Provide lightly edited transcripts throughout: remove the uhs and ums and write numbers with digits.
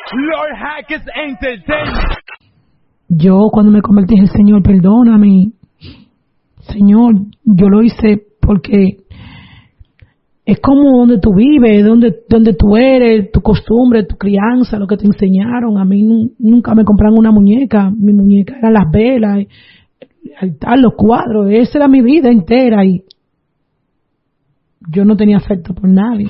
Lord Hackers Entertainment. Yo cuando me convertí en el Señor, perdóname, Señor, yo lo hice porque es como donde tú vives, donde tú eres, tu costumbre, tu crianza, lo que te enseñaron. A mí nunca me compraron una muñeca, mi muñeca eran las velas, el altar, los cuadros, esa era mi vida entera y yo no tenía afecto por nadie.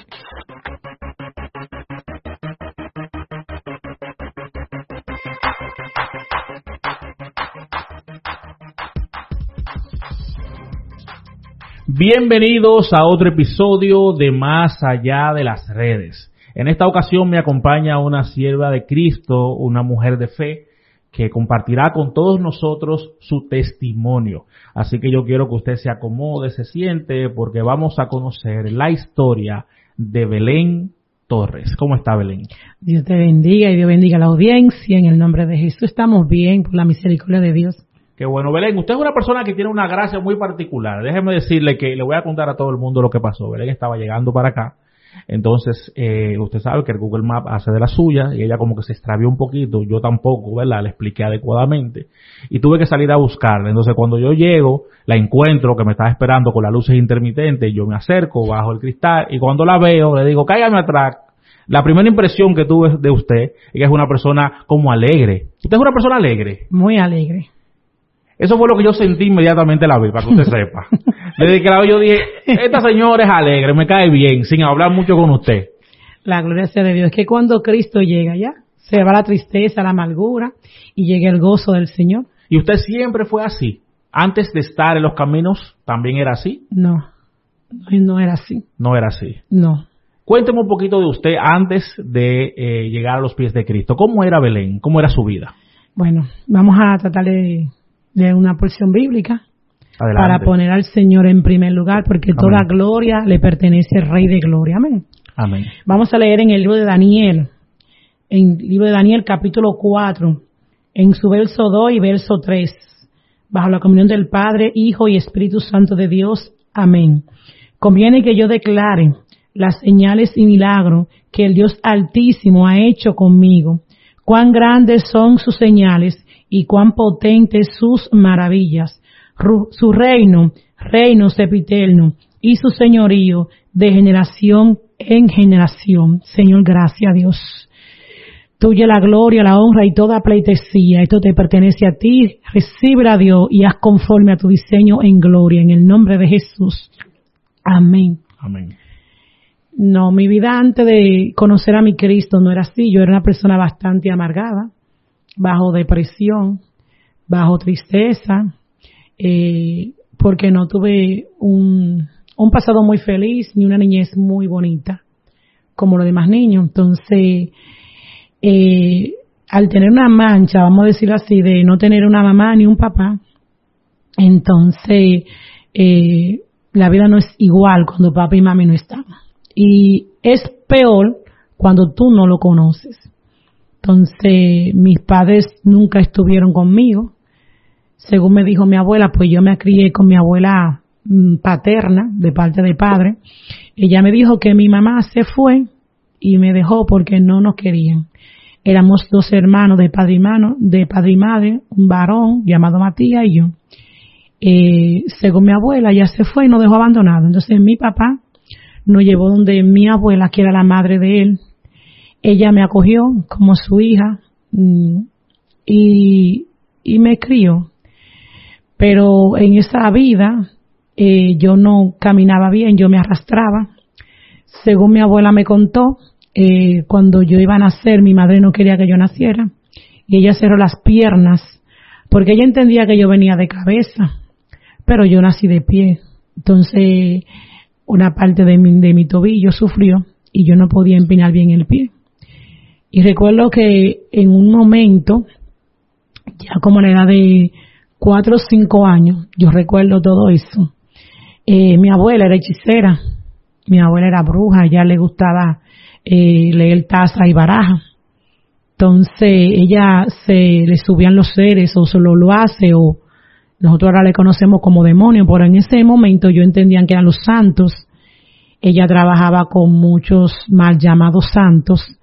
Bienvenidos a otro episodio de Más Allá de las Redes. En esta ocasión me acompaña una sierva de Cristo, una mujer de fe, que compartirá con todos nosotros su testimonio. Así que yo quiero que usted se acomode, se siente, porque vamos a conocer la historia de Belén Torres. ¿Cómo está, Belén? Dios te bendiga y Dios bendiga a la audiencia. En el nombre de Jesús estamos bien, por la misericordia de Dios. Qué bueno, Belén. Usted es una persona que tiene una gracia muy particular. Déjeme decirle que le voy a contar a todo el mundo lo que pasó. Belén estaba llegando para acá. Entonces, usted sabe que el Google Maps hace de la suya y ella como que se extravió un poquito. Yo tampoco, ¿verdad? Le expliqué adecuadamente. Y tuve que salir a buscarla. Entonces, cuando yo llego, la encuentro que me estaba esperando con las luces intermitentes. Yo me acerco, bajo el cristal y cuando la veo, le digo, cáigame atrás. La primera impresión que tuve de usted es que es una persona como alegre. ¿Usted es una persona alegre? Muy alegre. Eso fue lo que yo sentí inmediatamente la vi, para que usted sepa. Desde que la vi yo dije, esta señora es alegre, me cae bien, sin hablar mucho con usted. La gloria sea de Dios. Es que cuando Cristo llega ya, se va la tristeza, la amargura y llega el gozo del Señor. ¿Y usted siempre fue así? Antes de estar en los caminos, ¿también era así? No era así. No era así. No. Cuénteme un poquito de usted antes de llegar a los pies de Cristo. ¿Cómo era Belén? ¿Cómo era su vida? Bueno, vamos a tratar de una porción bíblica. Adelante. Para poner al Señor en primer lugar, porque amén. Toda gloria le pertenece al Rey de Gloria. Amén. Amén. Vamos a leer en el libro de Daniel, capítulo 4, en su verso 2 y verso 3, bajo la comunión del Padre, Hijo y Espíritu Santo de Dios. Amén. Conviene que yo declare las señales y milagros que el Dios Altísimo ha hecho conmigo. Cuán grandes son sus señales y cuán potentes sus maravillas. Su reino sempiterno, y su señorío de generación en generación. Señor, gracias a Dios. Tuya la gloria, la honra y toda pleitesía. Esto te pertenece a ti. Recibe a Dios y haz conforme a tu diseño en gloria. En el nombre de Jesús. Amén. Amén. No, mi vida antes de conocer a mi Cristo no era así. Yo era una persona bastante amargada, bajo depresión, bajo tristeza, porque no tuve un pasado muy feliz ni una niñez muy bonita como los demás niños. Entonces, al tener una mancha, vamos a decirlo así, de no tener una mamá ni un papá, entonces la vida no es igual cuando papá y mami no están. Y es peor cuando tú no lo conoces. Entonces, mis padres nunca estuvieron conmigo. Según me dijo mi abuela, pues yo me crié con mi abuela paterna, de parte de padre. Ella me dijo que mi mamá se fue y me dejó porque no nos querían. Éramos 2 hermanos de padre y madre, un varón llamado Matías y yo. Según mi abuela, ella se fue y nos dejó abandonados. Entonces, mi papá nos llevó donde mi abuela, que era la madre de él. Ella me acogió como su hija y me crió. Pero en esa vida yo no caminaba bien, yo me arrastraba. Según mi abuela me contó, cuando yo iba a nacer, mi madre no quería que yo naciera. Y ella cerró las piernas porque ella entendía que yo venía de cabeza, pero yo nací de pie. Entonces, una parte de mi tobillo sufrió y yo no podía empinar bien el pie. Y recuerdo que en un momento, ya como a la edad de 4 o 5 años, yo recuerdo todo eso. Mi abuela era hechicera, mi abuela era bruja, a ella le gustaba leer taza y baraja. Entonces ella le subían los seres, o solo lo hace, o nosotros ahora le conocemos como demonio, pero en ese momento yo entendía que eran los santos. Ella trabajaba con muchos mal llamados santos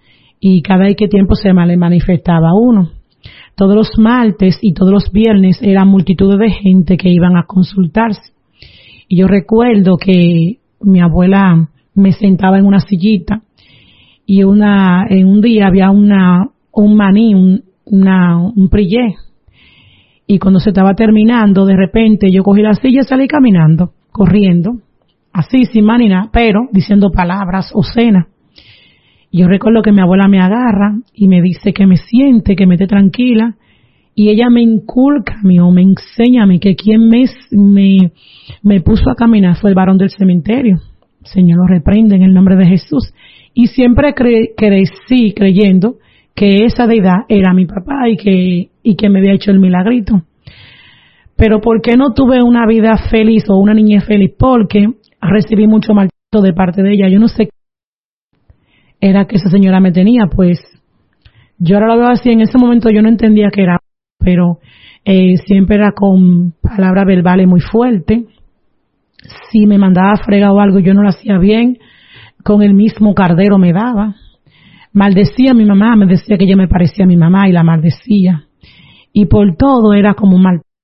y cada X tiempo se le manifestaba a uno. Todos los martes y todos los viernes eran multitudes de gente que iban a consultarse. Y yo recuerdo que mi abuela me sentaba en una sillita y en un día había un maní, un prillé. Y cuando se estaba terminando, de repente yo cogí la silla y salí caminando, corriendo, así sin más ni nada, pero diciendo palabras obscenas. Yo recuerdo que mi abuela me agarra y me dice que me siente, que me esté tranquila, y ella me inculca a mí o me enseña a mí que quien me puso a caminar fue el varón del cementerio. El Señor lo reprende en el nombre de Jesús. Y siempre crecí creyendo que esa deidad era mi papá y que me había hecho el milagrito. Pero ¿por qué no tuve una vida feliz o una niñez feliz? Porque recibí mucho maltrato de parte de ella. Yo no sé qué era que esa señora me tenía, pues yo ahora lo veo así. En ese momento yo no entendía qué era, pero siempre era con palabras verbales muy fuertes. Si me mandaba fregar o algo, yo no lo hacía bien, con el mismo cardero me daba. Maldecía a mi mamá, me decía que ella me parecía a mi mamá y la maldecía. Y por todo era como un maltrato.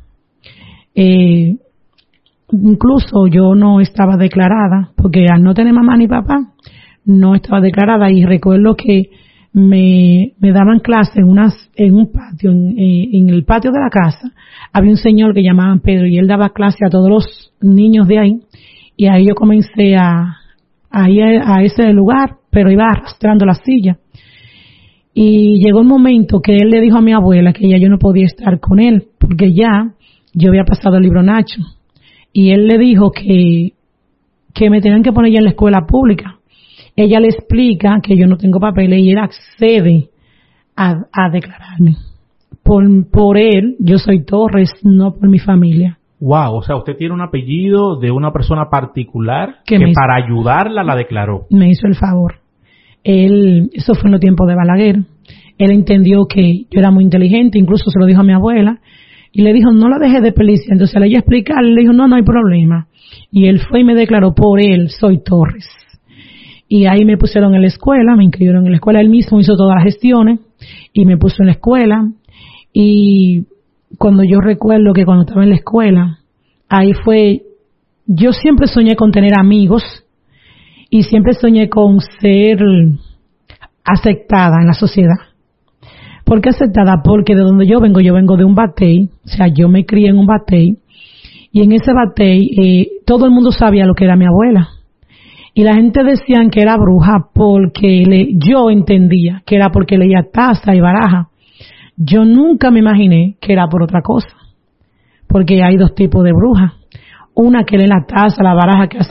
Incluso yo no estaba declarada, porque al no tener mamá ni papá, no estaba declarada. Y recuerdo que me daban clase en un patio, en el patio de la casa. Había un señor que llamaban Pedro y él daba clase a todos los niños de ahí. Y ahí yo comencé a ir a ese lugar, pero iba arrastrando la silla. Y llegó un momento que él le dijo a mi abuela que ya yo no podía estar con él, porque ya yo había pasado el libro Nacho. Y él le dijo que me tenían que poner ya en la escuela pública. Ella le explica que yo no tengo papeles y él accede a declararme. Por él, yo soy Torres, no por mi familia. Wow, o sea, usted tiene un apellido de una persona particular que para ayudarla la declaró. Me hizo el favor. Eso fue en los tiempos de Balaguer. Él entendió que yo era muy inteligente, incluso se lo dijo a mi abuela, y le dijo, no la dejes de policía. Entonces a ella explicarle, le dijo, no hay problema. Y él fue y me declaró, por él soy Torres. Y ahí me pusieron en la escuela, me inscribieron en la escuela, él mismo hizo todas las gestiones, y me puso en la escuela. Y cuando yo recuerdo que cuando estaba en la escuela, ahí fue, yo siempre soñé con tener amigos, y siempre soñé con ser aceptada en la sociedad. ¿Por qué aceptada? Porque de donde yo vengo de un batey, o sea, yo me crié en un batey, y en ese batey todo el mundo sabía lo que era mi abuela. Y la gente decían que era bruja porque yo entendía que era porque leía taza y baraja. Yo nunca me imaginé que era por otra cosa, porque hay dos tipos de brujas. Una que lee la taza, la baraja, que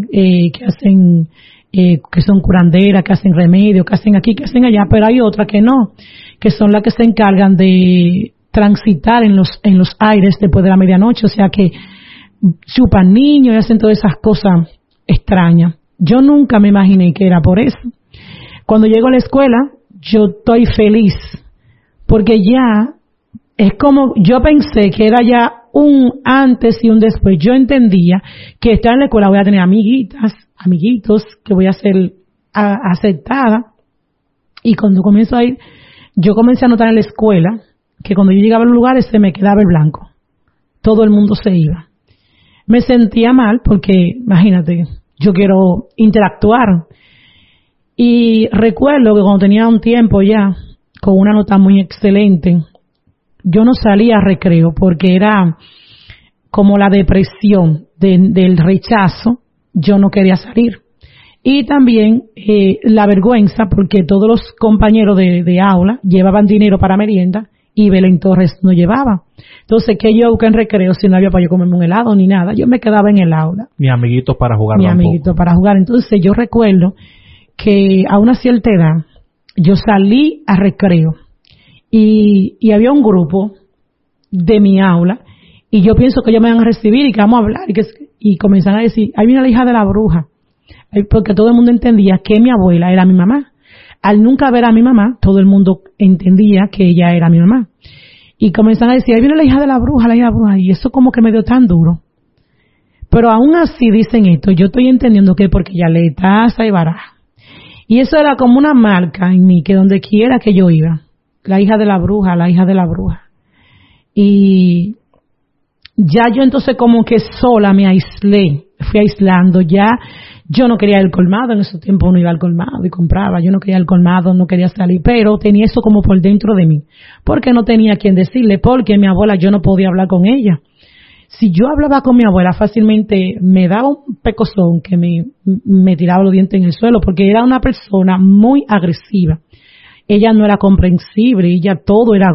son curanderas, que hacen remedio, que hacen aquí, que hacen allá, pero hay otra que no, que son las que se encargan de transitar en los aires después de la medianoche, o sea que chupan niños y hacen todas esas cosas extrañas. Yo nunca me imaginé que era por eso. Cuando llego a la escuela, yo estoy feliz, porque ya es como, yo pensé que era ya un antes y un después. Yo entendía que estar en la escuela voy a tener amiguitos, que voy a ser aceptada. Y cuando comienzo a ir, yo comencé a notar en la escuela que cuando yo llegaba a los lugares se me quedaba el blanco. Todo el mundo se iba. Me sentía mal porque, imagínate, yo quiero interactuar. Y recuerdo que cuando tenía un tiempo ya, con una nota muy excelente, yo no salía a recreo porque era como la depresión del rechazo, yo no quería salir. Y también la vergüenza porque todos los compañeros de aula llevaban dinero para merienda y Belén Torres no llevaba. Entonces, ¿qué yo busqué en recreo si no había para yo comerme un helado ni nada? Yo me quedaba en el aula. Ni amiguitos para jugar. Para jugar. Entonces, yo recuerdo que a una cierta edad yo salí a recreo y había un grupo de mi aula y yo pienso que ellos me van a recibir y que vamos a hablar y comenzan a decir, ahí viene la hija de la bruja, porque todo el mundo entendía que mi abuela era mi mamá. Al nunca ver a mi mamá, todo el mundo entendía que ella era mi mamá. Y comenzaron a decir, ahí viene la hija de la bruja, y eso como que me dio tan duro. Pero aún así dicen esto, yo estoy entendiendo que porque ella lee taza y baraja, Y eso era como una marca en mí, que donde quiera que yo iba, la hija de la bruja, la hija de la bruja. Y ya yo entonces como que sola me aislé, fui aislando, ya yo no quería ir al colmado, en ese tiempo uno iba al colmado y compraba, yo no quería ir al colmado, no quería salir, pero tenía eso como por dentro de mí, porque no tenía quien decirle, porque mi abuela yo no podía hablar con ella. Si yo hablaba con mi abuela fácilmente me daba un pecozón que me tiraba los dientes en el suelo, porque era una persona muy agresiva. Ella no era comprensible, ella todo era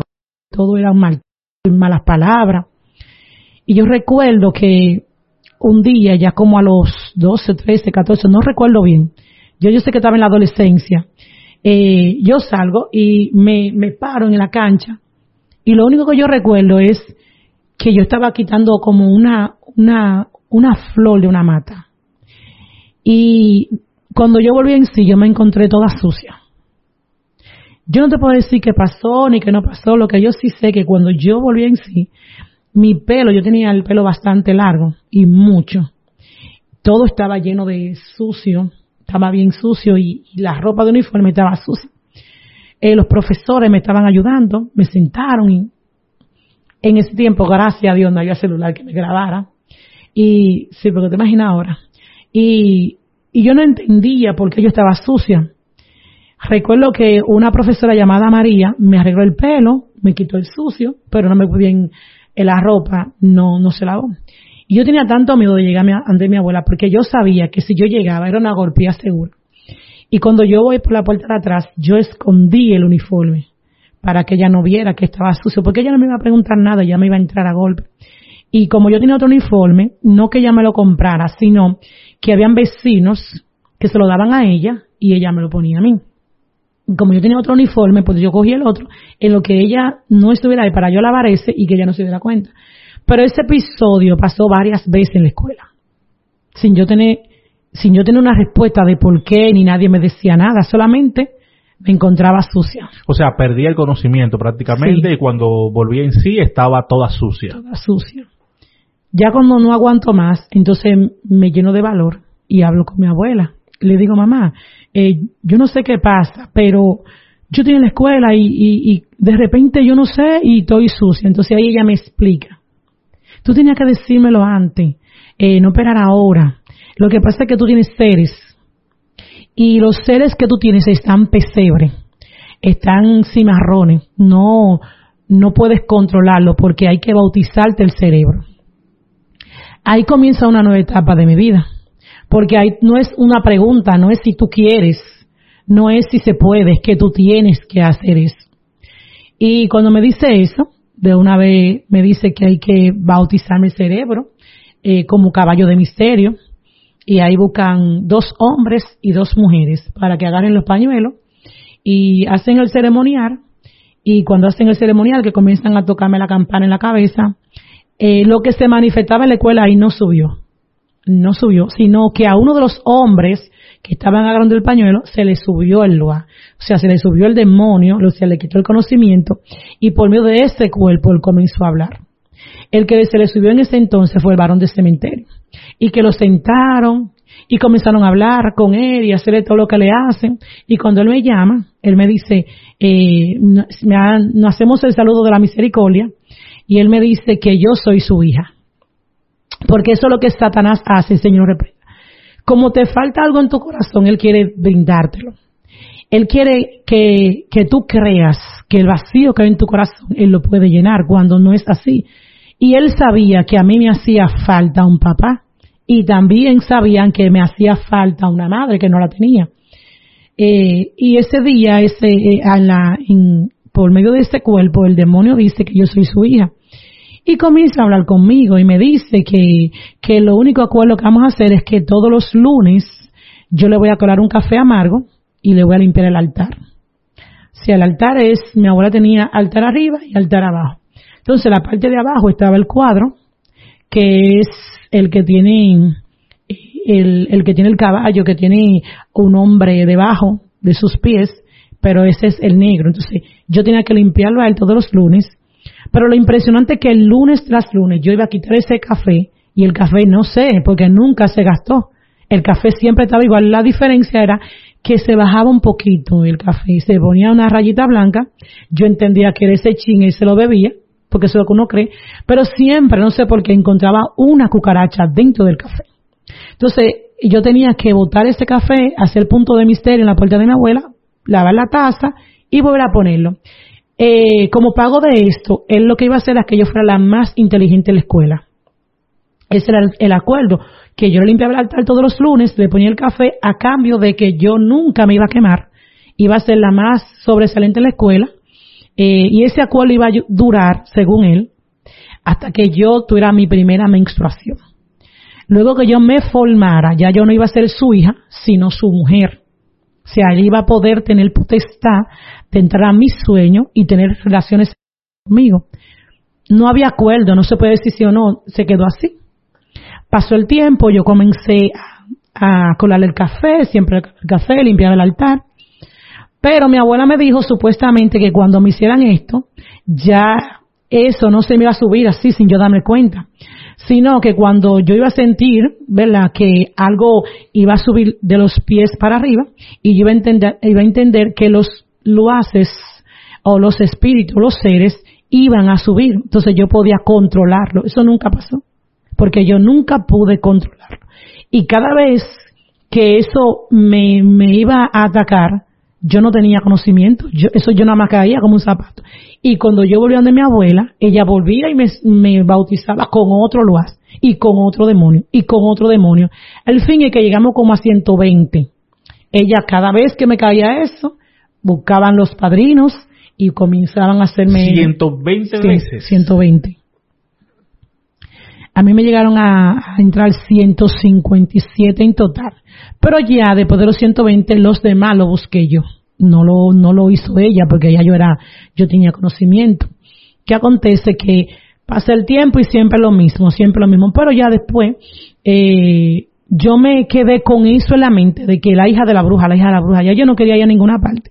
malas palabras. Y yo recuerdo que un día, ya como a los 12, 13, 14, no recuerdo bien, yo sé que estaba en la adolescencia, yo salgo y me paro en la cancha, y lo único que yo recuerdo es que yo estaba quitando como una flor de una mata. Y cuando yo volví en sí, yo me encontré toda sucia. Yo no te puedo decir qué pasó ni qué no pasó, lo que yo sí sé que cuando yo volví en sí, mi pelo, yo tenía el pelo bastante largo y mucho. Todo estaba lleno de sucio, estaba bien sucio y la ropa de uniforme estaba sucia. Los profesores me estaban ayudando, me sentaron y en ese tiempo, gracias a Dios, no había celular que me grabara. Y sí, porque te imaginas ahora. Y yo no entendía por qué yo estaba sucia. Recuerdo que una profesora llamada María me arregló el pelo, me quitó el sucio, pero no me fue bien la ropa, no se lavó. Y yo tenía tanto miedo de llegar ante mi abuela, porque yo sabía que si yo llegaba era una golpía segura. Y cuando yo voy por la puerta de atrás, yo escondí el uniforme para que ella no viera que estaba sucio, porque ella no me iba a preguntar nada, ella me iba a entrar a golpe. Y como yo tenía otro uniforme, no que ella me lo comprara, sino que habían vecinos que se lo daban a ella y ella me lo ponía a mí. Y como yo tenía otro uniforme, pues yo cogí el otro, en lo que ella no estuviera ahí para yo lavar ese y que ella no se diera cuenta. Pero ese episodio pasó varias veces en la escuela, sin yo tener una respuesta de por qué, ni nadie me decía nada, solamente me encontraba sucia. O sea, perdí el conocimiento prácticamente, sí. Y cuando volví en sí estaba toda sucia. Toda sucia. Ya cuando no aguanto más, entonces me lleno de valor y hablo con mi abuela. Le digo, mamá, yo no sé qué pasa, pero yo estoy en la escuela y de repente yo no sé y estoy sucia. Entonces ahí ella me explica. Tú tenías que decírmelo antes, no esperar ahora. Lo que pasa es que tú tienes seres. Y los seres que tú tienes están pesebre, están cimarrones, no puedes controlarlo porque hay que bautizarte el cerebro. Ahí comienza una nueva etapa de mi vida, porque ahí no es una pregunta, no es si tú quieres, no es si se puede, es que tú tienes que hacer eso. Y cuando me dice eso, de una vez me dice que hay que bautizarme el cerebro como caballo de misterio. Y ahí buscan 2 hombres y 2 mujeres para que agarren los pañuelos y hacen el ceremonial. Y cuando hacen el ceremonial, que comienzan a tocarme la campana en la cabeza, lo que se manifestaba en la escuela ahí no subió, sino que a uno de los hombres que estaban agarrando el pañuelo se le subió el lugar. O sea, se le subió el demonio, se le quitó el conocimiento y por medio de ese cuerpo él comenzó a hablar. El que se le subió en ese entonces fue el varón del cementerio. Y que lo sentaron y comenzaron a hablar con él y hacerle todo lo que le hacen. Y cuando él me llama, él me dice, nos hacemos el saludo de la misericordia. Y él me dice que yo soy su hija. Porque eso es lo que Satanás hace, Señor reprenda. Como te falta algo en tu corazón, él quiere brindártelo. Él quiere que tú creas que el vacío que hay en tu corazón, él lo puede llenar cuando no es así. Y él sabía que a mí me hacía falta un papá. Y también sabían que me hacía falta una madre que no la tenía. Y ese día, por medio de ese cuerpo, el demonio dice que yo soy su hija. Y comienza a hablar conmigo y me dice que lo único acuerdo que vamos a hacer es que todos los lunes yo le voy a colar un café amargo y le voy a limpiar el altar. Si el altar mi abuela tenía altar arriba y altar abajo. Entonces la parte de abajo estaba el cuadro, que es el que tiene el caballo, que tiene un hombre debajo de sus pies, pero ese es el negro. Entonces yo tenía que limpiarlo a él todos los lunes, pero lo impresionante es que el lunes tras lunes yo iba a quitar ese café y el café no sé, porque nunca se gastó. El café siempre estaba igual. La diferencia era que se bajaba un poquito el café, se ponía una rayita blanca, yo entendía que era ese chin y se lo bebía, porque eso es lo que uno cree, pero siempre, no sé por qué, encontraba una cucaracha dentro del café. Entonces, yo tenía que botar ese café, hacer el punto de misterio en la puerta de mi abuela, lavar la taza y volver a ponerlo. Como pago de esto, él lo que iba a hacer es que yo fuera la más inteligente de la escuela. Ese era el acuerdo, que yo le limpiaba el altar todos los lunes, le ponía el café a cambio de que yo nunca me iba a quemar, iba a ser la más sobresaliente en la escuela, y ese acuerdo iba a durar, según él, hasta que yo tuviera mi primera menstruación. Luego que yo me formara, ya yo no iba a ser su hija, sino su mujer. O sea, ella iba a poder tener potestad de entrar a mi sueño y tener relaciones conmigo. No había acuerdo, no se puede decir sí o no, se quedó así. Pasó el tiempo, yo comencé a colar el café, siempre el café, limpiar el altar. Pero mi abuela me dijo supuestamente que cuando me hicieran esto, ya eso no se me iba a subir así sin yo darme cuenta, sino que cuando yo iba a sentir, ¿verdad?, que algo iba a subir de los pies para arriba y yo iba a entender que los luaces o los espíritus, los seres, iban a subir. Entonces yo podía controlarlo. Eso nunca pasó, porque yo nunca pude controlarlo. Y cada vez que eso me iba a atacar, yo no tenía conocimiento. Yo nada más caía como un zapato. Y cuando yo volvía donde mi abuela, ella volvía y me bautizaba con otro luaz, y con otro demonio, y con otro demonio. Al fin es que llegamos como a 120. Ella, cada vez que me caía eso, buscaban los padrinos y comenzaban a hacerme... 120 veces. 120. A mí me llegaron a entrar 157 en total. Pero ya después de los 120, los demás lo busqué yo. No lo hizo ella, porque ya yo tenía conocimiento. ¿Qué acontece? Que pasa el tiempo y siempre lo mismo. Pero ya después, yo me quedé con eso en la mente, de que la hija de la bruja, ya yo no quería ir a ninguna parte.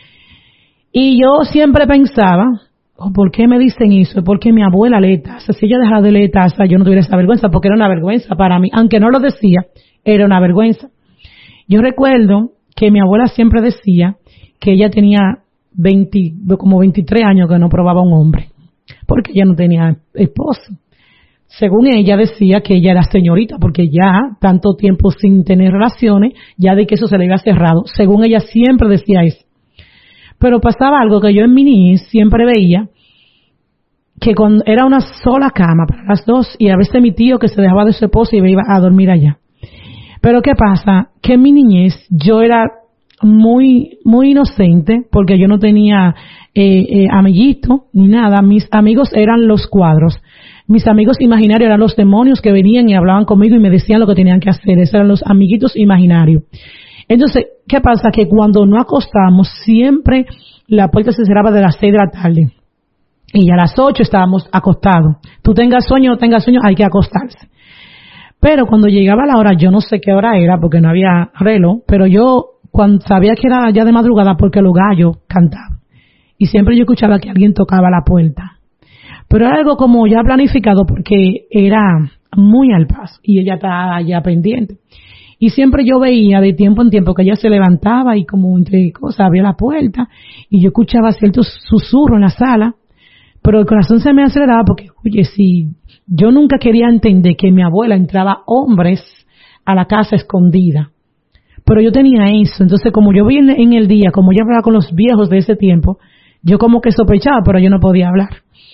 Y yo siempre pensaba, ¿por qué me dicen eso? Porque mi abuela lee taza. Si ella dejara de leer taza, yo no tuviera esa vergüenza, porque era una vergüenza para mí. Aunque no lo decía, era una vergüenza. Yo recuerdo que mi abuela siempre decía que ella tenía como 23 años que no probaba un hombre, porque ella no tenía esposo. Según ella decía que ella era señorita, porque ya tanto tiempo sin tener relaciones, ya de que eso se le había cerrado. Según ella siempre decía eso. Pero pasaba algo que yo en mi niñez siempre veía, que era una sola cama para las dos, y a veces mi tío que se dejaba de su esposa y me iba a dormir allá. Pero ¿qué pasa? Que en mi niñez yo era muy, muy inocente, porque yo no tenía amiguitos ni nada. Mis amigos eran los cuadros. Mis amigos imaginarios eran los demonios que venían y hablaban conmigo y me decían lo que tenían que hacer. Esos eran los amiguitos imaginarios. Entonces, ¿qué pasa? Que cuando no acostábamos, siempre la puerta se cerraba de las 6 de la tarde. Y a las 8 estábamos acostados. Tú tengas sueño o no tengas sueño, hay que acostarse. Pero cuando llegaba la hora, yo no sé qué hora era, porque no había reloj, pero yo cuando sabía que era ya de madrugada, porque los gallos cantaban. Y siempre yo escuchaba que alguien tocaba la puerta. Pero era algo como ya planificado, porque era muy al paso y ella estaba ya pendiente. Y siempre yo veía de tiempo en tiempo que ella se levantaba y como entre cosas abría la puerta y yo escuchaba ciertos susurros en la sala, pero el corazón se me aceleraba porque, oye, si yo nunca quería entender que mi abuela entraba hombres a la casa escondida, pero yo tenía eso. Entonces, como yo vi en el día, como yo hablaba con los viejos de ese tiempo, yo como que sospechaba, pero yo no podía hablar.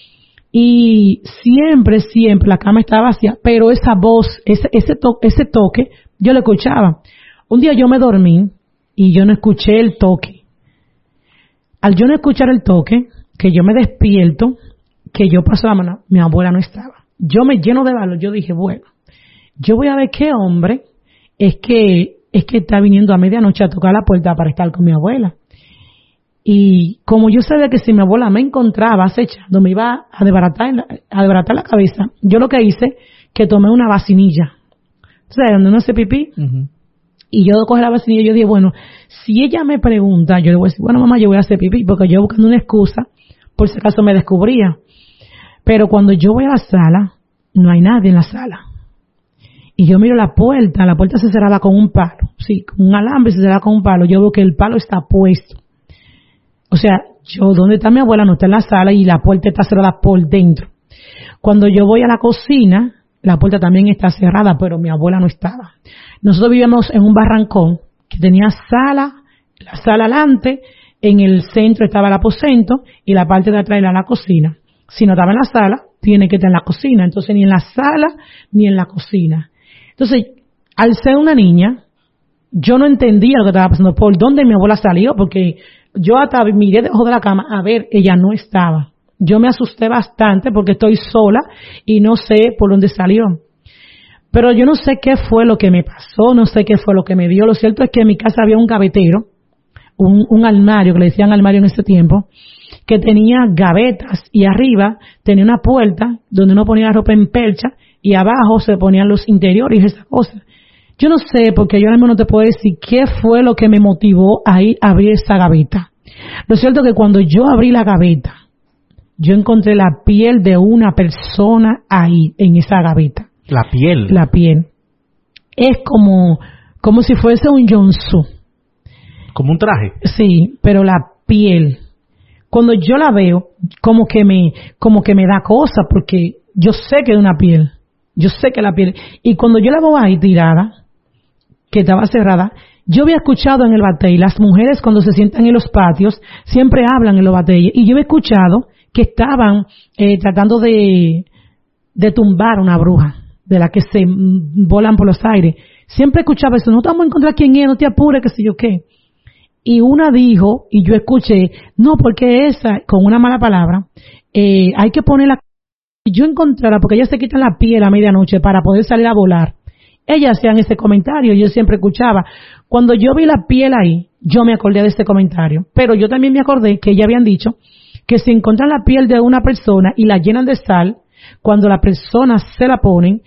Y siempre la cama estaba vacía, pero esa voz, ese toque, yo lo escuchaba. Un día yo me dormí y yo no escuché el toque. Al yo no escuchar el toque, que yo me despierto, que yo paso la mano, mi abuela no estaba. Yo me lleno de valor, yo dije, bueno, yo voy a ver qué hombre es que está viniendo a medianoche a tocar la puerta para estar con mi abuela. Y como yo sabía que si mi abuela me encontraba acechando, me iba a desbaratar la cabeza, yo lo que hice, que tomé una vacinilla. O sea, donde uno hace pipí, y yo cogí la vacinilla y yo dije, bueno, si ella me pregunta, yo le voy a decir, bueno, mamá, yo voy a hacer pipí, porque yo buscando una excusa, por si acaso me descubría. Pero cuando yo voy a la sala, no hay nadie en la sala. y yo miro la puerta se cerraba con un palo, sí, con un alambre se cerraba con un palo, yo veo que el palo está puesto. O sea, ¿dónde está mi abuela? No está en la sala y la puerta está cerrada por dentro. Cuando yo voy a la cocina, la puerta también está cerrada, pero mi abuela no estaba. Nosotros vivíamos en un barrancón que tenía la sala adelante, en el centro estaba el aposento y la parte de atrás era la cocina. Si no estaba en la sala, tiene que estar en la cocina. Entonces, ni en la sala ni en la cocina. Entonces, al ser una niña, yo no entendía lo que estaba pasando, por dónde mi abuela salió, porque yo hasta miré debajo de la cama, a ver, ella no estaba. Yo me asusté bastante porque estoy sola y no sé por dónde salió. Pero yo no sé qué fue lo que me pasó, no sé qué fue lo que me dio. Lo cierto es que en mi casa había un gavetero, un armario, que le decían armario en ese tiempo, que tenía gavetas y arriba tenía una puerta donde uno ponía la ropa en percha y abajo se ponían los interiores y esas cosas. Yo no sé, porque yo ahora mismo no te puedo decir qué fue lo que me motivó a ir a abrir esa gaveta. Lo cierto es que cuando yo abrí la gaveta, yo encontré la piel de una persona ahí, en esa gaveta. La piel. La piel. Es como si fuese un jumpsuit. Como un traje. Sí, pero la piel. Cuando yo la veo, como que me da cosa, porque yo sé que es una piel. Yo sé que la piel. Y cuando yo la veo ahí tirada, que estaba cerrada, yo había escuchado en el batey, las mujeres cuando se sientan en los patios, siempre hablan en los bateyes. Y yo había escuchado que estaban tratando de tumbar una bruja, de la que se volan por los aires. Siempre escuchaba eso, no te vamos a encontrar quién es, no te apures, qué sé yo qué. Y una dijo, y yo escuché, no, porque esa, con una mala palabra, hay que ponerla. Y yo encontrara, porque ellas se quitan la piel a medianoche para poder salir a volar. Ellas hacían ese comentario, yo siempre escuchaba. Cuando yo vi la piel ahí, yo me acordé de ese comentario. Pero yo también me acordé que ellas habían dicho que si encuentran la piel de una persona y la llenan de sal, cuando la persona se la ponen,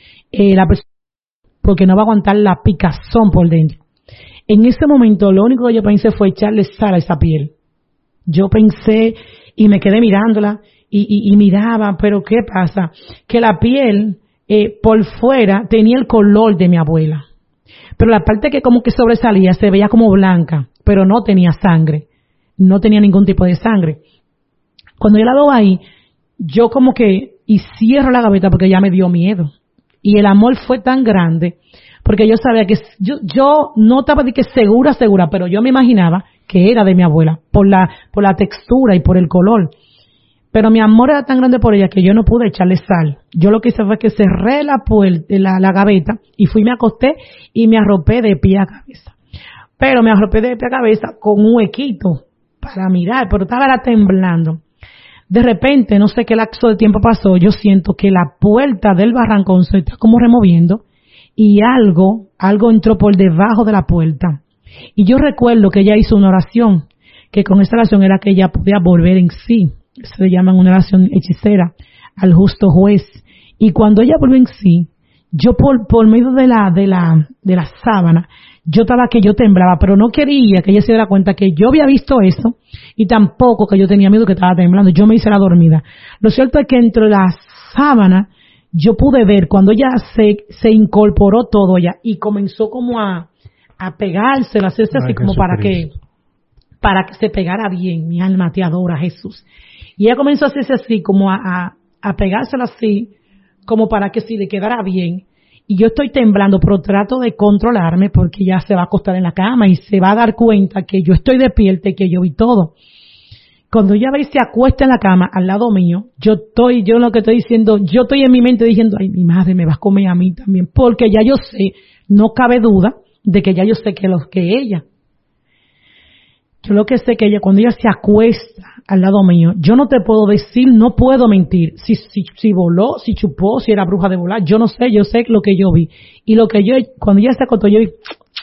porque no va a aguantar la picazón por dentro. En ese momento lo único que yo pensé fue echarle sal a esa piel. Yo pensé y me quedé mirándola y miraba, pero ¿qué pasa? Que la piel por fuera tenía el color de mi abuela, pero la parte que como que sobresalía se veía como blanca, pero no tenía sangre, no tenía ningún tipo de sangre. Cuando yo la veo ahí, yo como que y cierro la gaveta porque ya me dio miedo. Y el amor fue tan grande porque yo sabía que yo no estaba de que segura, pero yo me imaginaba que era de mi abuela por la textura y por el color. Pero mi amor era tan grande por ella que yo no pude echarle sal. Yo lo que hice fue que cerré la puerta, la gaveta, y me acosté y me arropé de pie a cabeza. Pero me arropé de pie a cabeza con un huequito para mirar, pero estaba temblando. De repente, no sé qué lapso de tiempo pasó, yo siento que la puerta del barrancón se está como removiendo y algo entró por debajo de la puerta. Y yo recuerdo que ella hizo una oración, que con esa oración era que ella podía volver en sí. Se le llama una oración hechicera al justo juez. Y cuando ella volvió en sí, yo por medio de la sábana, yo estaba que yo temblaba, pero no quería que ella se diera cuenta que yo había visto eso y tampoco que yo tenía miedo que estaba temblando. Yo me hice la dormida. Lo cierto es que entre la sábana yo pude ver cuando ella se incorporó todo ella y comenzó como a pegarse, a hacerse así como para que se pegara bien. Mi alma te adora, Jesús. Y ella comenzó a hacerse así como a pegársela así como para que si le quedara bien. Y yo estoy temblando, pero trato de controlarme porque ya se va a acostar en la cama y se va a dar cuenta que yo estoy despierta y que yo vi todo. Cuando ella ve y se acuesta en la cama al lado mío, yo lo que estoy diciendo, yo estoy en mi mente diciendo, ay, mi madre me va a comer a mí también, porque ya yo sé, no cabe duda de que ya yo sé que ella. Yo lo que sé que ella, cuando ella se acuesta al lado mío, yo no te puedo decir, no puedo mentir, si voló, si chupó, si era bruja de volar, yo no sé, yo sé lo que yo vi. Y lo que cuando ella se acostó, yo vi,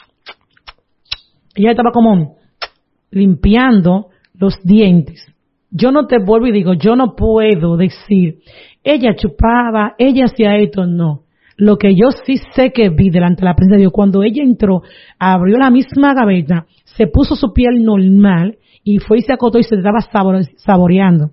ella estaba como limpiando los dientes. Yo no te vuelvo y digo, yo no puedo decir, ella chupaba, ella hacía esto, no. Lo que yo sí sé que vi delante de la presencia de Dios, cuando ella entró, abrió la misma gaveta, se puso su piel normal y fue y se acostó y se estaba saboreando.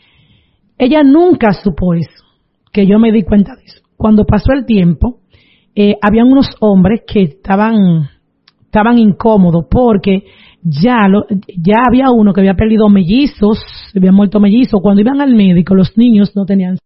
Ella nunca supo eso, que yo me di cuenta de eso. Cuando pasó el tiempo, habían unos hombres que estaban incómodos porque ya había uno que había perdido mellizos, había muerto mellizos. Cuando iban al médico, los niños no tenían.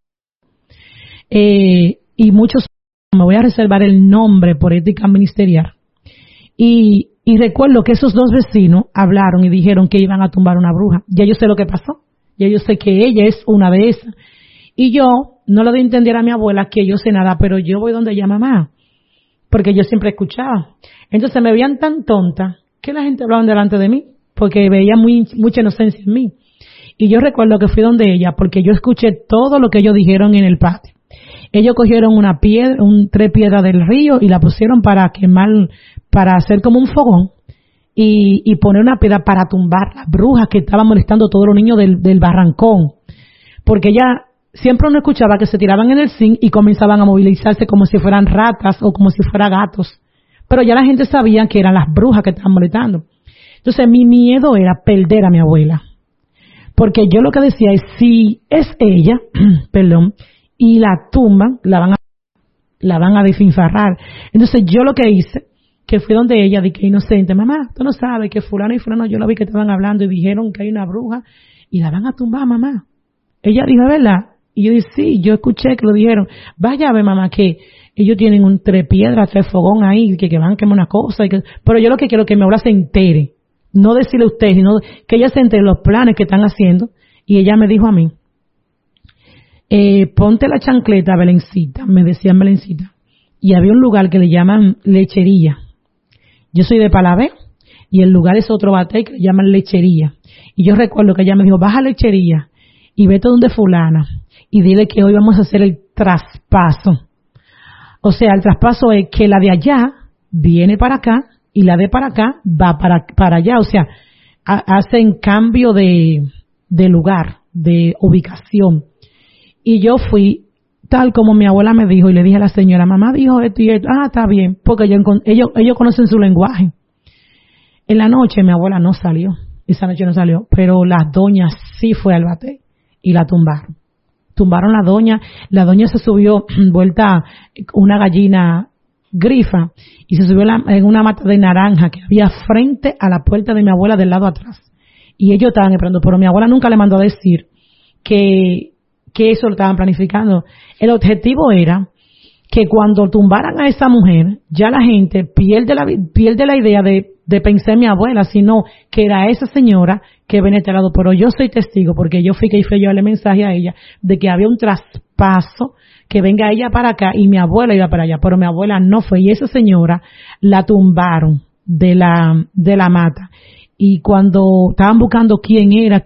Y muchos, me voy a reservar el nombre por ética ministerial. Y recuerdo que esos dos vecinos hablaron y dijeron que iban a tumbar una bruja. Ya yo sé lo que pasó. Ya yo sé que ella es una de esas. Y yo no le doy a entender a mi abuela que yo sé nada, pero yo voy donde ella mamá. Porque yo siempre escuchaba. Entonces me veían tan tonta que la gente hablaba delante de mí, porque veía mucha inocencia en mí. Y yo recuerdo que fui donde ella, porque yo escuché todo lo que ellos dijeron en el patio. Ellos cogieron una piedra, tres piedras del río y la pusieron para quemar, para hacer como un fogón y poner una piedra para tumbar las brujas que estaban molestando a todos los niños del barrancón. Porque ella siempre uno escuchaba que se tiraban en el zinc y comenzaban a movilizarse como si fueran ratas o como si fueran gatos. Pero ya la gente sabía que eran las brujas que estaban molestando. Entonces mi miedo era perder a mi abuela. Porque yo lo que decía es, si es ella, perdón, y la tumban, la van a desinfarrar. Entonces yo lo que hice, que fui donde ella, dije, inocente, mamá, tú no sabes que fulano y fulano, yo lo vi que estaban hablando y dijeron que hay una bruja y la van a tumbar, mamá. Ella dijo, ¿verdad? Y yo dije, sí, yo escuché que lo dijeron. Vaya a ver, mamá, que ellos tienen tres piedras, tres fogón ahí, que van a quemar una cosa. Pero yo lo que quiero es que mi abuela se entere. No decirle a usted, sino que ella se entere de los planes que están haciendo. Y ella me dijo a mí, ponte la chancleta, Belencita, me decían Belencita. Y había un lugar que le llaman lechería. Yo soy de Palabé y el lugar es otro batey que le llaman lechería. Y yo recuerdo que ella me dijo, baja a lechería y vete donde fulana y dile que hoy vamos a hacer el traspaso. O sea, el traspaso es que la de allá viene para acá y la de para acá va para allá. O sea, hacen cambio de lugar, de ubicación. Y yo fui tal como mi abuela me dijo y le dije a la señora, mamá dijo esto y esto. Ah, está bien, porque ellos conocen su lenguaje. En la noche mi abuela no salió, esa noche no salió, pero las doñas sí fue al bate y la tumbaron. Tumbaron la doña se subió vuelta una gallina grifa y se subió en una mata de naranja que había frente a la puerta de mi abuela del lado atrás. Y ellos estaban esperando, pero mi abuela nunca le mandó a decir que eso lo estaban planificando. El objetivo era que cuando tumbaran a esa mujer, ya la gente pierde la idea de pensar en mi abuela, sino que era esa señora que ven este lado. Pero yo soy testigo, porque yo fui a llevarle mensaje a ella de que había un traspaso, que venga ella para acá y mi abuela iba para allá, pero mi abuela no fue. Y esa señora la tumbaron de la mata. Y cuando estaban buscando quién era,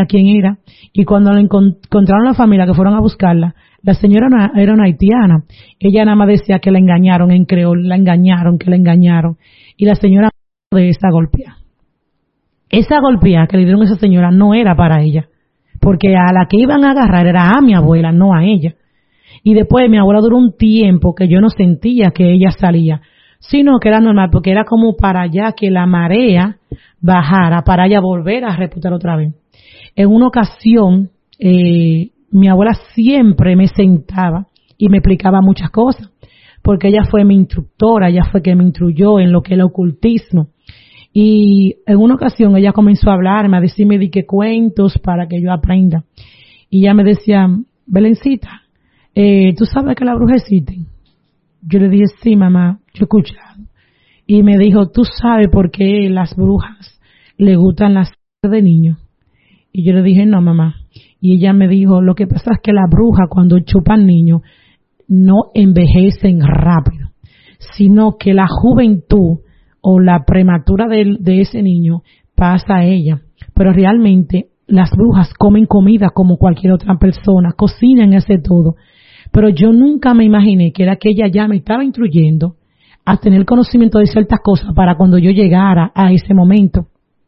y cuando encontraron la familia que fueron a buscarla, la señora era una haitiana. Ella nada más decía que la engañaron en creol, que la engañaron. Y la señora de esa golpeada. Esa golpeada que le dieron a esa señora no era para ella, porque a la que iban a agarrar era a mi abuela, no a ella. Y después mi abuela duró un tiempo que yo no sentía que ella salía, sino que era normal, porque era como para allá que la marea bajara, para ella volver a reputar otra vez. En una ocasión, mi abuela siempre me sentaba y me explicaba muchas cosas, porque ella fue mi instructora, ella fue que me instruyó en lo que es el ocultismo. Y en una ocasión ella comenzó a hablarme, a decirme de qué cuentos para que yo aprenda. Y ella me decía, Belencita, ¿tú sabes que la bruja existe? Yo le dije, sí, mamá, yo he escuchado. Y me dijo, ¿tú sabes por qué las brujas le gustan las de niños? Y yo le dije, no, mamá. Y ella me dijo, lo que pasa es que las brujas cuando chupan niños no envejecen rápido, sino que la juventud o la prematura de ese niño pasa a ella. Pero realmente las brujas comen comida como cualquier otra persona, cocinan y hace todo. Pero yo nunca me imaginé que era que ella ya me estaba instruyendo a tener conocimiento de ciertas cosas para cuando yo llegara a ese momento.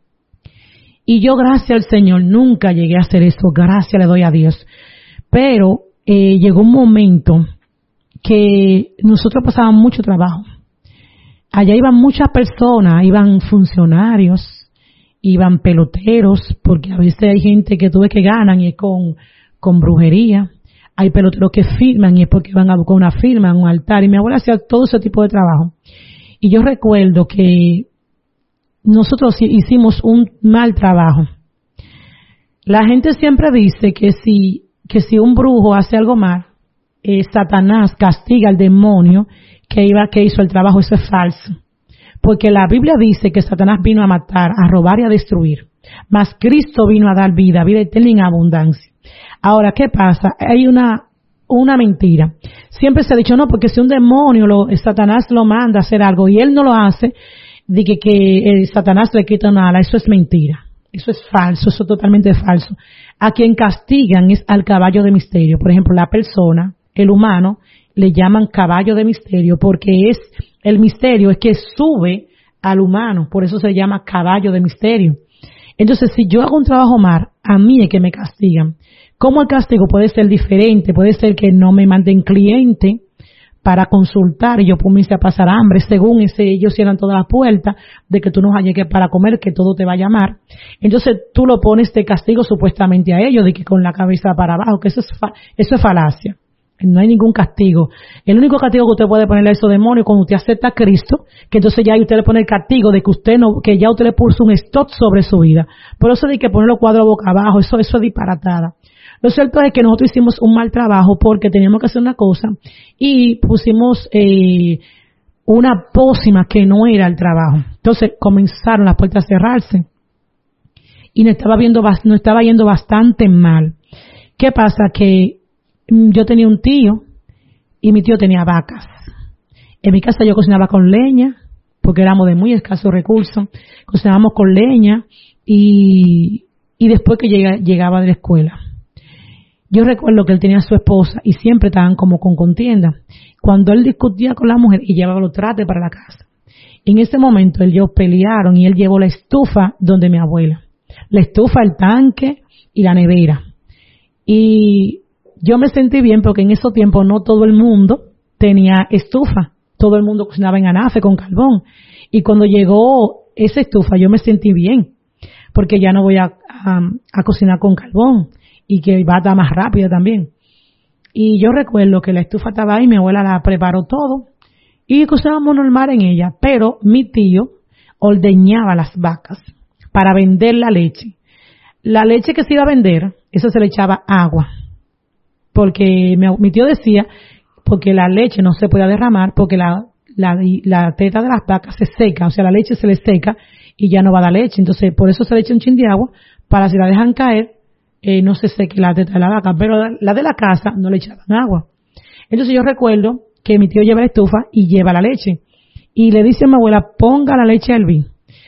Y yo, gracias al Señor, nunca llegué a hacer eso, gracias le doy a Dios. Pero llegó un momento que nosotros pasábamos mucho trabajo. Allá iban muchas personas, iban funcionarios, iban peloteros, porque a veces hay gente que tú ves que ganan y es con brujería. hay peloteros que firman y es porque van a buscar una firma, un altar, y mi abuela hacía todo ese tipo de trabajo. Y yo recuerdo que nosotros hicimos un mal trabajo. La gente siempre dice que si un brujo hace algo mal, Satanás castiga al demonio que hizo el trabajo. Eso es falso. Porque la Biblia dice que Satanás vino a matar, a robar y a destruir. Mas Cristo vino a dar vida eterna en abundancia. Ahora, ¿qué pasa? Hay una mentira. Siempre se ha dicho, no, porque si un demonio, Satanás lo manda a hacer algo y él no lo hace, dice que Satanás le quita una ala. Eso es mentira. Eso es falso, eso es totalmente falso. A quien castigan es al caballo de misterio. Por ejemplo, la persona, el humano, le llaman caballo de misterio porque es el misterio es que sube al humano, por eso se llama caballo de misterio. Entonces, si yo hago un trabajo mal, a mí es que me castigan. ¿Cómo el castigo puede ser diferente? Puede ser que no me manden cliente para consultar y yo comience a pasar hambre, según ellos cierran todas las puertas de que tú no llegues para comer, que todo te va a llamar. Entonces tú lo pones de castigo supuestamente a ellos, de que con la cabeza para abajo, que eso es falacia. No hay ningún castigo. El único castigo que usted puede ponerle a esos demonios cuando usted acepta a Cristo, que entonces ya usted le pone el castigo de que ya usted le puso un stop sobre su vida. Por eso hay que poner los cuadros boca abajo, eso es disparatada. Lo cierto es que nosotros hicimos un mal trabajo porque teníamos que hacer una cosa y pusimos una pócima que no era el trabajo. Entonces comenzaron las puertas a cerrarse y nos estaba yendo bastante mal. ¿Qué pasa? Que yo tenía un tío y mi tío tenía vacas. En mi casa yo cocinaba con leña porque éramos de muy escasos recursos. Cocinábamos con leña y después que llegaba de la escuela. Yo recuerdo que él tenía a su esposa y siempre estaban como con contienda. Cuando él discutía con la mujer y llevaba los trastes para la casa. En ese momento ellos pelearon y él llevó la estufa donde mi abuela. La estufa, el tanque y la nevera. Y yo me sentí bien porque en esos tiempos no todo el mundo tenía estufa. Todo el mundo cocinaba en anafe con carbón. Y cuando llegó esa estufa yo me sentí bien. Porque ya no voy a cocinar con carbón. Y que va a estar más rápida también. Y yo recuerdo que la estufa estaba ahí, mi abuela la preparó todo. Y cocinábamos normal en ella. Pero mi tío ordeñaba las vacas para vender la leche. La leche que se iba a vender, eso se le echaba agua. Porque mi tío decía, porque la leche no se puede derramar, porque la teta de las vacas se seca, o sea, la leche se le seca y ya no va a dar leche. Entonces, por eso se le echa un chin de agua, para si la dejan caer, no se seque la teta de la vaca. Pero la de la casa no le echaban agua. Entonces yo recuerdo que mi tío lleva la estufa y lleva la leche. Y le dice a mi abuela, ponga la leche a hervir.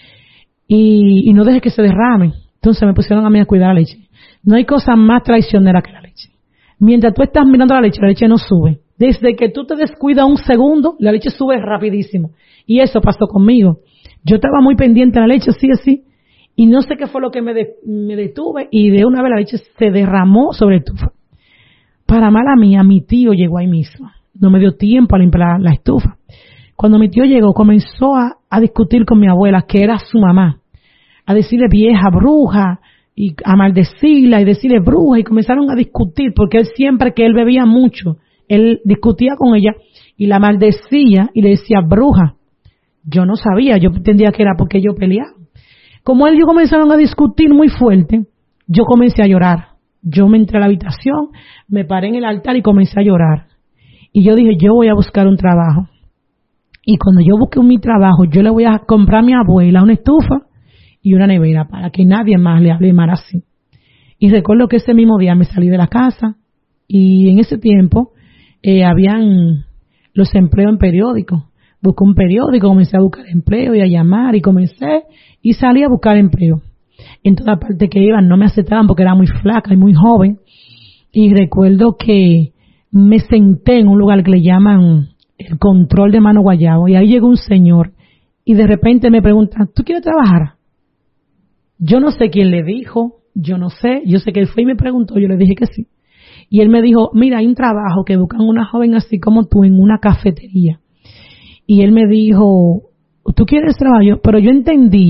Y no deje que se derrame. Entonces me pusieron a mí a cuidar la leche. No hay cosa más traicionera que la leche. Mientras tú estás mirando la leche no sube. Desde que tú te descuidas un segundo, la leche sube rapidísimo. Y eso pasó conmigo. Yo estaba muy pendiente de la leche, así. Y no sé qué fue lo que me detuve. Y de una vez la leche se derramó sobre la estufa. Para mala mía, mi tío llegó ahí mismo. No me dio tiempo a limpiar la estufa. Cuando mi tío llegó, comenzó a discutir con mi abuela, que era su mamá. A decirle vieja, bruja. Y a maldecirla y decirle bruja, y comenzaron a discutir, porque él siempre que él bebía mucho, él discutía con ella y la maldecía y le decía bruja. Yo no sabía, yo entendía que era porque yo peleaba. Como ellos comenzaron a discutir muy fuerte, yo comencé a llorar. Yo me entré a la habitación, me paré en el altar y comencé a llorar. Y yo dije, yo voy a buscar un trabajo. Y cuando yo busque mi trabajo, yo le voy a comprar a mi abuela una estufa y una nevera para que nadie más le hable mal así. Y recuerdo que ese mismo día me salí de la casa y en ese tiempo habían los empleos en periódicos. Busqué un periódico, comencé a buscar empleo y a llamar y salí a buscar empleo. En toda parte que iban no me aceptaban porque era muy flaca y muy joven. Y recuerdo que me senté en un lugar que le llaman el control de mano guayabo y ahí llegó un señor y de repente me pregunta, ¿tú quieres trabajar? Yo no sé quién le dijo, yo sé que él fue y me preguntó, yo le dije que sí. Y él me dijo, mira, hay un trabajo que buscan una joven así como tú en una cafetería. Y él me dijo, ¿tú quieres trabajo? Pero yo entendía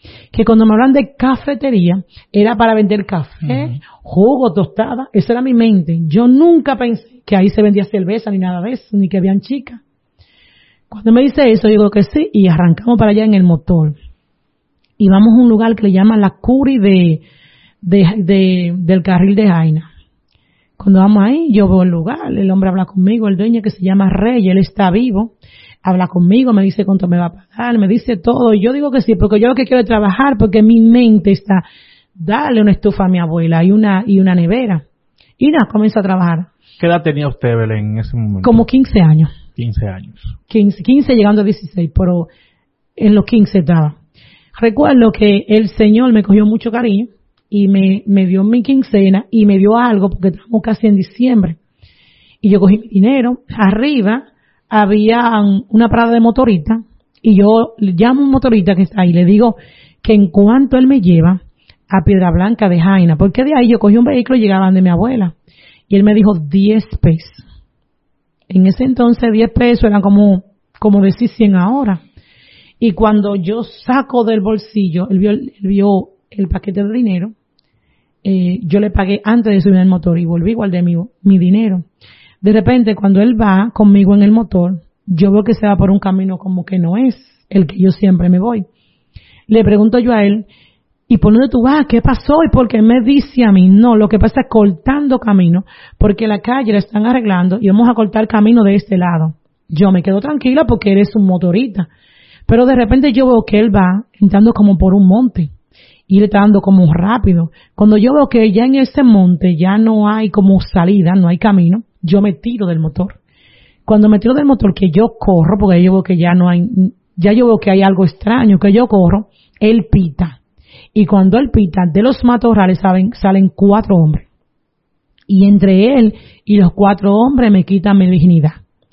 que cuando me hablan de cafetería, era para vender café, jugo, tostada. Esa era mi mente. Yo nunca pensé que ahí se vendía cerveza ni nada de eso, ni que habían chicas. Cuando me dice eso, digo que sí, y arrancamos para allá en el motor. Y vamos a un lugar que le llaman la Curi del carril de Jaina. Cuando vamos ahí, yo veo el lugar, el hombre habla conmigo, el dueño que se llama Rey, él está vivo, habla conmigo, me dice cuánto me va a pagar, me dice todo, y yo digo que sí, porque yo lo que quiero es trabajar, porque mi mente está, darle una estufa a mi abuela y una nevera. Y nada, comienzo a trabajar. ¿Qué edad tenía usted, Belén, en ese momento? Como 15 años. 15 años. 15 llegando a 16, pero en los 15 estaba. Recuerdo que el Señor me cogió mucho cariño y me dio mi quincena y me dio algo porque estamos casi en diciembre. Y yo cogí mi dinero. Arriba había una parada de motorista y yo llamo a un motorista que está ahí. Le digo que en cuanto él me lleva a Piedra Blanca de Jaina, porque de ahí yo cogí un vehículo y llegaba de mi abuela. Y él me dijo 10 pesos. En ese entonces 10 pesos eran como decir 100 ahora. Y cuando yo saco del bolsillo, él vio el paquete de dinero, yo le pagué antes de subir el motor y volví igual de mi dinero. De repente, cuando él va conmigo en el motor, yo veo que se va por un camino como que no es el que yo siempre me voy. Le pregunto yo a él, ¿y por dónde tú vas? ¿Qué pasó? ¿Y por qué me dice a mí? No, lo que pasa es cortando camino, porque la calle la están arreglando y vamos a cortar camino de este lado. Yo me quedo tranquila porque él es un motorista. Pero de repente yo veo que él va entrando como por un monte y le está dando como rápido. Cuando yo veo que ya en ese monte ya no hay como salida, no hay camino, yo me tiro del motor. Cuando me tiro del motor, que yo corro, porque yo veo que ya yo veo que hay algo extraño, que yo corro, él pita. Y cuando él pita, de los matorrales salen 4 hombres. Y entre él y los 4 hombres me quitan mi virginidad.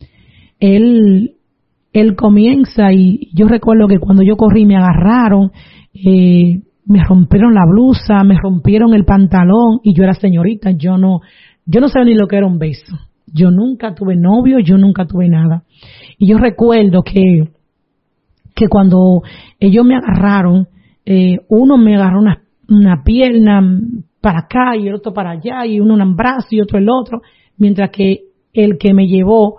Él comienza y yo recuerdo que cuando yo corrí me agarraron, me rompieron la blusa, me rompieron el pantalón y yo era señorita, yo no sabía ni lo que era un beso. Yo nunca tuve novio, yo nunca tuve nada. Y yo recuerdo que cuando ellos me agarraron, uno me agarró una pierna para acá y el otro para allá y uno un brazo y otro el otro, mientras que el que me llevó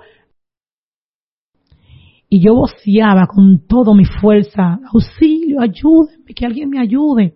y yo voceaba con toda mi fuerza, auxilio, ayúdenme, que alguien me ayude.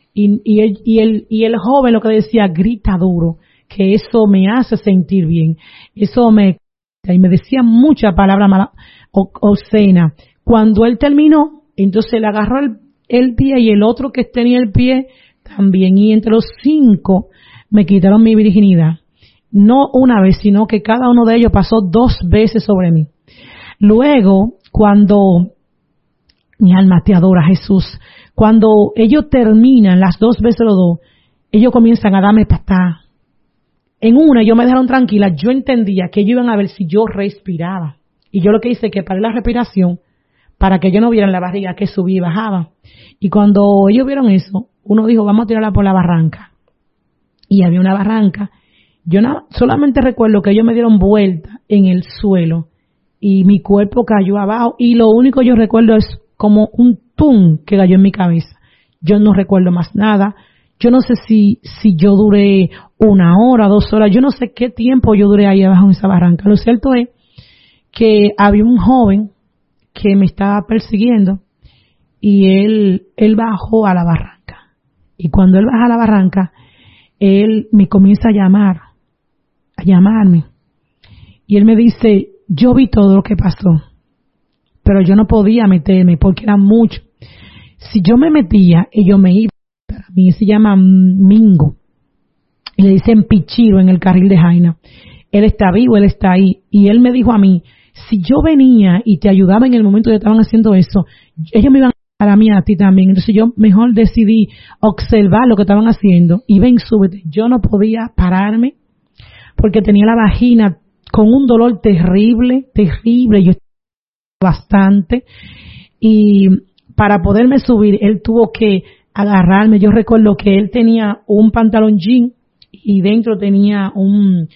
Y el joven lo que decía, grita duro, que eso me hace sentir bien. Eso y me decía muchas palabras malas, obscenas. Cuando él terminó, entonces le agarró el pie y el otro que tenía el pie también. Y entre los 5 me quitaron mi virginidad. No una vez, sino que cada uno de ellos pasó 2 veces sobre mí. Luego, cuando, mi alma te adora, Jesús, cuando ellos terminan las 2 veces los 2, ellos comienzan a darme patada. En una, ellos me dejaron tranquila, yo entendía que ellos iban a ver si yo respiraba. Y yo lo que hice es que paré la respiración para que ellos no vieran la barriga que subía y bajaba. Y cuando ellos vieron eso, uno dijo, vamos a tirarla por la barranca. Y había una barranca. Yo solamente recuerdo que ellos me dieron vuelta en el suelo y mi cuerpo cayó abajo y lo único que yo recuerdo es como un tum que cayó en mi cabeza. Yo no recuerdo más nada. Yo no sé si yo duré 1 hora, 2 horas, yo no sé qué tiempo yo duré ahí abajo en esa barranca. Lo cierto es que había un joven que me estaba persiguiendo y él bajó a la barranca. Y cuando él baja a la barranca, él me comienza a llamarme. Y él me dice, yo vi todo lo que pasó, pero yo no podía meterme porque era mucho. Si yo me metía, ellos me iban. Para mí se llama Mingo. Y le dicen Pichiro en el carril de Jaina. Él está vivo, él está ahí. Y él me dijo a mí, si yo venía y te ayudaba en el momento que estaban haciendo eso, ellos me iban a mí a ti también. Entonces yo mejor decidí observar lo que estaban haciendo. Y ven, súbete. Yo no podía pararme porque tenía la vagina con un dolor terrible. Yo estaba bastante. Y para poderme subir, él tuvo que agarrarme. Yo recuerdo que él tenía un pantalón jean y dentro tenía un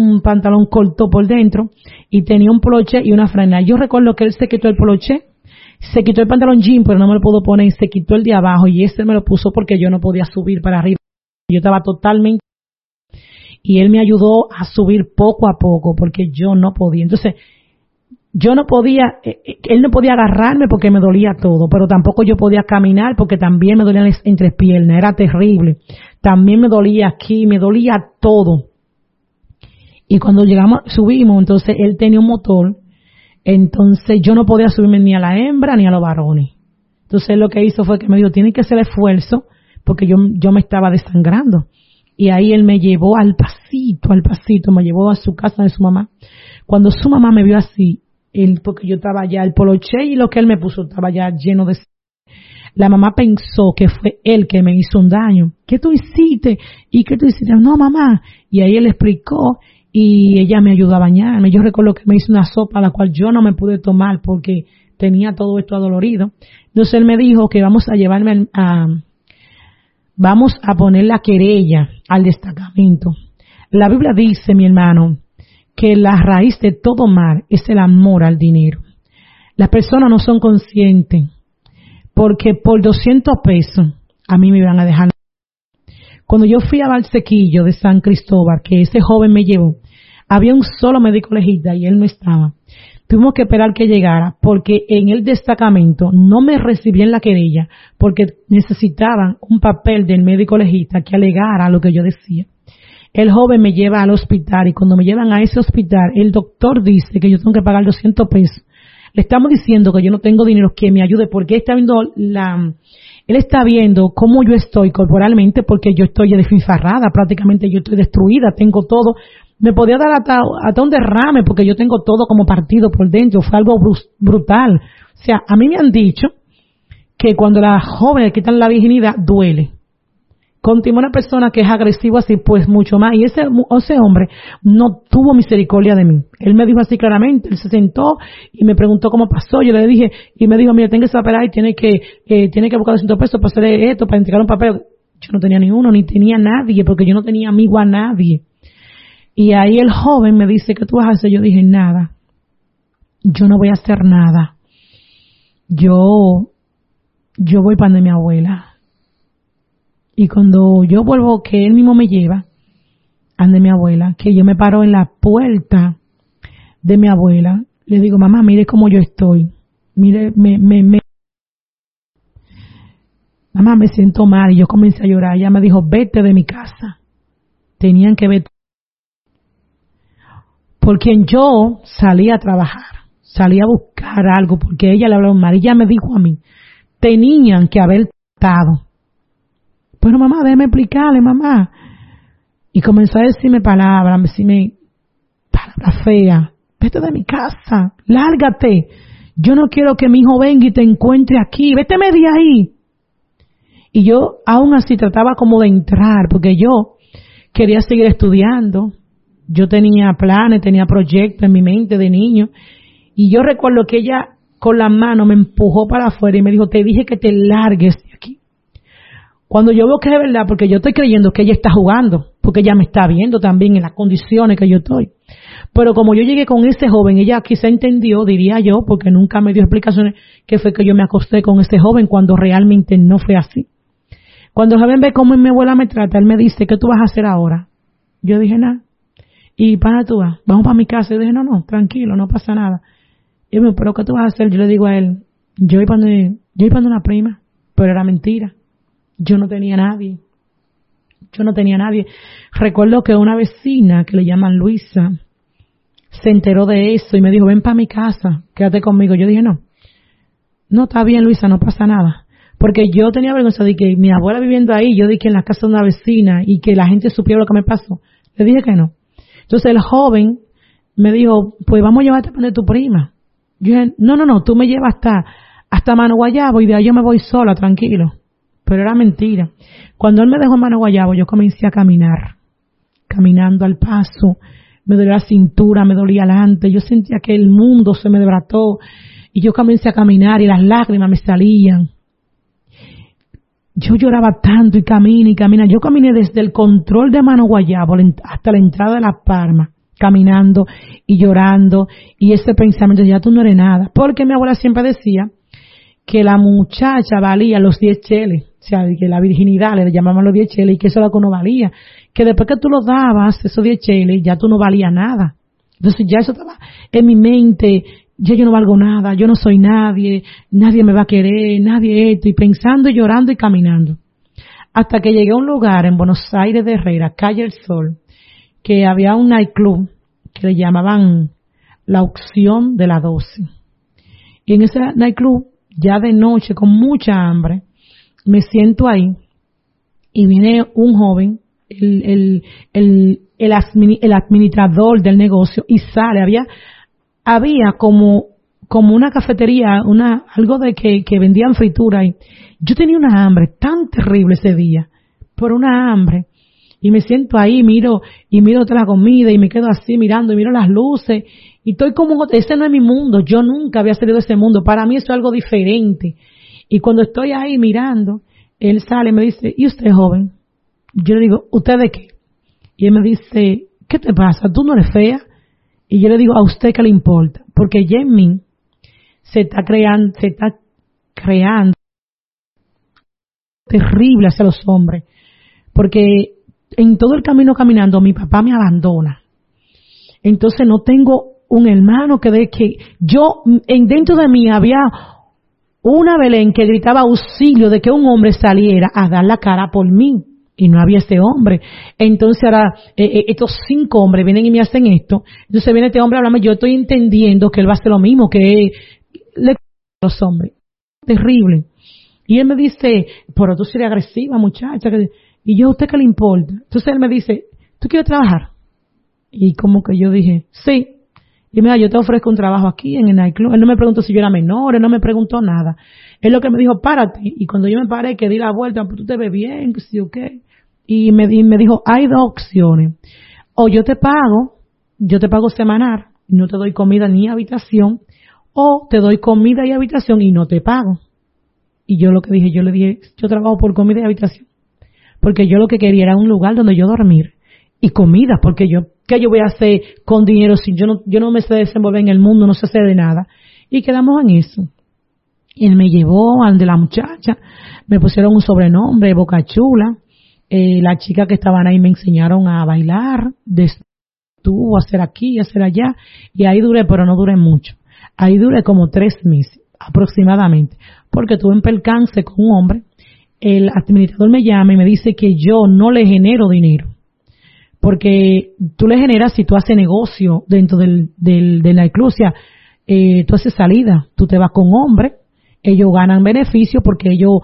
pantalón corto por dentro y tenía un poloché y una franela. Yo recuerdo que él se quitó el poloché, Se quitó el pantalón jean, pero no me lo pudo poner, se quitó el de abajo y ese me lo puso porque yo no podía subir para arriba. Yo estaba totalmente, y él me ayudó a subir poco a poco porque yo no podía. Entonces, yo no podía, él no podía agarrarme porque me dolía todo, pero tampoco yo podía caminar porque también me dolían las entrepiernas, era terrible. También me dolía aquí, me dolía todo. Y cuando subimos, entonces él tenía un motor, entonces yo no podía subirme ni a la hembra ni a los varones. Entonces él lo que hizo fue que me dijo, tiene que hacer esfuerzo porque yo me estaba desangrando. Y ahí él me llevó al pasito, me llevó a su casa de su mamá. Cuando su mamá me vio así, porque yo estaba ya, el poloché y lo que él me puso estaba ya lleno de... La mamá pensó que fue él que me hizo un daño. ¿Qué tú hiciste? ¿Y qué tú hiciste? No, mamá. Y ahí él explicó y ella me ayudó a bañarme. Yo recuerdo que me hizo una sopa la cual yo no me pude tomar porque tenía todo esto adolorido. Entonces él me dijo que vamos a poner la querella al destacamento. La Biblia dice, mi hermano, que la raíz de todo mal es el amor al dinero. Las personas no son conscientes porque por 200 pesos a mí me iban a dejar. Cuando yo fui a Valsequillo de San Cristóbal, que ese joven me llevó, había un solo médico legista y él no estaba. Tuvimos que esperar que llegara porque en el destacamento no me recibían la querella porque necesitaban un papel del médico legista que alegara lo que yo decía. El joven me lleva al hospital y cuando me llevan a ese hospital, el doctor dice que yo tengo que pagar 200 pesos. Le estamos diciendo que yo no tengo dinero que me ayude porque él está viendo cómo yo estoy corporalmente porque yo estoy desfifarrada, prácticamente yo estoy destruida, tengo todo. Me podía dar hasta un derrame porque yo tengo todo como partido por dentro. Fue algo brutal. O sea, a mí me han dicho que cuando las jóvenes quitan la virginidad duele. Continúa una persona que es agresiva así, pues mucho más. Y ese hombre no tuvo misericordia de mí. Él me dijo así claramente, él se sentó y me preguntó cómo pasó. Yo le dije, y me dijo, mira, tengo que operar y tiene que buscar 200 pesos para hacer esto, para entregar un papel. Yo no tenía ni uno, ni tenía nadie, porque yo no tenía amigo a nadie. Y ahí el joven me dice, ¿qué tú vas a hacer? Yo dije, nada. Yo no voy a hacer nada. Yo voy para donde mi abuela. Y cuando yo vuelvo, que él mismo me lleva, ande mi abuela, que yo me paro en la puerta de mi abuela, le digo, mamá, mire cómo yo estoy. Mire, mamá, me siento mal. Y yo comencé a llorar. Ella me dijo, vete de mi casa. Tenían que ver. Porque yo salí a trabajar, salí a buscar algo, porque ella le habló mal. Y ella me dijo a mí, tenían que haber tratado. Pero mamá, déjeme explicarle, mamá. Y comenzó a decirme palabras feas. Vete de mi casa, lárgate. Yo no quiero que mi hijo venga y te encuentre aquí. Véteme de ahí. Y yo aún así trataba como de entrar, porque yo quería seguir estudiando. Yo tenía planes, tenía proyectos en mi mente de niño. Y yo recuerdo que ella con la mano me empujó para afuera y me dijo, te dije que te largues de aquí. Cuando yo veo que es verdad, porque yo estoy creyendo que ella está jugando, porque ella me está viendo también en las condiciones que yo estoy. Pero como yo llegué con ese joven, ella quizá entendió, diría yo, porque nunca me dio explicaciones, que fue que yo me acosté con ese joven cuando realmente no fue así. Cuando el joven ve cómo mi abuela me trata, él me dice, ¿qué tú vas a hacer ahora? Yo dije, nada. ¿Y para tú vas? Vamos para mi casa. Yo dije, no, tranquilo, no pasa nada. Y yo me dijo, ¿pero qué tú vas a hacer? Yo le digo a él, yo iba para una prima, pero era mentira. Yo no tenía nadie. Recuerdo que una vecina que le llaman Luisa se enteró de eso y me dijo, ven para mi casa, quédate conmigo. Yo dije, no, está bien, Luisa, no pasa nada. Porque yo tenía vergüenza de que mi abuela viviendo ahí, yo dije en la casa de una vecina y que la gente supiera lo que me pasó. Le dije que no. Entonces el joven me dijo, pues vamos a llevarte para tu prima. Yo dije, no, tú me llevas hasta Mano Guayabo y de ahí yo me voy sola, tranquilo. Pero era mentira. Cuando él me dejó en Mano Guayabo, yo comencé a caminar. Caminando al paso. Me dolía la cintura, me dolía adelante. Yo sentía que el mundo se me desbarató. Y yo comencé a caminar y las lágrimas me salían. Yo lloraba tanto y camina. Yo caminé desde el control de Mano Guayabo hasta la entrada de La Palma, caminando y llorando. Y ese pensamiento, ya tú no eres nada. Porque mi abuela siempre decía que la muchacha valía los 10 cheles, o sea, que la virginidad le llamaban los 10 cheles y que eso era lo que no valía, que después que tú lo dabas, esos 10 cheles, ya tú no valías nada. Entonces ya eso estaba en mi mente, ya yo no valgo nada, yo no soy nadie, nadie me va a querer, nadie esto, y pensando, y llorando y caminando. Hasta que llegué a un lugar en Buenos Aires de Herrera, Calle El Sol, que había un nightclub que le llamaban La Opción de la 12. Y en ese nightclub, ya de noche, con mucha hambre, me siento ahí y viene un joven, el administrador del negocio, y sale. Había como una cafetería, algo de que vendían fritura ahí. Yo tenía una hambre tan terrible ese día, por una hambre. Y me siento ahí, miro toda la comida y me quedo así mirando y miro las luces y estoy como, ese no es mi mundo, yo nunca había salido de ese mundo, para mí eso es algo diferente. Y cuando estoy ahí mirando, él sale y me dice, ¿y usted, joven? Yo le digo, ¿usted de qué? Y él me dice, ¿qué te pasa? ¿Tú no eres fea? Y yo le digo, ¿a usted qué le importa? Porque ya en mí se está creando terrible hacia los hombres, porque en todo el camino caminando mi papá me abandona. Entonces no tengo un hermano que yo, dentro de mí había una Belén que gritaba auxilio de que un hombre saliera a dar la cara por mí, y no había ese hombre. Entonces ahora estos 5 hombres vienen y me hacen esto, entonces viene este hombre a hablarme, yo estoy entendiendo que él va a hacer lo mismo, que le los hombres. Terrible. Y él me dice, pero tú serías agresiva, muchacha. Y yo, ¿a usted qué le importa? Entonces él me dice, ¿tú quieres trabajar? Y como que yo dije, sí. Y mira, yo te ofrezco un trabajo aquí en el nightclub. Él no me preguntó si yo era menor, él no me preguntó nada. Él lo que me dijo, párate. Y cuando yo me paré, que di la vuelta, pues tú te ves bien, que sí o qué. Y me dijo, hay 2 opciones. O yo te pago semanal, y no te doy comida ni habitación, o te doy comida y habitación y no te pago. Y yo lo que dije, yo le dije, yo trabajo por comida y habitación. Porque yo lo que quería era un lugar donde yo dormir. Y comida, porque ¿qué yo voy a hacer con dinero si yo no me sé desenvolver en el mundo, no sé hacer de nada? Y quedamos en eso. Y él me llevó al de la muchacha, me pusieron un sobrenombre, Boca Chula. La chica que estaban ahí me enseñaron a bailar, a hacer aquí, a hacer allá. Y ahí duré, pero no duré mucho. Ahí duré como 3 meses aproximadamente, porque tuve un percance con un hombre. El administrador me llama y me dice que yo no le genero dinero, porque tú le generas si tú haces negocio dentro de la eclusia, tú haces salida, tú te vas con hombres, ellos ganan beneficio porque ellos,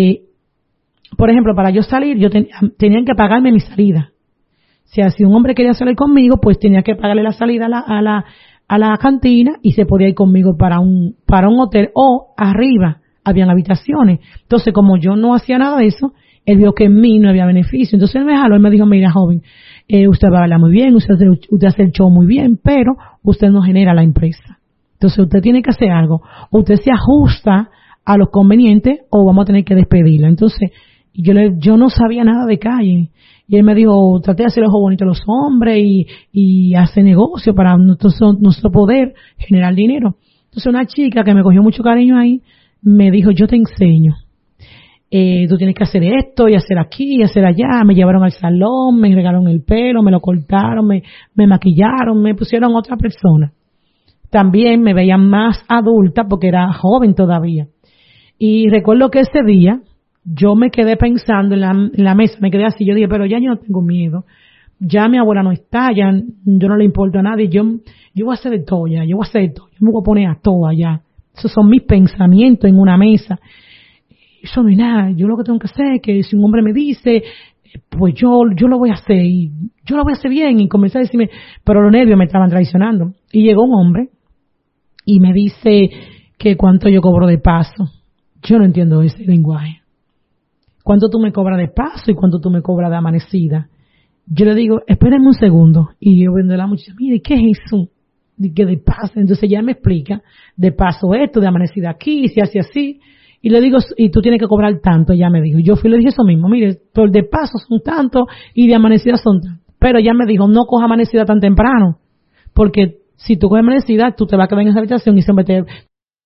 por ejemplo, para yo salir, tenían que pagarme mi salida. O sea, si un hombre quería salir conmigo, pues tenía que pagarle la salida a la cantina y se podía ir conmigo para un hotel, o arriba habían habitaciones. Entonces, como yo no hacía nada de eso, él vio que en mí no había beneficio. Entonces él me jaló y me dijo, mira, joven, usted va a bailar muy bien, usted hace el show muy bien, pero usted no genera la empresa. Entonces usted tiene que hacer algo. O usted se ajusta a los convenientes o vamos a tener que despedirla. Entonces yo no sabía nada de calle. Y él me dijo, trate de hacer el ojo bonito a los hombres y hacer negocio para nuestro poder generar dinero. Entonces una chica que me cogió mucho cariño ahí me dijo, yo te enseño. Tú tienes que hacer esto y hacer aquí y hacer allá. Me llevaron al salón, me regalaron el pelo, me lo cortaron, me maquillaron, me pusieron otra persona. También me veían más adulta porque era joven todavía. Y recuerdo que ese día yo me quedé pensando en la mesa, me quedé así, yo dije, pero ya yo no tengo miedo. Ya mi abuela no está, ya yo no le importo a nadie, yo voy a hacer de todo ya, yo me voy a poner a todo allá. Esos son mis pensamientos en una mesa. Eso no es nada, yo lo que tengo que hacer es que si un hombre me dice, pues yo lo voy a hacer, y yo lo voy a hacer bien, y comencé a decirme, pero los nervios me estaban traicionando. Y llegó un hombre y me dice que cuánto yo cobro de paso. Yo no entiendo ese lenguaje. ¿Cuánto tú me cobras de paso y cuánto tú me cobras de amanecida? Yo le digo, espérenme un segundo. Y yo viendo a la muchacha, mire, ¿qué es eso? Que de paso. Entonces ya me explica, de paso esto, de amanecida aquí, se hace así. Y le digo, y tú tienes que cobrar tanto, ya me dijo. Yo fui y le dije eso mismo, mire, por de paso son tanto y de amanecida son tanto. Pero ya me dijo, no coja amanecida tan temprano, porque si tú coges amanecida, tú te vas a quedar en esa habitación y siempre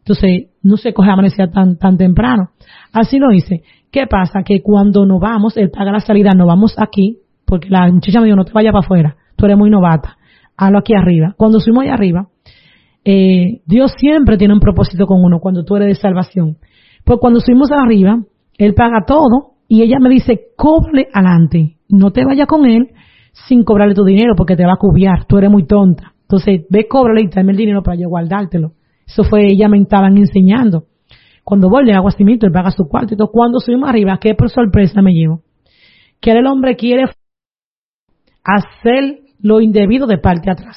Entonces, no se coge amanecida tan temprano. Así lo hice. ¿Qué pasa? Que cuando nos vamos, él paga la salida, nos vamos aquí, porque la muchacha me dijo, no te vayas para afuera, tú eres muy novata, hazlo aquí arriba. Cuando subimos allá arriba, Dios siempre tiene un propósito con uno cuando tú eres de salvación. Pues cuando subimos arriba, él paga todo y ella me dice, cóbrale adelante, no te vayas con él sin cobrarle tu dinero porque te va a cubiar, tú eres muy tonta. Entonces, ve, cóbrale y tráeme el dinero para yo guardártelo. Eso fue, ella me estaban enseñando. Cuando voy, le hago así mismo, él paga su cuarto y todo. Cuando subimos arriba, qué por sorpresa me llevo. Que el hombre quiere hacer lo indebido de parte atrás.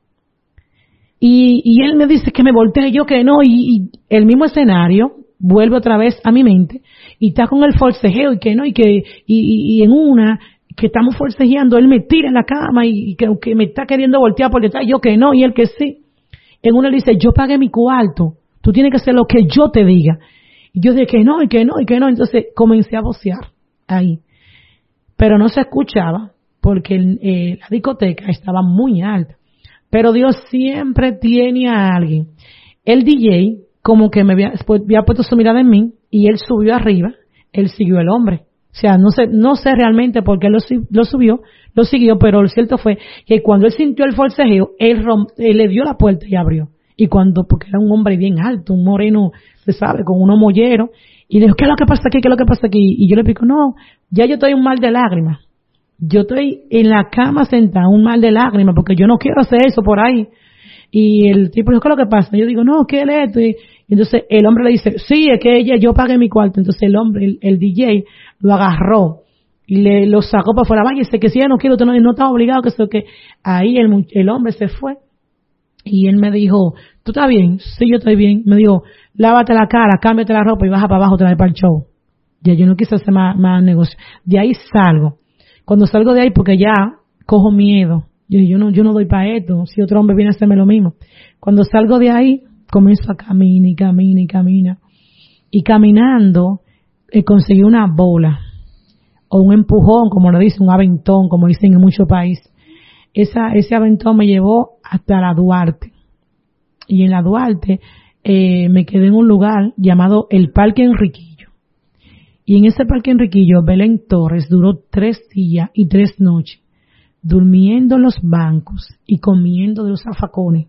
Y él me dice que me voltee, yo que no, y el mismo escenario vuelve otra vez a mi mente, y está con el forcejeo, y que no, y en una, que estamos forcejeando, él me tira en la cama, y que me está queriendo voltear por detrás, yo que no, y él que sí. En una le dice, yo pagué mi cuarto, tú tienes que hacer lo que yo te diga. Y yo dije que no, y que no, y que no, entonces comencé a vocear ahí. Pero no se escuchaba, porque la discoteca estaba muy alta. Pero Dios siempre tiene a alguien. El DJ, como que había puesto su mirada en mí, y él subió arriba, él siguió el hombre. O sea, no sé realmente por qué lo subió, lo siguió, pero lo cierto fue que cuando él sintió el forcejeo, él le dio la puerta y abrió. Y porque era un hombre bien alto, un moreno, se sabe, con unos molleros, y le dijo, ¿qué es lo que pasa aquí? ¿Qué es lo que pasa aquí? Y yo le explico, no, ya yo estoy un mal de lágrimas. Yo estoy en la cama sentada, un mal de lágrimas, porque yo no quiero hacer eso por ahí. Y el tipo dijo, ¿qué es lo que pasa? Yo digo, no, ¿qué es esto? Y entonces el hombre le dice, sí, es que yo pagué mi cuarto. Entonces el hombre, el DJ, lo agarró y lo sacó para afuera. Váyase, que si ya no quiero, usted no está obligado, que eso, que ahí el hombre se fue. Y él me dijo, ¿tú estás bien? Sí, yo estoy bien. Me dijo, lávate la cara, cámbiate la ropa y baja para abajo otra vez para el show. Ya yo no quise hacer más negocio. De ahí salgo. Cuando salgo de ahí, porque ya cojo miedo. Yo no doy para esto. Si otro hombre viene a hacerme lo mismo. Cuando salgo de ahí, comienzo a caminar. Y caminando, conseguí una bola. O un empujón, como lo dicen, un aventón, como dicen en muchos países. Ese aventón me llevó hasta la Duarte. Y en la Duarte me quedé en un lugar llamado el Parque Enriquillo. Y en ese Parque Enriquillo, Belén Torres duró 3 días y 3 noches, durmiendo en los bancos y comiendo de los zafacones.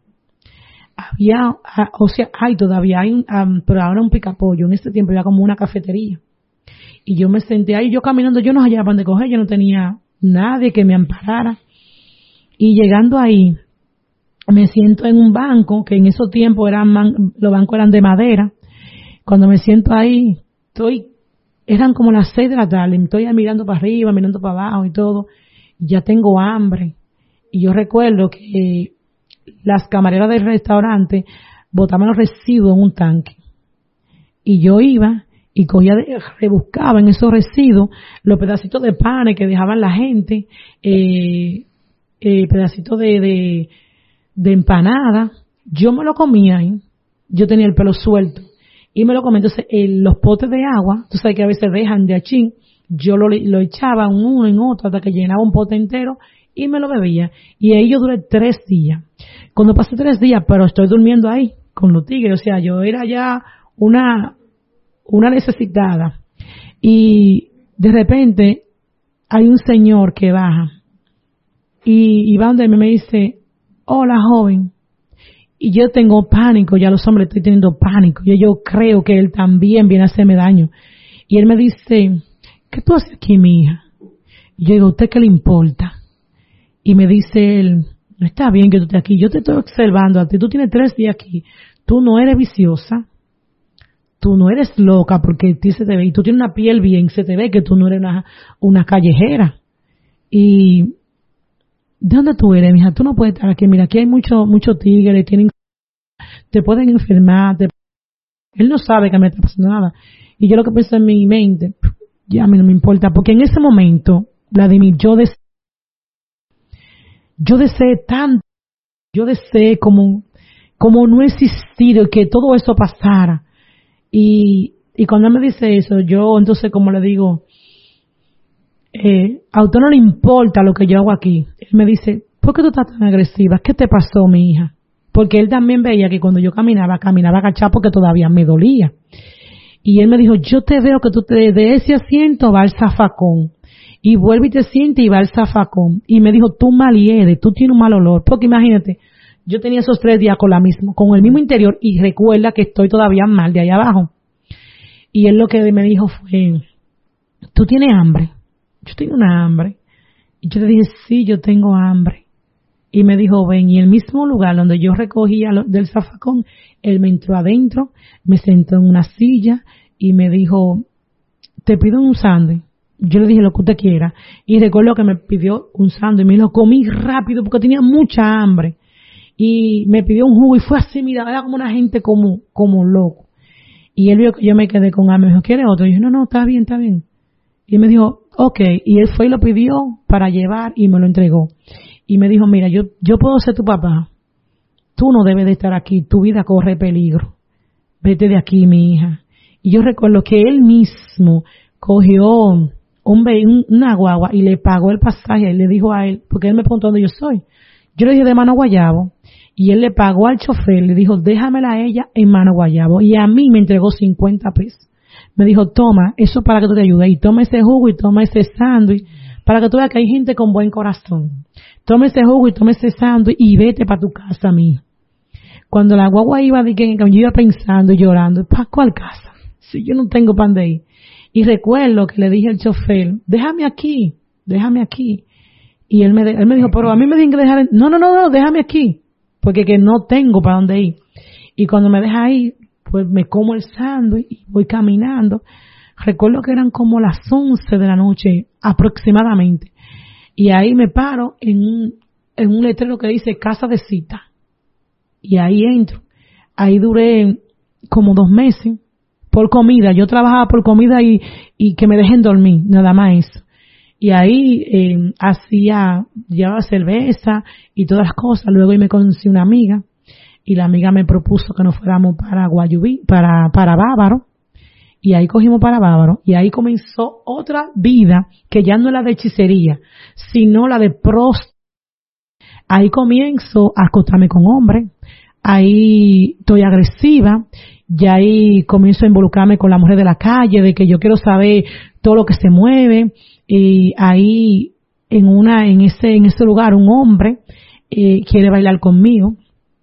Todavía hay pero ahora un picapollo. En este tiempo había como una cafetería. Y yo me senté ahí, yo caminando, yo no hallaba dónde coger, yo no tenía nadie que me amparara. Y llegando ahí, me siento en un banco, que en esos tiempos los bancos eran de madera. Cuando me siento ahí, eran como las 6 de la tarde, estoy mirando para arriba, mirando para abajo y todo, ya tengo hambre. Y yo recuerdo que las camareras del restaurante botaban los residuos en un tanque. Y yo iba y rebuscaba en esos residuos los pedacitos de panes que dejaban la gente, pedacitos de empanada. Yo me lo comía ahí, yo tenía el pelo suelto y me lo comía. Entonces los potes de agua, tú sabes que a veces dejan de achín, yo lo echaba uno en otro hasta que llenaba un pote entero y me lo bebía. Y ahí yo duré 3 días. Cuando pasé 3 días, pero estoy durmiendo ahí con los tigres, o sea, yo era ya una necesitada. Y de repente hay un señor que baja y va donde me dice, hola joven. Y yo tengo pánico, ya los hombres estoy teniendo pánico. Yo creo que él también viene a hacerme daño. Y él me dice, ¿qué tú haces aquí, mi hija? Y yo digo, ¿a usted qué le importa? Y me dice él, no está bien que tú estés aquí, yo te estoy observando a ti, tú tienes 3 días aquí, tú no eres viciosa, tú no eres loca porque a ti se te ve, y tú tienes una piel bien, se te ve que tú no eres una callejera. Y ¿de dónde tú eres, mija? Tú no puedes estar aquí. Mira, aquí hay muchos tigres, te pueden enfermar. Él no sabe que me está pasando nada. Y yo lo que pienso en mi mente, ya a mí no me importa, porque en ese momento, Vladimir, yo deseé tanto, yo deseé como no existir, que todo eso pasara. Y cuando él me dice eso, yo entonces como le digo, a usted no le importa lo que yo hago aquí. Él me dice, ¿por qué tú estás tan agresiva? ¿Qué te pasó, mi hija? porque él también veía que cuando yo caminaba agachado porque todavía me dolía. Y él me dijo, yo te veo que tú de ese asiento va al zafacón. Y vuelve y te siente y va al zafacón. Y me dijo, tú malieres, tú tienes un mal olor. Porque imagínate, yo tenía esos 3 días con el mismo interior y recuerda que estoy todavía mal de allá abajo. Y él lo que me dijo fue, ¿tú tienes hambre? Yo tengo una hambre. Y yo le dije, sí, yo tengo hambre. Y me dijo, ven, y el mismo lugar donde yo recogía del zafacón, él me entró adentro, me sentó en una silla y me dijo, te pido un sándwich. Yo le dije lo que usted quiera. Y recuerdo que me pidió un sándwich. Me lo comí rápido porque tenía mucha hambre. Y me pidió un jugo y fue así, mira, era como una gente como loco. Y él vio que yo me quedé con hambre. Me dijo, ¿quiere otro? Y yo, no, está bien, está bien. Y me dijo, ok. Y él fue y lo pidió para llevar y me lo entregó. Y me dijo, mira, yo puedo ser tu papá. Tú no debes de estar aquí. Tu vida corre peligro. Vete de aquí, mi hija. Y yo recuerdo que él mismo cogió una guagua y le pagó el pasaje. Y le dijo a él, porque él me preguntó dónde yo soy. Yo le dije de Mano Guayabo. Y él le pagó al chofer. Le dijo, déjamela a ella en Mano Guayabo. Y a mí me entregó 50 pesos. Me dijo, toma, eso para que tú te ayudes. Y toma ese jugo y toma ese sándwich para que tú veas que hay gente con buen corazón. Toma ese jugo y toma ese sándwich y vete para tu casa, mía. Cuando la guagua iba, yo iba pensando y llorando, ¿para cuál casa? Si yo no tengo pan de ir. Y recuerdo que le dije al chofer, déjame aquí. Y él me dijo, pero a mí me tienen que dejar, no, déjame aquí, porque que no tengo para dónde ir. Y cuando me deja ahí, pues me como el sándwich y voy caminando. Recuerdo que eran como las 11 de la noche aproximadamente. Y ahí me paro en un letrero que dice casa de cita. Y ahí entro. Ahí duré como 2 meses por comida. Yo trabajaba por comida y que me dejen dormir, nada más eso. Y ahí llevaba cerveza y todas las cosas. Luego me conocí una amiga y la amiga me propuso que nos fuéramos para Guayubí, para Bávaro. Y ahí cogimos para Bávaro y ahí comenzó otra vida que ya no es la de hechicería, sino la de prostitución. Ahí comienzo a acostarme con hombres, ahí estoy agresiva, y ahí comienzo a involucrarme con la mujer de la calle, de que yo quiero saber todo lo que se mueve, y ahí en ese lugar un hombre quiere bailar conmigo,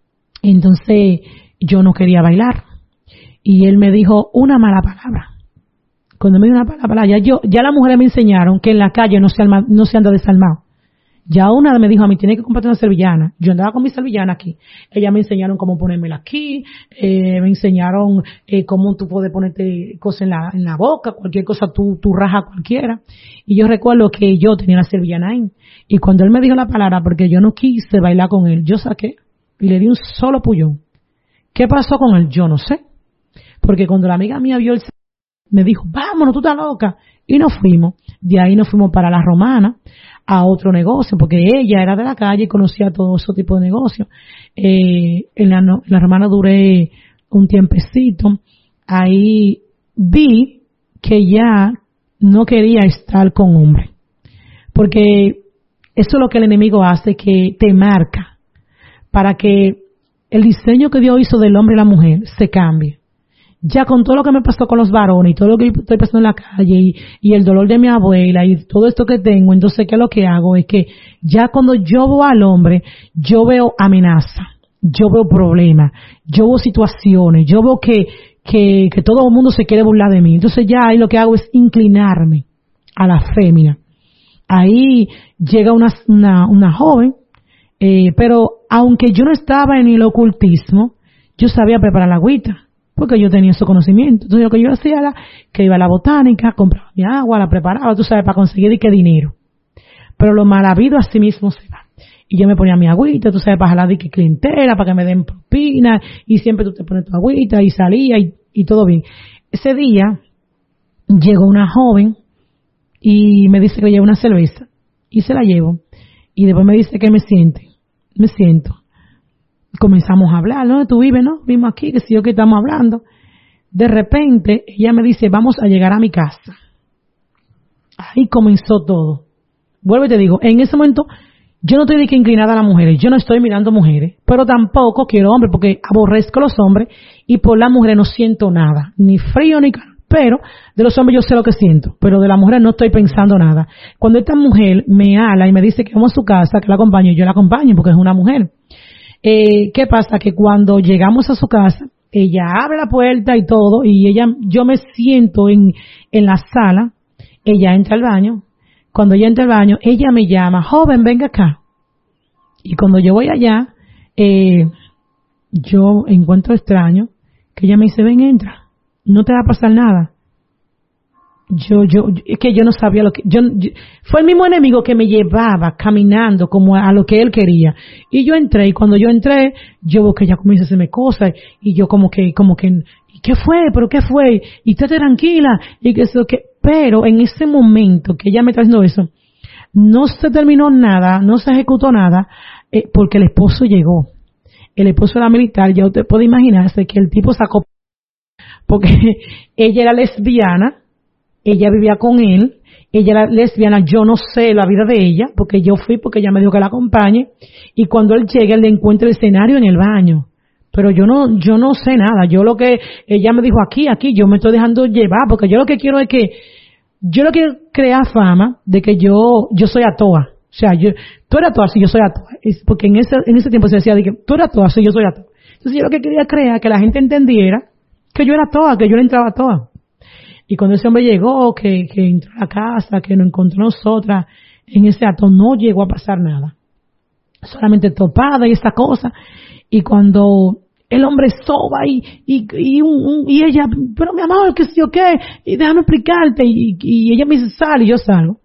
entonces yo no quería bailar. Y él me dijo una mala palabra. Cuando me dijo una mala palabra, ya las mujeres me enseñaron que en la calle no se anda desalmado. Ya una me dijo a mí, tienes que comprarte una servillana. Yo andaba con mi servillana aquí. Ellas me enseñaron cómo ponérmela aquí, me enseñaron cómo tú puedes ponerte cosas en la boca, cualquier cosa tú rajas cualquiera. Y yo recuerdo que yo tenía la servillana ahí. Y cuando él me dijo la palabra, porque yo no quise bailar con él, yo saqué y le di un solo puñón. ¿Qué pasó con él? Yo no sé. Porque cuando la amiga mía vio me dijo, vámonos, tú estás loca. Y nos fuimos. De ahí nos fuimos para La Romana a otro negocio, porque ella era de la calle y conocía todo ese tipo de negocios. En la Romana duré un tiempecito. Ahí vi que ya no quería estar con hombres. Porque eso es lo que el enemigo hace, que te marca para que el diseño que Dios hizo del hombre y la mujer se cambie. Ya con todo lo que me pasó con los varones y todo lo que estoy pasando en la calle y el dolor de mi abuela y todo esto que tengo, entonces ¿qué es lo que hago? Es que ya cuando yo veo al hombre, yo veo amenaza, yo veo problemas, yo veo situaciones, yo veo que todo el mundo se quiere burlar de mí. Entonces ya ahí lo que hago es inclinarme a la fémina. Ahí llega una joven, pero aunque yo no estaba en el ocultismo, yo sabía preparar la agüita. Porque yo tenía ese conocimiento. Entonces lo que yo hacía era que iba a la botánica, compraba mi agua, la preparaba, tú sabes, para conseguir y qué dinero. Pero lo mal habido así mismo se va. Y yo me ponía mi agüita, tú sabes, para jalar de que clientela, para que me den propina, y siempre tú te pones tu agüita, y salía, y todo bien. Ese día llegó una joven y me dice que llevo una cerveza. Y se la llevo. Y después me dice que me siento. Comenzamos a hablar, ¿no? Tú vives, ¿no? Vimos aquí, que si yo que estamos hablando. De repente, ella me dice, vamos a llegar a mi casa. Ahí comenzó todo. Vuelvo y te digo, en ese momento, yo no estoy de que inclinada a las mujeres, yo no estoy mirando mujeres, pero tampoco quiero hombres porque aborrezco a los hombres y por las mujeres no siento nada, ni frío ni calor. Pero de los hombres yo sé lo que siento, pero de la mujer no estoy pensando nada. Cuando esta mujer me habla y me dice que vamos a su casa, que la acompaño, yo la acompaño porque es una mujer. ¿Qué pasa? Que cuando llegamos a su casa, ella abre la puerta y todo, y yo me siento en la sala, ella entra al baño. Cuando ella entra al baño, ella me llama, joven, venga acá. Y cuando yo voy allá, yo encuentro extraño que ella me dice, ven, entra. No te va a pasar nada. Es que yo no sabía lo que, fue el mismo enemigo que me llevaba caminando como a lo que él quería. Y yo entré, y cuando yo entré, yo veo que ella comienza a hacerme cosas, y yo como que, ¿y qué fue? ¿Pero qué fue? Y estate tranquila, y que eso, que, pero en ese momento que ella me está haciendo eso, no se terminó nada, no se ejecutó nada, porque el esposo llegó. El esposo era militar, ya usted puede imaginarse que el tipo sacó, porque ella era lesbiana, ella vivía con él, ella era lesbiana, yo no sé la vida de ella, porque yo fui porque ella me dijo que la acompañe, y cuando él llega, él le encuentra el escenario en el baño. Pero yo no sé nada, ella me dijo aquí, yo me estoy dejando llevar, porque yo lo que quiero es que, yo no quiero crear fama de que yo soy atoa. O sea, tú eres atoa, sí, yo soy atoa. Porque en ese tiempo se decía de que tú eres atoa, sí, yo soy atoa. Entonces yo lo que quería crear, que la gente entendiera que yo era atoa, que yo le entraba a toa. Y cuando ese hombre llegó, que entró a la casa, que nos encontró nosotras, en ese acto no llegó a pasar nada. Solamente topada y esa cosa. Y cuando el hombre soba y ella, pero mi amor, que sí o qué, y déjame explicarte, y ella me dice, sal, y yo salgo.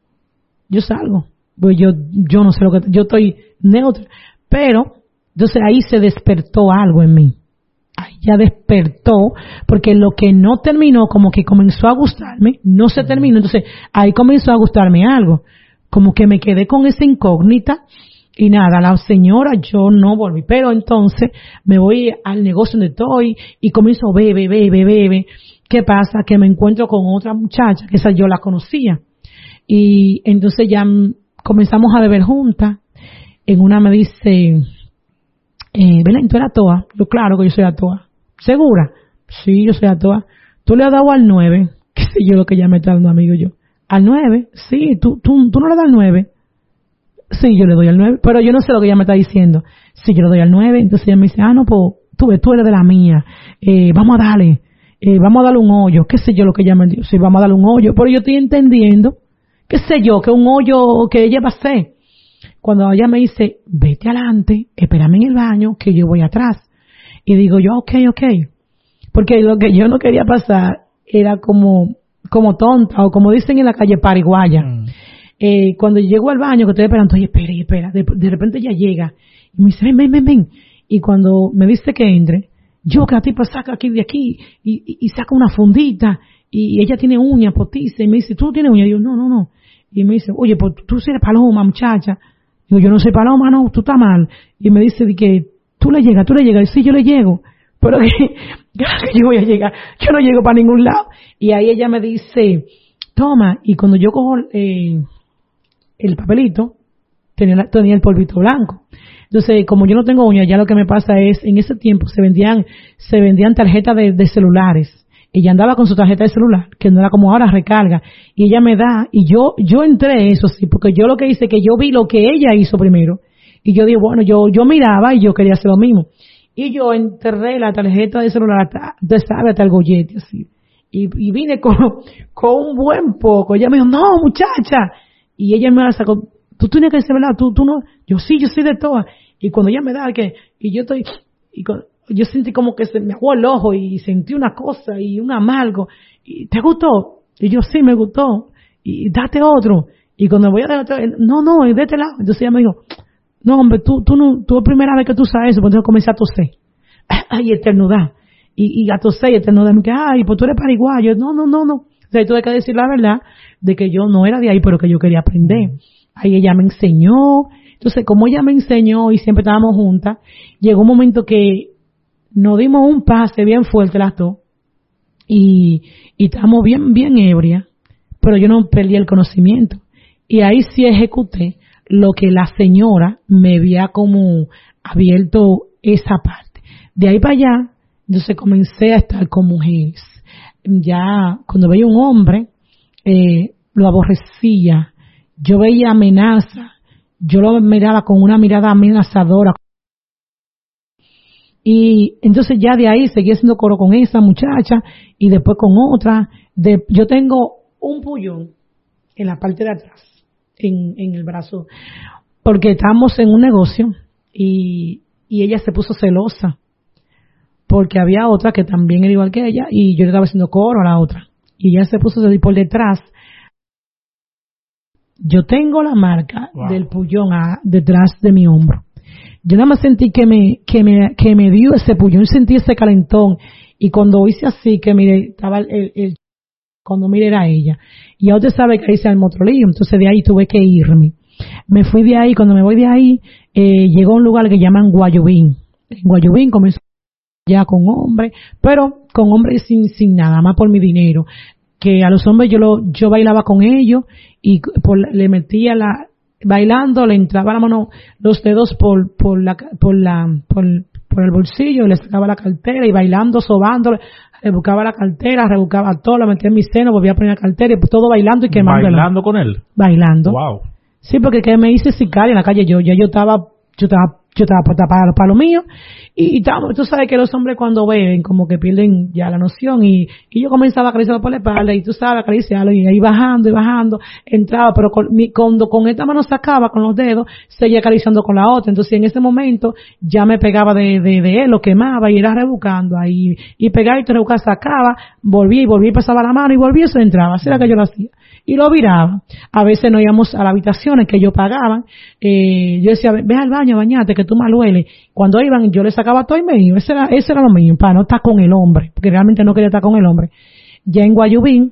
Pues yo no sé lo que, yo estoy neutra. Pero, entonces ahí se despertó algo en mí. Ahí ya despertó, porque lo que no terminó, como que comenzó a gustarme, no se terminó, entonces ahí comenzó a gustarme algo. Como que me quedé con esa incógnita. Y nada, la señora, yo no volví. Pero entonces me voy al negocio donde estoy y comienzo a bebe. ¿Qué pasa? Que me encuentro con otra muchacha, que esa yo la conocía. Y entonces ya comenzamos a beber juntas. En una me dice, Belén, ¿tú eres atoa? Yo, claro que yo soy atoa. ¿Segura? Sí, yo soy atoa. ¿Tú le has dado al 9? ¿Qué sé yo lo que ella me está dando, amigo yo? ¿Al 9? Sí, ¿tú no le das al 9? Sí, yo le doy al 9, pero yo no sé lo que ella me está diciendo. Sí, yo le doy al 9, entonces ella me dice, no, pues tú eres de la mía, vamos a darle un hoyo, qué sé yo lo que ella me dijo, sí, vamos a darle un hoyo, pero yo estoy entendiendo, qué sé yo, que un hoyo que ella va a hacer. Cuando ella me dice, vete adelante, espérame en el baño, que yo voy atrás. Y digo yo, ok, porque lo que yo no quería pasar era como tonta, o como dicen en la calle, pariguaya. Cuando llego al baño, que estoy esperando, oye, espera, de repente ella llega y me dice, ven, y cuando me dice que entre, yo que la tipa saca aquí de aquí y saca una fundita, y ella tiene uñas postizas, y me dice, ¿tú tienes uñas? Y yo, no, y me dice, oye, pues tú eres paloma, muchacha. Digo, yo no soy paloma, no, tú estás mal. Y me dice que tú le llegas, y sí, yo le llego, pero que yo voy a llegar, yo no llego para ningún lado. Y ahí ella me dice, toma, y cuando yo cojo el papelito, tenía el polvito blanco. Entonces, como yo no tengo uñas, ya lo que me pasa es, en ese tiempo se vendían tarjetas de celulares. Ella andaba con su tarjeta de celular, que no era como ahora recarga, y ella me da, y yo entré, eso sí, porque yo lo que hice, que yo vi lo que ella hizo primero, y yo digo, bueno, yo miraba y yo quería hacer lo mismo. Y yo enterré la tarjeta de celular hasta el gollete, así. Y vine con un buen poco. Ella me dijo, no, muchacha. Y ella me la sacó, tú tienes que ser, ¿verdad? Tú no. Yo sí, yo soy de todas. Y cuando ella me da, yo sentí como que se me aguó el ojo y sentí una cosa y un amargo. Y, ¿te gustó? Y yo, sí, me gustó. Y date otro. Y cuando voy a dar otro, no, de este lado. Entonces ella me dijo, no, hombre, tú es primera vez que tú sabes eso. Pues entonces comencé a toser. Ay, eternidad. Y a toser y eternidad. Me dije, ay, pues tú eres pariguayo. No. O sea, tuve que decir la verdad de que yo no era de ahí, pero que yo quería aprender. Ahí ella me enseñó. Entonces, como ella me enseñó y siempre estábamos juntas, llegó un momento que nos dimos un pase bien fuerte las dos y estábamos bien ebrias, pero yo no perdí el conocimiento. Y ahí sí ejecuté lo que la señora me había como abierto esa parte. De ahí para allá, entonces comencé a estar con mujeres. Ya cuando veía un hombre, lo aborrecía. Yo veía amenaza. Yo lo miraba con una mirada amenazadora. Y entonces ya de ahí seguí haciendo coro con esa muchacha y después con otra. Yo tengo un puñón en la parte de atrás, en el brazo, porque estábamos en un negocio y ella se puso celosa porque había otra que también era igual que ella y yo le estaba haciendo coro a la otra y ella se puso por detrás. Yo tengo la marca del puñón detrás de mi hombro. Yo nada más sentí que me dio ese puñón, sentí ese calentón y cuando hice así que mire estaba cuando mire era ella y ya usted sabe que ahí se armó otro lío, entonces de ahí tuve que irme. Me fui de ahí, cuando me voy de ahí llegó a un lugar que llaman Guayubín. En Guayubín comenzó ya con hombres, pero con hombres sin nada más por mi dinero, que a los hombres yo bailaba con ellos y le metía bailando, le entraba la mano, los dedos por el bolsillo, le sacaba la cartera y bailando, sobándole, rebuscaba la cartera, rebuscaba todo, lo metía en mi seno, volvía a poner la cartera y pues todo bailando y quemando. ¿Bailando con él? Bailando. Wow. Sí, porque que me hice sicaria en la calle, yo estaba puesta para lo mío y tú sabes que los hombres cuando beben como que pierden ya la noción y yo comenzaba a acariciarlo por la espalda y tú sabes acariciarlo y ahí bajando entraba, pero cuando con esta mano sacaba con los dedos seguía acariciando con la otra, entonces en ese momento ya me pegaba de él, lo quemaba y era rebuscando ahí y pegaba y rebuscaba, sacaba, volvía y pasaba la mano y volvía y se entraba, así era que yo lo hacía. Y lo viraba. A veces no íbamos a las habitaciones que yo pagaba. Yo decía, ve al baño, bañate, que tú mal hueles. Cuando iban, yo le sacaba todo y me iba. Ese era lo mío, para no estar con el hombre, porque realmente no quería estar con el hombre. Ya en Guayubín,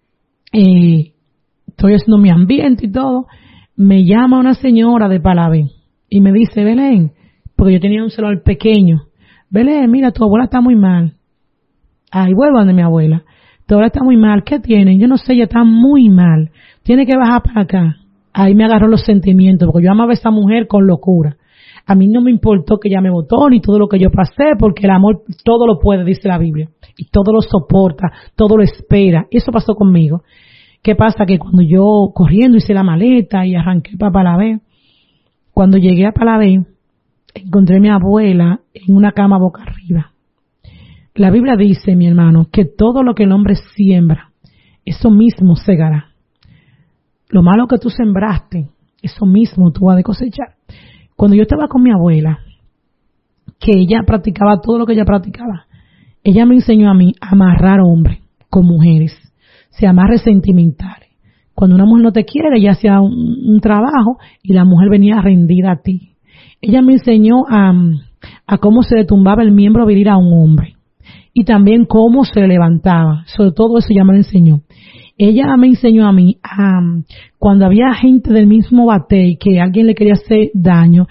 estoy haciendo mi ambiente y todo, me llama una señora de Palabé y me dice, Belén, porque yo tenía un celular pequeño, Belén, mira, tu abuela está muy mal. Ahí vuelvo donde mi abuela. Tu abuela está muy mal, ¿qué tiene? Yo no sé, ella está muy mal. Tiene que bajar para acá. Ahí me agarró los sentimientos, porque yo amaba a esa mujer con locura. A mí no me importó que ella me votó, ni todo lo que yo pasé, porque el amor todo lo puede, dice la Biblia. Y todo lo soporta, todo lo espera. Eso pasó conmigo. ¿Qué pasa? Que cuando yo corriendo hice la maleta y arranqué para Palabé, cuando llegué a Palabé, encontré a mi abuela en una cama boca arriba. La Biblia dice, mi hermano, que todo lo que el hombre siembra, eso mismo segará. Lo malo que tú sembraste, eso mismo tú vas a cosechar. Cuando yo estaba con mi abuela, que ella practicaba todo lo que ella practicaba, ella me enseñó a mí a amarrar hombres con mujeres, se amarres sentimentales. Cuando una mujer no te quiere, ella hacía un trabajo y la mujer venía rendida a ti. Ella me enseñó a cómo se le tumbaba el miembro viril a un hombre. Y también cómo se levantaba. Sobre todo eso ella me lo enseñó. Ella me enseñó a mí, cuando había gente del mismo batey que alguien le quería hacer daño,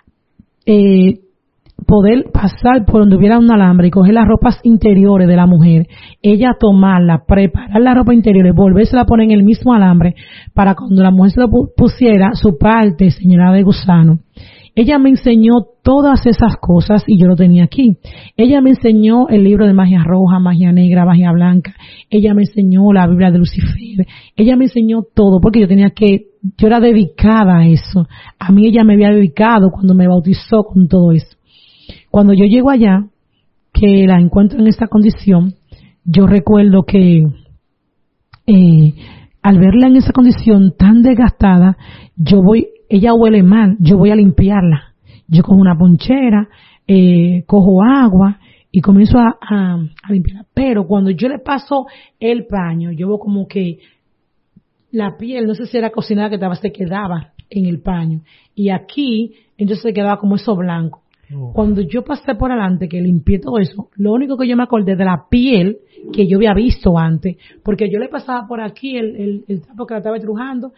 poder pasar por donde hubiera un alambre y coger las ropas interiores de la mujer, ella tomarla, preparar la ropa interior y volvérsela a poner en el mismo alambre para cuando la mujer se lo pusiera, su parte se llenara de gusano. Ella me enseñó todas esas cosas y yo lo tenía aquí. Ella me enseñó el libro de magia roja, magia negra, magia blanca. Ella me enseñó la Biblia de Lucifer. Ella me enseñó todo porque yo era dedicada a eso. A mí ella me había dedicado cuando me bautizó con todo eso. Cuando yo llego allá, que la encuentro en esta condición, yo recuerdo que al verla en esa condición tan desgastada, ella huele mal, yo voy a limpiarla. Yo cojo una ponchera, cojo agua y comienzo a limpiarla. Pero cuando yo le paso el paño, yo veo como que la piel, no sé si era cocinada que se quedaba en el paño. Y aquí, entonces se quedaba como eso blanco. Cuando yo pasé por adelante, que limpié todo eso, lo único que yo me acordé de la piel que yo había visto antes, porque yo le pasaba por aquí el trapo que la estaba estrujando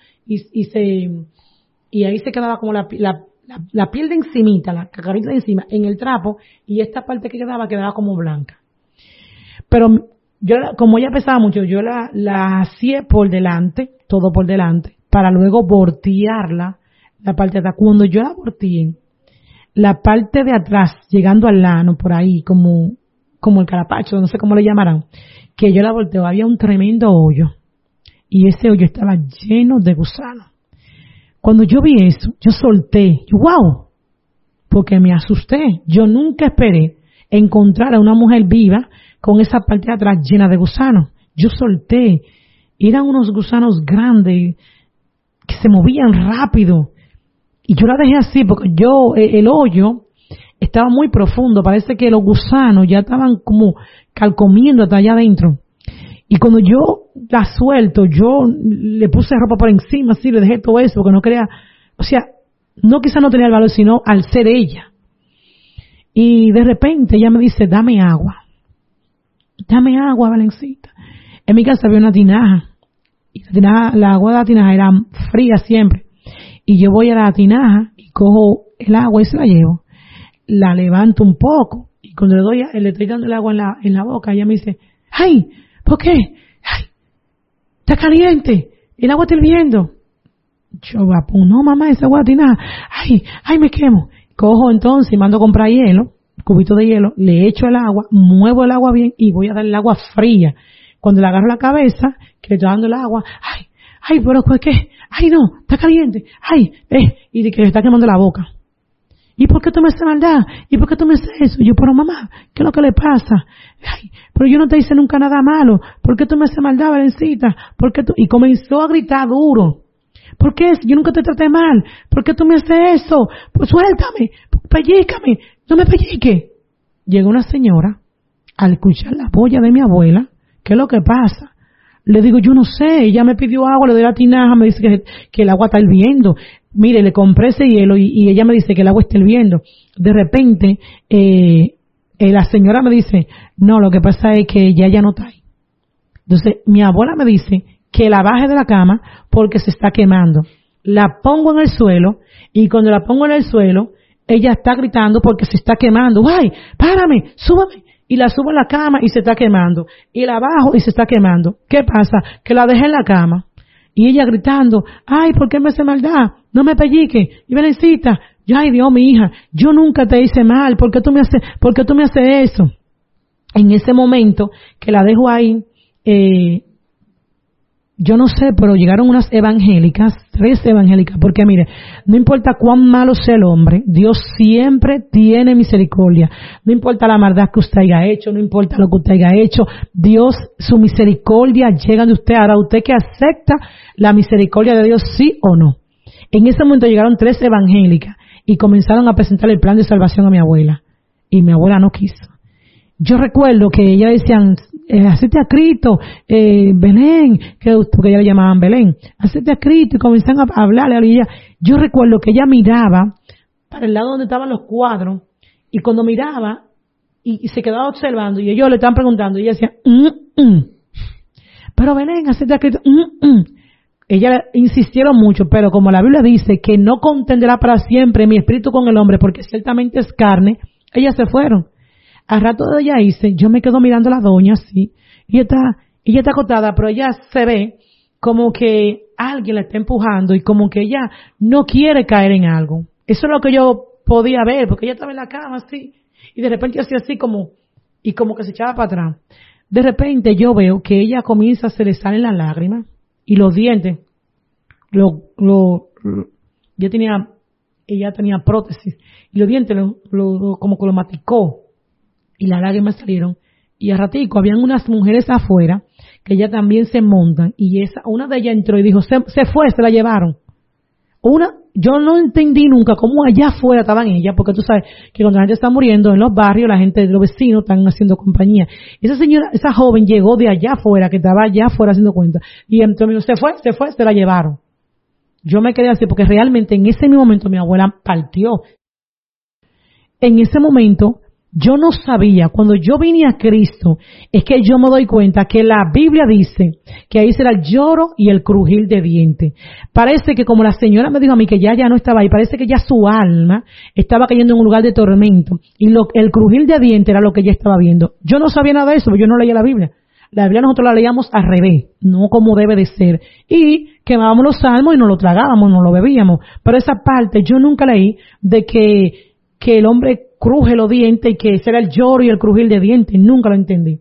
y ahí se quedaba como la piel de encimita, la cacarita de encima, en el trapo, y esta parte que quedaba como blanca. Pero yo, como ella pesaba mucho, yo la hacía por delante, todo por delante, para luego voltearla la parte de atrás. Cuando yo la volteé, la parte de atrás, llegando al lano, por ahí, como el carapacho, no sé cómo le llamarán, que yo la volteo, había un tremendo hoyo. Y ese hoyo estaba lleno de gusanos. Cuando yo vi eso, yo solté, ¡wow! Porque me asusté. Yo nunca esperé encontrar a una mujer viva con esa parte de atrás llena de gusanos. Yo solté. Eran unos gusanos grandes que se movían rápido. Y yo la dejé así porque el hoyo estaba muy profundo. Parece que los gusanos ya estaban como calcomiendo hasta allá adentro. Y cuando yo la suelto, yo le puse ropa por encima, así, le dejé todo eso porque no quería, o sea, no quizás no tenía el valor, sino al ser ella. Y de repente ella me dice, dame agua, Valencita. En mi casa había una tinaja, y la agua de la tinaja era fría siempre. Y yo voy a la tinaja y cojo el agua y se la llevo. La levanto un poco, y cuando le estoy dando el agua en la boca, ella me dice, ¡ay! ¿Por qué? ¡Ay! Está caliente, el agua está hirviendo. Yo, no mamá, esa agua de tinaja. ¡Ay, me quemo! Cojo entonces y mando a comprar hielo, cubito de hielo, le echo el agua, muevo el agua bien y voy a dar el agua fría. Cuando le agarro la cabeza, que le estoy dando el agua, ¡ay, pero qué! ¡Ay, no! Está caliente, y que le está quemando la boca. ¿Y por qué tú me haces maldad? ¿Y por qué tú me haces eso? Yo, pero mamá, ¿qué es lo que le pasa? Ay, pero yo no te hice nunca nada malo. ¿Por qué tú me haces maldad, Valencita? ¿Por qué tú? Y comenzó a gritar duro. ¿Por qué? Yo nunca te traté mal. ¿Por qué tú me haces eso? Pues suéltame, pellícame, no me pellique. Llegó una señora, al escuchar la boya de mi abuela, ¿qué es lo que pasa? Le digo, yo no sé, ella me pidió agua, le doy la tinaja, me dice que el agua está hirviendo. Mire, le compré ese hielo y ella me dice que el agua está hirviendo. De repente, la señora me dice, no, lo que pasa es que ya no está ahí. Entonces, mi abuela me dice que la baje de la cama porque se está quemando. La pongo en el suelo y cuando la pongo en el suelo, ella está gritando porque se está quemando. ¡Ay, párame, súbame! Y la subo en la cama y se está quemando. Y la bajo y se está quemando. ¿Qué pasa? Que la dejé en la cama. Y ella gritando, ¡ay, por qué me hace maldad! No me pellique. Y Valencita, ay Dios, mi hija, yo nunca te hice mal. ¿Por qué tú me haces eso? En ese momento que la dejo ahí, yo no sé, pero llegaron unas evangélicas, 3 evangélicas, porque mire, no importa cuán malo sea el hombre, Dios siempre tiene misericordia. No importa la maldad que usted haya hecho, no importa lo que usted haya hecho, Dios, su misericordia llega de usted. Ahora, usted que acepta la misericordia de Dios, sí o no. En ese momento llegaron 3 evangélicas y comenzaron a presentar el plan de salvación a mi abuela. Y mi abuela no quiso. Yo recuerdo que ellas decían, hacete a Cristo, Belén, porque ella le llamaban Belén, hacete a Cristo, y comenzaron a hablarle a ella. Yo recuerdo que ella miraba para el lado donde estaban los cuadros, y cuando miraba, y se quedaba observando, y ellos le estaban preguntando, y ella decía, pero Belén, hacete a Cristo, Ella insistieron mucho, pero como la Biblia dice que no contenderá para siempre mi espíritu con el hombre, porque ciertamente es carne, ellas se fueron. Al rato de ella hice, yo me quedo mirando a la doña así, y ella está acostada, pero ella se ve como que alguien la está empujando y como que ella no quiere caer en algo. Eso es lo que yo podía ver, porque ella estaba en la cama así, y de repente hacía así como que se echaba para atrás. De repente yo veo que ella comienza, se le salen las lágrimas, y los dientes, ella tenía prótesis, y los dientes como que lo maticó, y las lágrimas salieron, y a ratico habían unas mujeres afuera, que ya también se montan, y una de ellas entró y dijo, se fue, se la llevaron. Yo no entendí nunca cómo allá afuera estaban ellas, porque tú sabes que cuando la gente está muriendo en los barrios, la gente de los vecinos están haciendo compañía. Esa joven llegó de allá afuera, que estaba allá afuera haciendo cuenta, y entonces se fue, se la llevaron. Yo me quedé así, porque realmente en ese mismo momento mi abuela partió. En ese momento, yo no sabía, cuando yo vine a Cristo, es que yo me doy cuenta que la Biblia dice que ahí será el lloro y el crujir de dientes. Parece que como la señora me dijo a mí que ya no estaba ahí, parece que ya su alma estaba cayendo en un lugar de tormento. Y el crujir de dientes era lo que ella estaba viendo. Yo no sabía nada de eso, porque yo no leía la Biblia. La Biblia nosotros la leíamos al revés, no como debe de ser. Y quemábamos los salmos y nos lo tragábamos, nos lo bebíamos. Pero esa parte yo nunca leí de que el hombre cruje los dientes y que ese era el lloro y el crujir de dientes. Nunca lo entendí.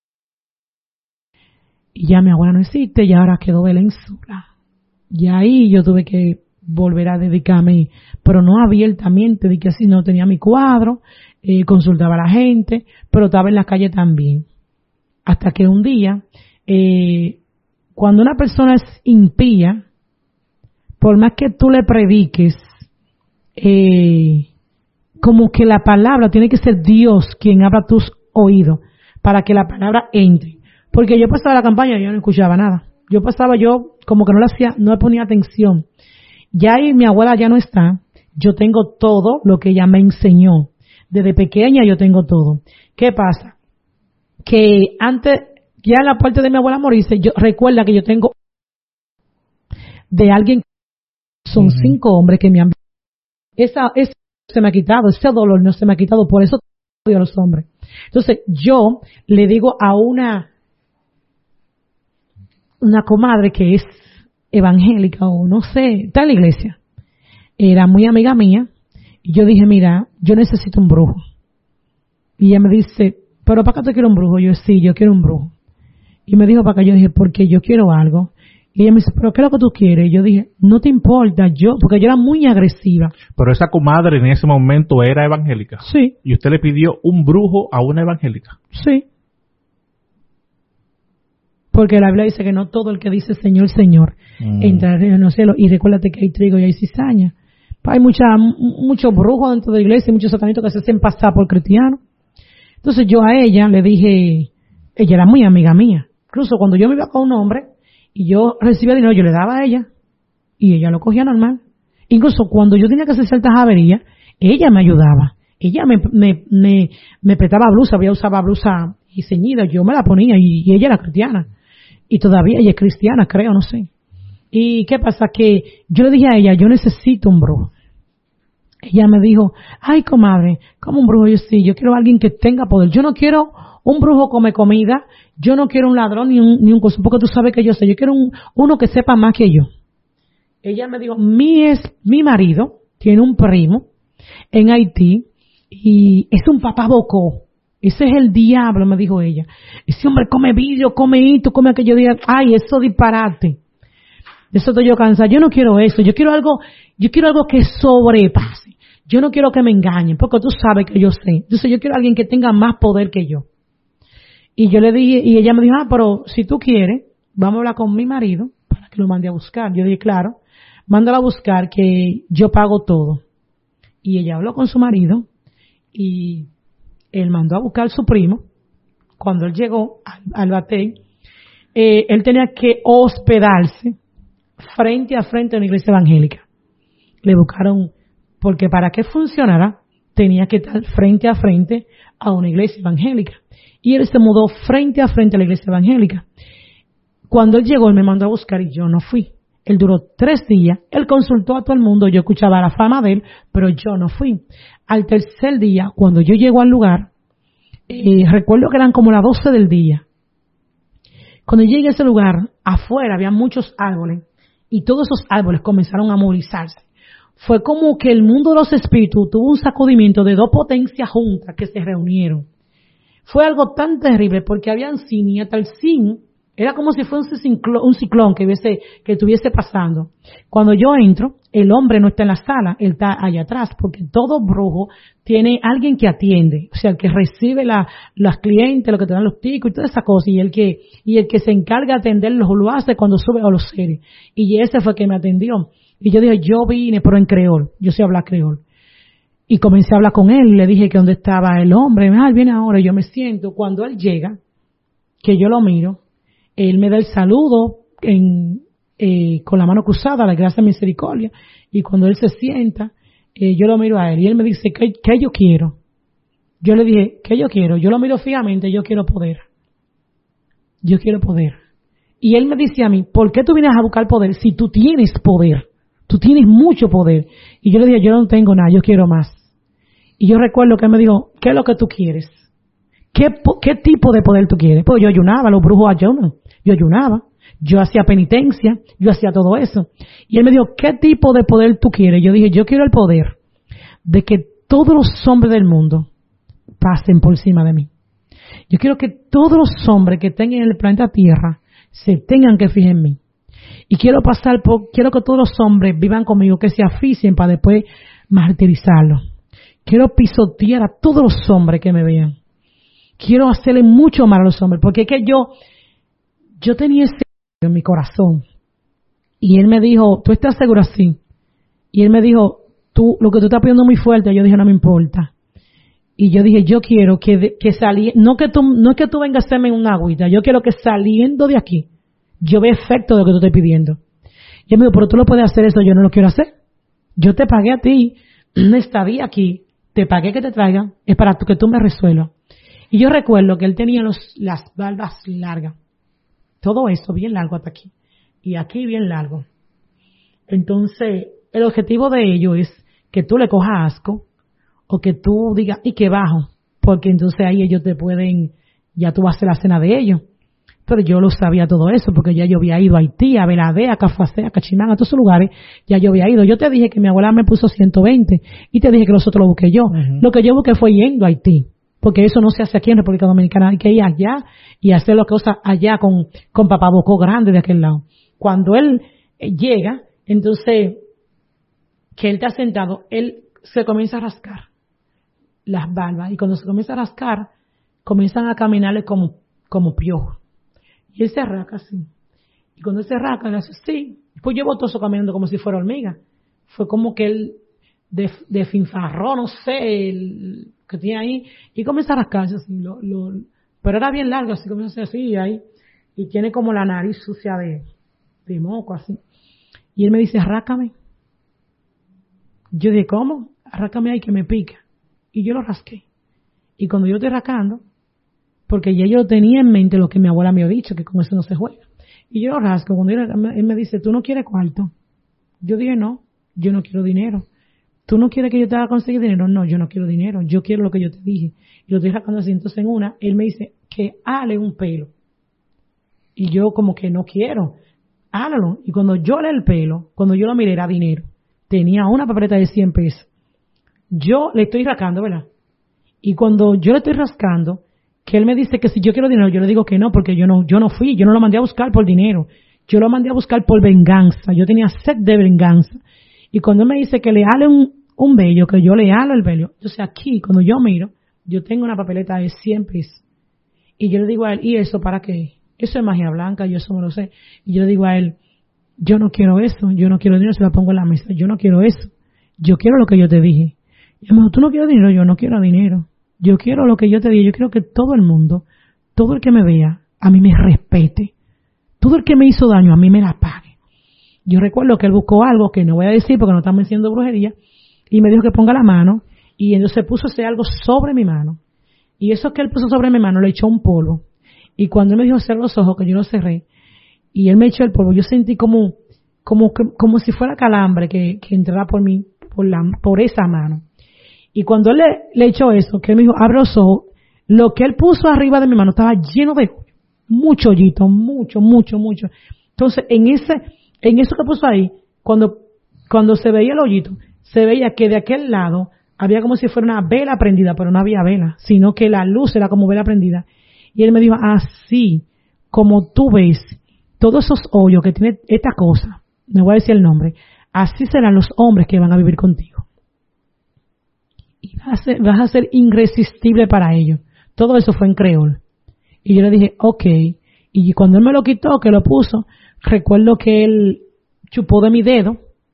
Y ya mi abuela no existe y ahora quedó Belén sola. Y ahí yo tuve que volver a dedicarme, pero no abiertamente, de que así no tenía mi cuadro, consultaba a la gente, pero estaba en la calle también. Hasta que un día, cuando una persona es impía, por más que tú le prediques, como que la palabra tiene que ser Dios quien abra tus oídos para que la palabra entre. Porque yo pasaba la campaña y yo no escuchaba nada. Yo como que no le hacía, no le ponía atención. Ya ahí mi abuela ya no está. Yo tengo todo lo que ella me enseñó. Desde pequeña yo tengo todo. ¿Qué pasa? Que antes, ya en la parte de mi abuela morirse, recuerda que yo tengo de alguien, son 5 hombres que me han, esa se me ha quitado, ese dolor no se me ha quitado, por eso odio a los hombres. Entonces yo le digo a una comadre que es evangélica o no sé, está en la iglesia, era muy amiga mía, y yo dije, mira, yo necesito un brujo. Y ella me dice, pero ¿para qué te quiero un brujo? Yo, sí, yo quiero un brujo. Y me dijo, ¿para qué? Yo dije, porque yo quiero algo. Y ella me dice, ¿pero qué es lo que tú quieres? Y yo dije, no te importa, porque yo era muy agresiva. Pero esa comadre en ese momento era evangélica. Sí. Y usted le pidió un brujo a una evangélica. Sí. Porque la Biblia dice que no todo el que dice Señor, Señor, entrará en los cielos. Y recuérdate que hay trigo y hay cizaña. Hay muchos brujos dentro de la iglesia y muchos satanitos que se hacen pasar por cristianos. Entonces yo a ella le dije, ella era muy amiga mía. Incluso cuando yo me iba con un hombre y yo recibía dinero, yo le daba a ella y ella lo cogía normal. Incluso cuando yo tenía que hacer ciertas averías, ella me ayudaba. Ella me prestaba blusa, ella usaba blusa y ceñida, yo me la ponía y ella era cristiana. Y todavía ella es cristiana, creo, no sé. ¿Y qué pasa? Que yo le dije a ella, yo necesito un brujo. Ella me dijo, ay, comadre, ¿cómo un brujo? Yo sí, yo quiero a alguien que tenga poder. Yo no quiero un brujo come comida, yo no quiero un ladrón ni un coso, porque tú sabes que yo sé, yo quiero uno que sepa más que yo. Ella me dijo, mi marido tiene un primo en Haití y es un papá bocó. Ese es el diablo, me dijo ella. Ese hombre come vidrio, come esto, come aquello. Día, ay, eso disparate. De eso estoy yo cansada. Yo no quiero eso. Yo quiero algo que sobrepase. Yo no quiero que me engañen, porque tú sabes que yo sé. Entonces yo quiero a alguien que tenga más poder que yo. Y yo le dije, y ella me dijo, pero si tú quieres, vamos a hablar con mi marido para que lo mande a buscar. Yo dije, claro, mándalo a buscar que yo pago todo. Y ella habló con su marido y él mandó a buscar a su primo. Cuando él llegó al batey, él tenía que hospedarse frente a frente a una iglesia evangélica. Le buscaron, porque para que funcionara, tenía que estar frente a frente a una iglesia evangélica. Y él se mudó frente a frente a la iglesia evangélica. Cuando él llegó, él me mandó a buscar y yo no fui. Él duró 3 días, él consultó a todo el mundo, yo escuchaba la fama de él, pero yo no fui. Al tercer día, cuando yo llego al lugar, recuerdo que eran como las 12 del día. Cuando llegué a ese lugar, afuera había muchos árboles y todos esos árboles comenzaron a movilizarse. Fue como que el mundo de los espíritus tuvo un sacudimiento de 2 potencias juntas que se reunieron. Fue algo tan terrible porque habían cine y hasta el cine era como si fuera un ciclón que estuviese pasando. Cuando yo entro, el hombre no está en la sala, él está allá atrás, porque todo brujo tiene alguien que atiende, o sea, el que recibe las clientes, lo que te dan los ticos y toda esa cosa, y el que se encarga de atenderlos lo hace cuando sube a los seres. Y ese fue el que me atendió. Y yo dije, yo vine, pero en creol, yo sé hablar creol. Y comencé a hablar con él, y le dije que dónde estaba el hombre, y me dijo, él viene ahora, y yo me siento. Cuando él llega, que yo lo miro, él me da el saludo con la mano cruzada, la gracia y misericordia. Y cuando él se sienta, yo lo miro a él y él me dice, ¿qué yo quiero? Yo le dije, ¿qué yo quiero? Yo lo miro fijamente, yo quiero poder. Yo quiero poder. Y él me dice a mí, ¿por qué tú vienes a buscar poder si tú tienes poder? Tú tienes mucho poder. Y yo le dije, yo no tengo nada, yo quiero más. Y yo recuerdo que él me dijo, ¿qué es lo que tú quieres? ¿Qué tipo de poder tú quieres? Pues yo ayunaba, los brujos ayunan. Yo ayunaba, yo hacía penitencia, yo hacía todo eso. Y él me dijo, ¿qué tipo de poder tú quieres? Yo dije, yo quiero el poder de que todos los hombres del mundo pasen por encima de mí. Yo quiero que todos los hombres que estén en el planeta Tierra se tengan que fijar en mí. Y quiero que todos los hombres vivan conmigo, que se asfixien para después martirizarlos. Quiero pisotear a todos los hombres que me vean. Quiero hacerle mucho mal a los hombres, porque es que yo tenía ese en mi corazón. Y él me dijo, ¿tú estás seguro así? Y él me dijo, lo que tú estás pidiendo muy fuerte. Yo dije, no me importa. Y yo dije, yo quiero que no es que tú vengas a hacerme una agüita, yo quiero que saliendo de aquí, yo vea efecto de lo que tú estás pidiendo. Y él me dijo, pero tú lo puedes hacer eso, yo no lo quiero hacer. Yo te pagué a ti una estadía aquí, te pagué que te traigan, es para que tú me resuelvas. Y yo recuerdo que él tenía las barbas largas, todo eso bien largo hasta aquí, y aquí bien largo. Entonces, el objetivo de ello es que tú le cojas asco, o que tú digas, y que bajo, porque entonces ahí ellos te pueden, ya tú vas a hacer la cena de ellos. Pero yo lo sabía todo eso, porque ya yo había ido a Haití, a Beladé, a Cafacé, a Cachimán, a todos esos lugares, ya yo había ido. Yo te dije que mi abuela me puso 120, y te dije que los otros lo busqué yo. Uh-huh. Lo que yo busqué fue yendo a Haití, porque eso no se hace aquí en República Dominicana, hay que ir allá, y hacer las cosas allá con Papá Bocó grande de aquel lado. Cuando él llega, entonces, que él está sentado, él se comienza a rascar las barbas, y cuando se comienza a rascar, comienzan a caminarle como piojos. Y él se arranca así. Y cuando él se arranca, él hace así. Pues yo botoso caminando como si fuera hormiga. Fue como que él desfinfarró, no sé, el que tiene ahí, y comienza a rascarse así. Pero era bien largo, así comienza así, ahí. Y tiene como la nariz sucia de moco, así. Y él me dice, arrácame. Yo dije, ¿cómo? Arrácame ahí que me pica. Y yo lo rasqué. Y cuando yo estoy rascando, porque ya yo tenía en mente lo que mi abuela me había dicho, que con eso no se juega. Y yo lo rasco. Cuando él me dice, ¿tú no quieres cuarto? Yo dije, no, yo no quiero dinero. ¿Tú no quieres que yo te haga conseguir dinero? No, yo no quiero dinero. Yo quiero lo que yo te dije. Y lo estoy rascando así. Entonces él me dice, que hale un pelo. Y yo como que no quiero. Hálalo. Y cuando yo le el pelo, cuando yo lo miré, era dinero. Tenía una papeleta de 100 pesos. Yo le estoy rascando, ¿verdad? Y cuando yo le estoy rascando, que él me dice que si yo quiero dinero, yo le digo que no, porque yo no fui, yo no lo mandé a buscar por dinero, yo lo mandé a buscar por venganza, yo tenía sed de venganza. Y cuando él me dice que le hale un vello, que yo le halo el vello, entonces aquí, cuando yo miro, yo tengo una papeleta de 100 pesos. Y yo le digo a él, ¿y eso para qué? Eso es magia blanca, yo eso no lo sé. Y yo le digo a él, yo no quiero eso, yo no quiero dinero, se lo pongo en la mesa, yo no quiero eso, yo quiero lo que yo te dije. Y él me dijo, ¿tú no quieres dinero? Yo no quiero dinero. Yo quiero lo que yo te dije. Yo quiero que todo el mundo, todo el que me vea, a mí me respete. Todo el que me hizo daño, a mí me la pague. Yo recuerdo que él buscó algo que no voy a decir porque no estamos haciendo brujería, y me dijo que ponga la mano, y entonces puso ese algo sobre mi mano. Y eso que él puso sobre mi mano le echó un polvo. Y cuando él me dijo cerrar los ojos, que yo los cerré, y él me echó el polvo, yo sentí como si fuera calambre que entrara por mí, por esa mano. Y cuando él le echó eso, que él me dijo, abre los ojos, lo que él puso arriba de mi mano estaba lleno de mucho hoyito, mucho. Entonces, en eso que puso ahí, cuando se veía el hoyito, se veía que de aquel lado había como si fuera una vela prendida, pero no había vela, sino que la luz era como vela prendida. Y él me dijo, así como tú ves todos esos hoyos que tiene esta cosa, me voy a decir el nombre, así serán los hombres que van a vivir contigo. Y vas a ser irresistible para ellos. Todo eso fue en creol. Y yo le dije, ok. Y cuando él me lo quitó, que lo puso, recuerdo que él chupó de mi dedo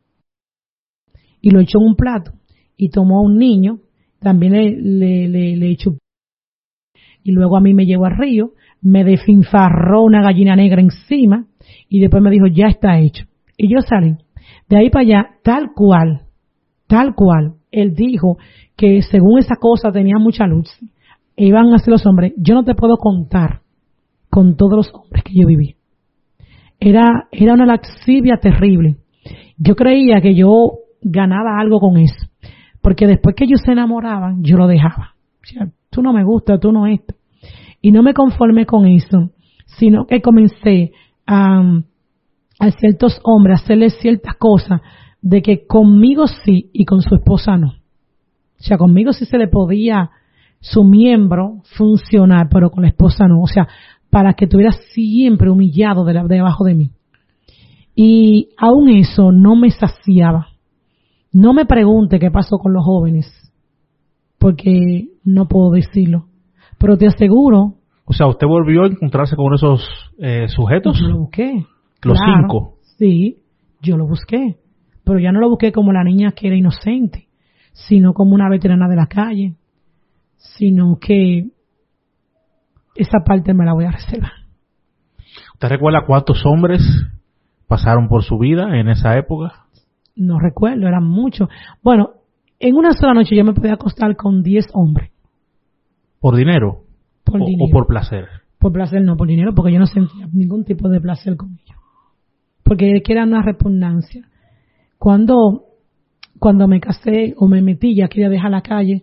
y lo echó en un plato. Y tomó a un niño, también le chupó. Y luego a mí me llevó al río, me desfinfarró una gallina negra encima y después me dijo, ya está hecho. Y yo salí. De ahí para allá, tal cual. Él dijo que según esa cosa tenía mucha luz, e iban a ser los hombres. Yo no te puedo contar con todos los hombres que yo viví. Era una laxivia terrible. Yo creía que yo ganaba algo con eso, porque después que ellos se enamoraban, yo lo dejaba. O sea, tú no me gusta, tú no esto. Y no me conformé con eso, sino que comencé a ciertos hombres a hacerles ciertas cosas de que conmigo sí y con su esposa no. O sea, conmigo sí se le podía su miembro funcionar, pero con la esposa no. O sea, para que estuviera siempre humillado debajo de mí. Y aún eso no me saciaba. No me pregunte qué pasó con los jóvenes, porque no puedo decirlo. Pero te aseguro. O sea, ¿usted volvió a encontrarse con esos sujetos? Yo lo busqué. Los Claro, 5. Sí, yo lo busqué. Pero ya no lo busqué como la niña que era inocente, sino como una veterana de la calle. Sino que esa parte me la voy a reservar. ¿Usted recuerda cuántos hombres pasaron por su vida en esa época? No recuerdo, eran muchos. Bueno, en una sola noche yo me podía acostar con 10 hombres. ¿Por dinero? Por dinero. ¿O por placer? Por placer no, por dinero, porque yo no sentía ningún tipo de placer con ellos. Porque era una repugnancia. Cuando me casé o me metí, ya quería dejar la calle,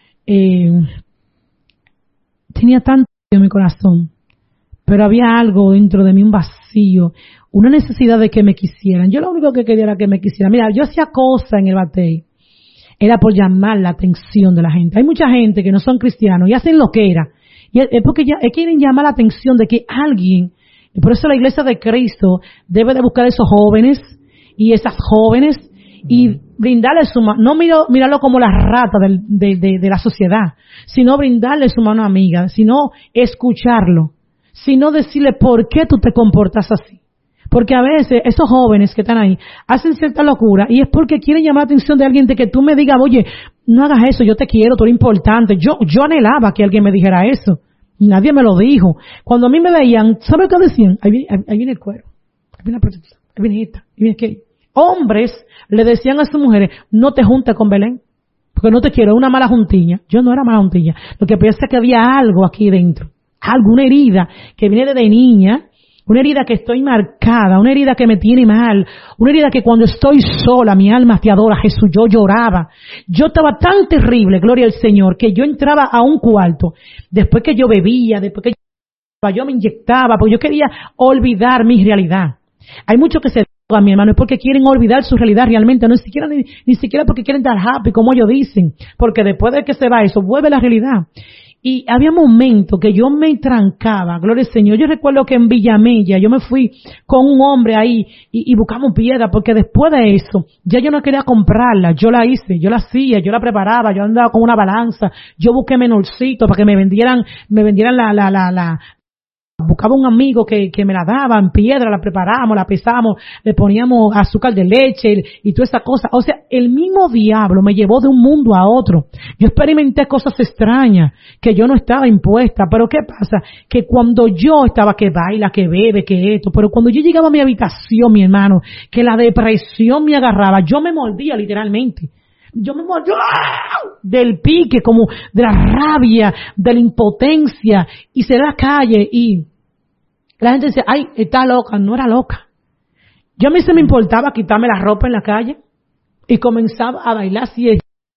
tenía tanto en mi corazón, pero había algo dentro de mí, un vacío, una necesidad de que me quisieran. Yo lo único que quería era que me quisieran. Mira, yo hacía cosas en el batey, era por llamar la atención de la gente. Hay mucha gente que no son cristianos y hacen lo que era. Y es porque quieren llamar la atención de que alguien, y por eso la iglesia de Cristo debe de buscar a esos jóvenes y esas jóvenes y brindarle su mano, no mirarlo como la rata de la sociedad, sino brindarle su mano amiga, sino escucharlo, sino decirle por qué tú te comportas así. Porque a veces esos jóvenes que están ahí hacen cierta locura y es porque quieren llamar la atención de alguien, de que tú me digas, oye, no hagas eso, yo te quiero, tú eres importante. Yo anhelaba que alguien me dijera eso. Nadie me lo dijo. Cuando a mí me veían, ¿sabes qué decían? Ahí viene el cuero, ahí viene la prostituta, ahí viene esta, ahí viene aquello. Hombres le decían a sus mujeres, no te juntes con Belén, porque no te quiero, es una mala juntilla. Yo no era mala juntilla. Lo que pensé es que había algo aquí dentro, alguna herida que viene desde niña, una herida que estoy marcada, una herida que me tiene mal, una herida que cuando estoy sola, mi alma te adora, Jesús, yo lloraba. Yo estaba tan terrible, gloria al Señor, que yo entraba a un cuarto, después que yo bebía, después que yo me inyectaba, porque yo quería olvidar mi realidad. Hay muchos que se drogan, mi hermano, es porque quieren olvidar su realidad realmente, no ni siquiera porque quieren estar happy, como ellos dicen, porque después de que se va eso, vuelve la realidad. Y había momentos que yo me trancaba, gloria al Señor. Yo recuerdo que en Villamella yo me fui con un hombre ahí y buscamos piedra, porque después de eso ya yo no quería comprarla, yo la hice, yo la hacía, yo la preparaba, yo andaba con una balanza, yo busqué menorcito para que me vendieran buscaba un amigo que me la daba en piedra, la preparábamos, la pesábamos, le poníamos azúcar de leche y toda esa cosa. O sea, el mismo diablo me llevó de un mundo a otro. Yo experimenté cosas extrañas que yo no estaba impuesta. Pero ¿qué pasa? Que cuando yo estaba que baila, que bebe, que esto, pero cuando yo llegaba a mi habitación, mi hermano, que la depresión me agarraba, yo me mordía literalmente. Yo me mordía del pique, como de la rabia, de la impotencia, y salí a la calle y la gente decía, ay, está loca. No era loca. Yo a mí se me importaba quitarme la ropa en la calle y comenzaba a bailar así.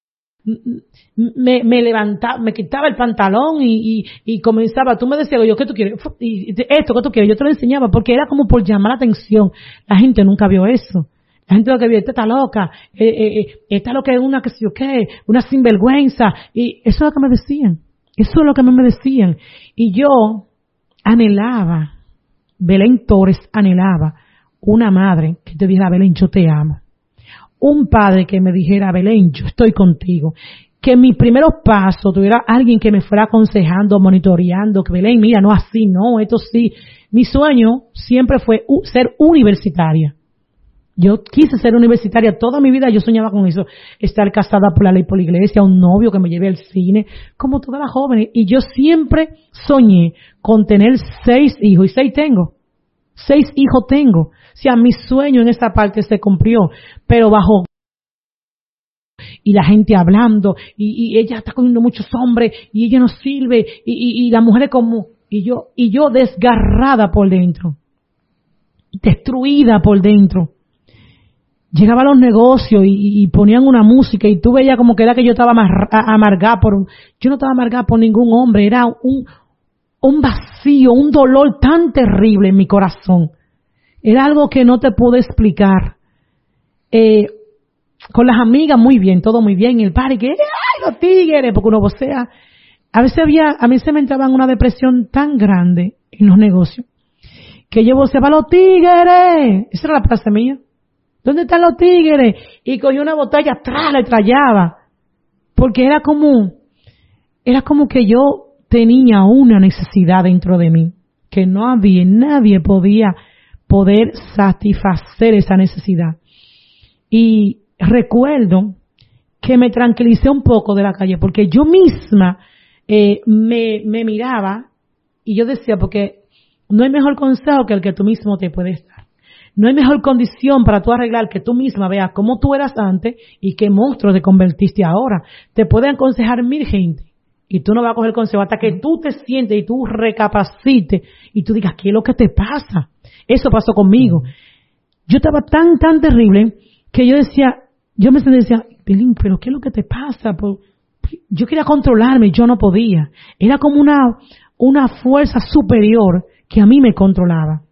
Me levantaba, me quitaba el pantalón y comenzaba, tú me decías, yo, ¿qué tú quieres? Y esto, ¿qué tú quieres? Yo te lo enseñaba porque era como por llamar la atención. La gente nunca vio eso. La gente lo que vio, esta está loca, esta lo que es una que sé yo qué, una sinvergüenza. Y eso es lo que me decían. Eso es lo que me decían. Y yo anhelaba, Belén Torres anhelaba una madre que te dijera, Belén, yo te amo. Un padre que me dijera, Belén, yo estoy contigo. Que en mis primeros pasos tuviera alguien que me fuera aconsejando, monitoreando, que Belén, mira, no así, no, esto sí. Mi sueño siempre fue ser universitaria. Yo quise ser universitaria toda mi vida, yo soñaba con eso, estar casada por la ley, por la iglesia, un novio que me lleve al cine, como todas las jóvenes. Y yo siempre soñé con tener 6 hijos, y 6 tengo. 6 hijos tengo. O sea, mi sueño en esa parte se cumplió, pero bajo y la gente hablando, y ella está cogiendo muchos hombres, y ella no sirve, y las mujeres como, y yo desgarrada por dentro, destruida por dentro. Llegaba a los negocios y ponían una música y tú veías como que era que yo estaba amargada yo no estaba amargada por ningún hombre, era un vacío, un dolor tan terrible en mi corazón. Era algo que no te puedo explicar. Con las amigas muy bien, todo muy bien, el party, que ¡ay, los tigres! Porque uno vocea. A mí se me entraba en una depresión tan grande en los negocios, que yo voceaba los tigres. Esa era la frase mía. ¿Dónde están los tigres? Y cogía una botella atrás, la trayaba. Porque era como que yo tenía una necesidad dentro de mí, que nadie podía poder satisfacer esa necesidad. Y recuerdo que me tranquilicé un poco de la calle, porque yo misma me miraba y yo decía, porque no hay mejor consejo que el que tú mismo te puedes dar. No hay mejor condición para tú arreglar que tú misma veas cómo tú eras antes y qué monstruo te convertiste ahora. Te puede aconsejar 1000 gente y tú no vas a coger consejo hasta que tú te sientes y tú recapacites y tú digas, ¿qué es lo que te pasa? Eso pasó conmigo. Yo estaba tan terrible que yo me decía, Belín, pero ¿qué es lo que te pasa? Yo quería controlarme, yo no podía. Era como una fuerza superior que a mí me controlaba.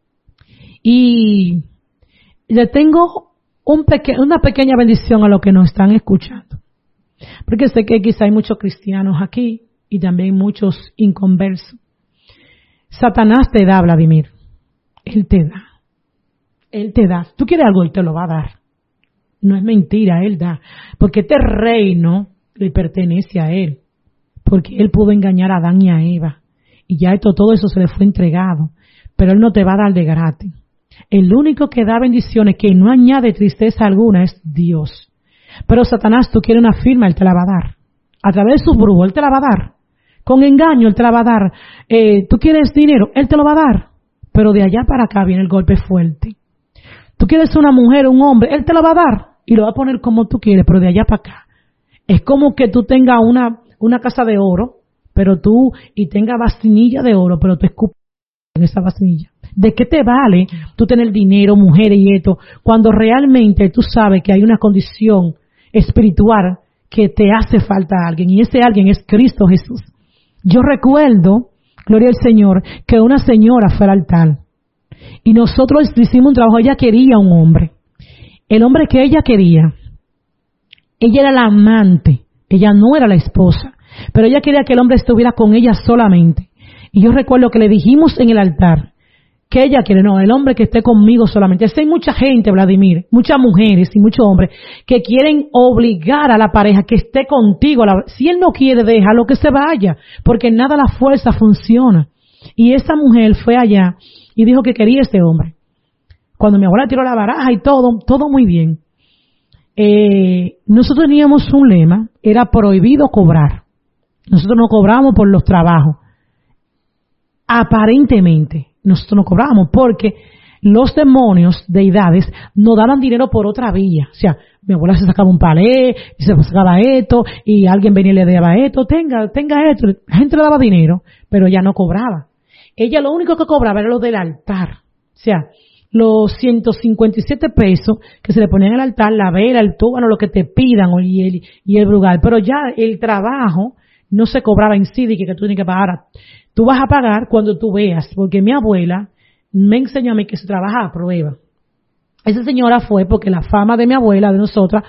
Y le tengo una pequeña bendición a los que nos están escuchando. Porque sé que quizá hay muchos cristianos aquí y también muchos inconversos. Satanás te da, Vladimir. Él te da. Él te da. Tú quieres algo y te lo va a dar. No es mentira, Él da. Porque este reino le pertenece a Él. Porque Él pudo engañar a Adán y a Eva. Y ya todo eso se le fue entregado. Pero Él no te va a dar de gratis. El único que da bendiciones, que no añade tristeza alguna, es Dios. Pero Satanás, tú quieres una firma, Él te la va a dar. A través de sus brujos, Él te la va a dar. Con engaño, Él te la va a dar. Tú quieres dinero, Él te lo va a dar. Pero de allá para acá viene el golpe fuerte. Tú quieres una mujer, un hombre, Él te lo va a dar. Y lo va a poner como tú quieres, pero de allá para acá. Es como que tú tengas una casa de oro, y tengas vasinilla de oro, pero tú escupes en esa vasinilla. ¿De qué te vale tú tener dinero, mujeres y esto, cuando realmente tú sabes que hay una condición espiritual que te hace falta a alguien? Y ese alguien es Cristo Jesús. Yo recuerdo, gloria al Señor, que una señora fue al altar y nosotros hicimos un trabajo. Ella quería un hombre. El hombre que ella quería, ella era la amante, ella no era la esposa, pero ella quería que el hombre estuviera con ella solamente. Y yo recuerdo que le dijimos en el altar que ella quiere, no, el hombre que esté conmigo solamente. Hay mucha gente, Vladimir, muchas mujeres y muchos hombres que quieren obligar a la pareja que esté contigo. Si él no quiere, déjalo que se vaya, porque nada la fuerza funciona. Y esa mujer fue allá y dijo que quería ese hombre. Cuando mi abuela tiró la baraja y todo muy bien. Nosotros teníamos un lema, era prohibido cobrar. Nosotros no cobramos por los trabajos. Aparentemente, nosotros no cobrábamos porque los demonios, deidades, nos daban dinero por otra vía. O sea, mi abuela se sacaba un palé, y se sacaba esto, y alguien venía y le daba esto, tenga esto. La gente le daba dinero, pero ella no cobraba. Ella lo único que cobraba era lo del altar. O sea, los 157 pesos que se le ponían al altar, la vela, el túbano, lo que te pidan, y el brugal. Pero ya el trabajo no se cobraba en sí, de que tú tienes que pagar. Tú vas a pagar cuando tú veas, porque mi abuela me enseñó a mí que se trabaja a prueba. Esa señora fue porque la fama de mi abuela, de nosotras,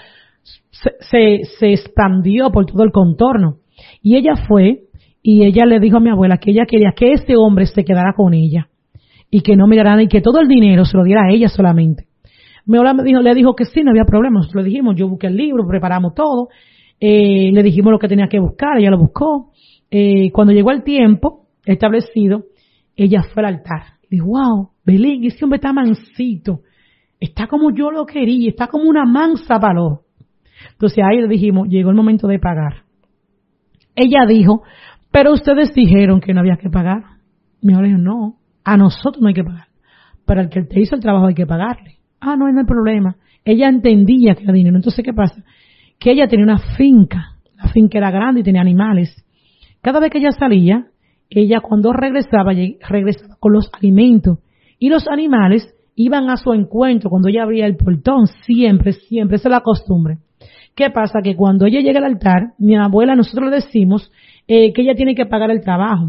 se expandió por todo el contorno. Y ella fue, y ella le dijo a mi abuela que ella quería que ese hombre se quedara con ella. Y que no mirara nada, y que todo el dinero se lo diera a ella solamente. Mi abuela le dijo que sí, no había problema. Nosotros le dijimos, yo busqué el libro, preparamos todo. Le dijimos lo que tenía que buscar, ella lo buscó. Cuando llegó el tiempo establecido, ella fue al altar. Y dijo, wow, Belén, ese hombre está mansito. Está como yo lo quería, está como una mansa valor. Entonces ahí le dijimos, llegó el momento de pagar. Ella dijo, pero ustedes dijeron que no había que pagar. Mi abuela dijo, no, a nosotros no hay que pagar. Pero al que te hizo el trabajo hay que pagarle. No hay problema. Ella entendía que era dinero. Entonces, ¿qué pasa? Que ella tenía una finca. La finca era grande y tenía animales. Cada vez que ella salía, ella cuando regresaba con los alimentos. Y los animales iban a su encuentro cuando ella abría el portón. Siempre, esa es la costumbre. ¿Qué pasa? Que cuando ella llega al altar, mi abuela, nosotros le decimos que ella tiene que pagar el trabajo.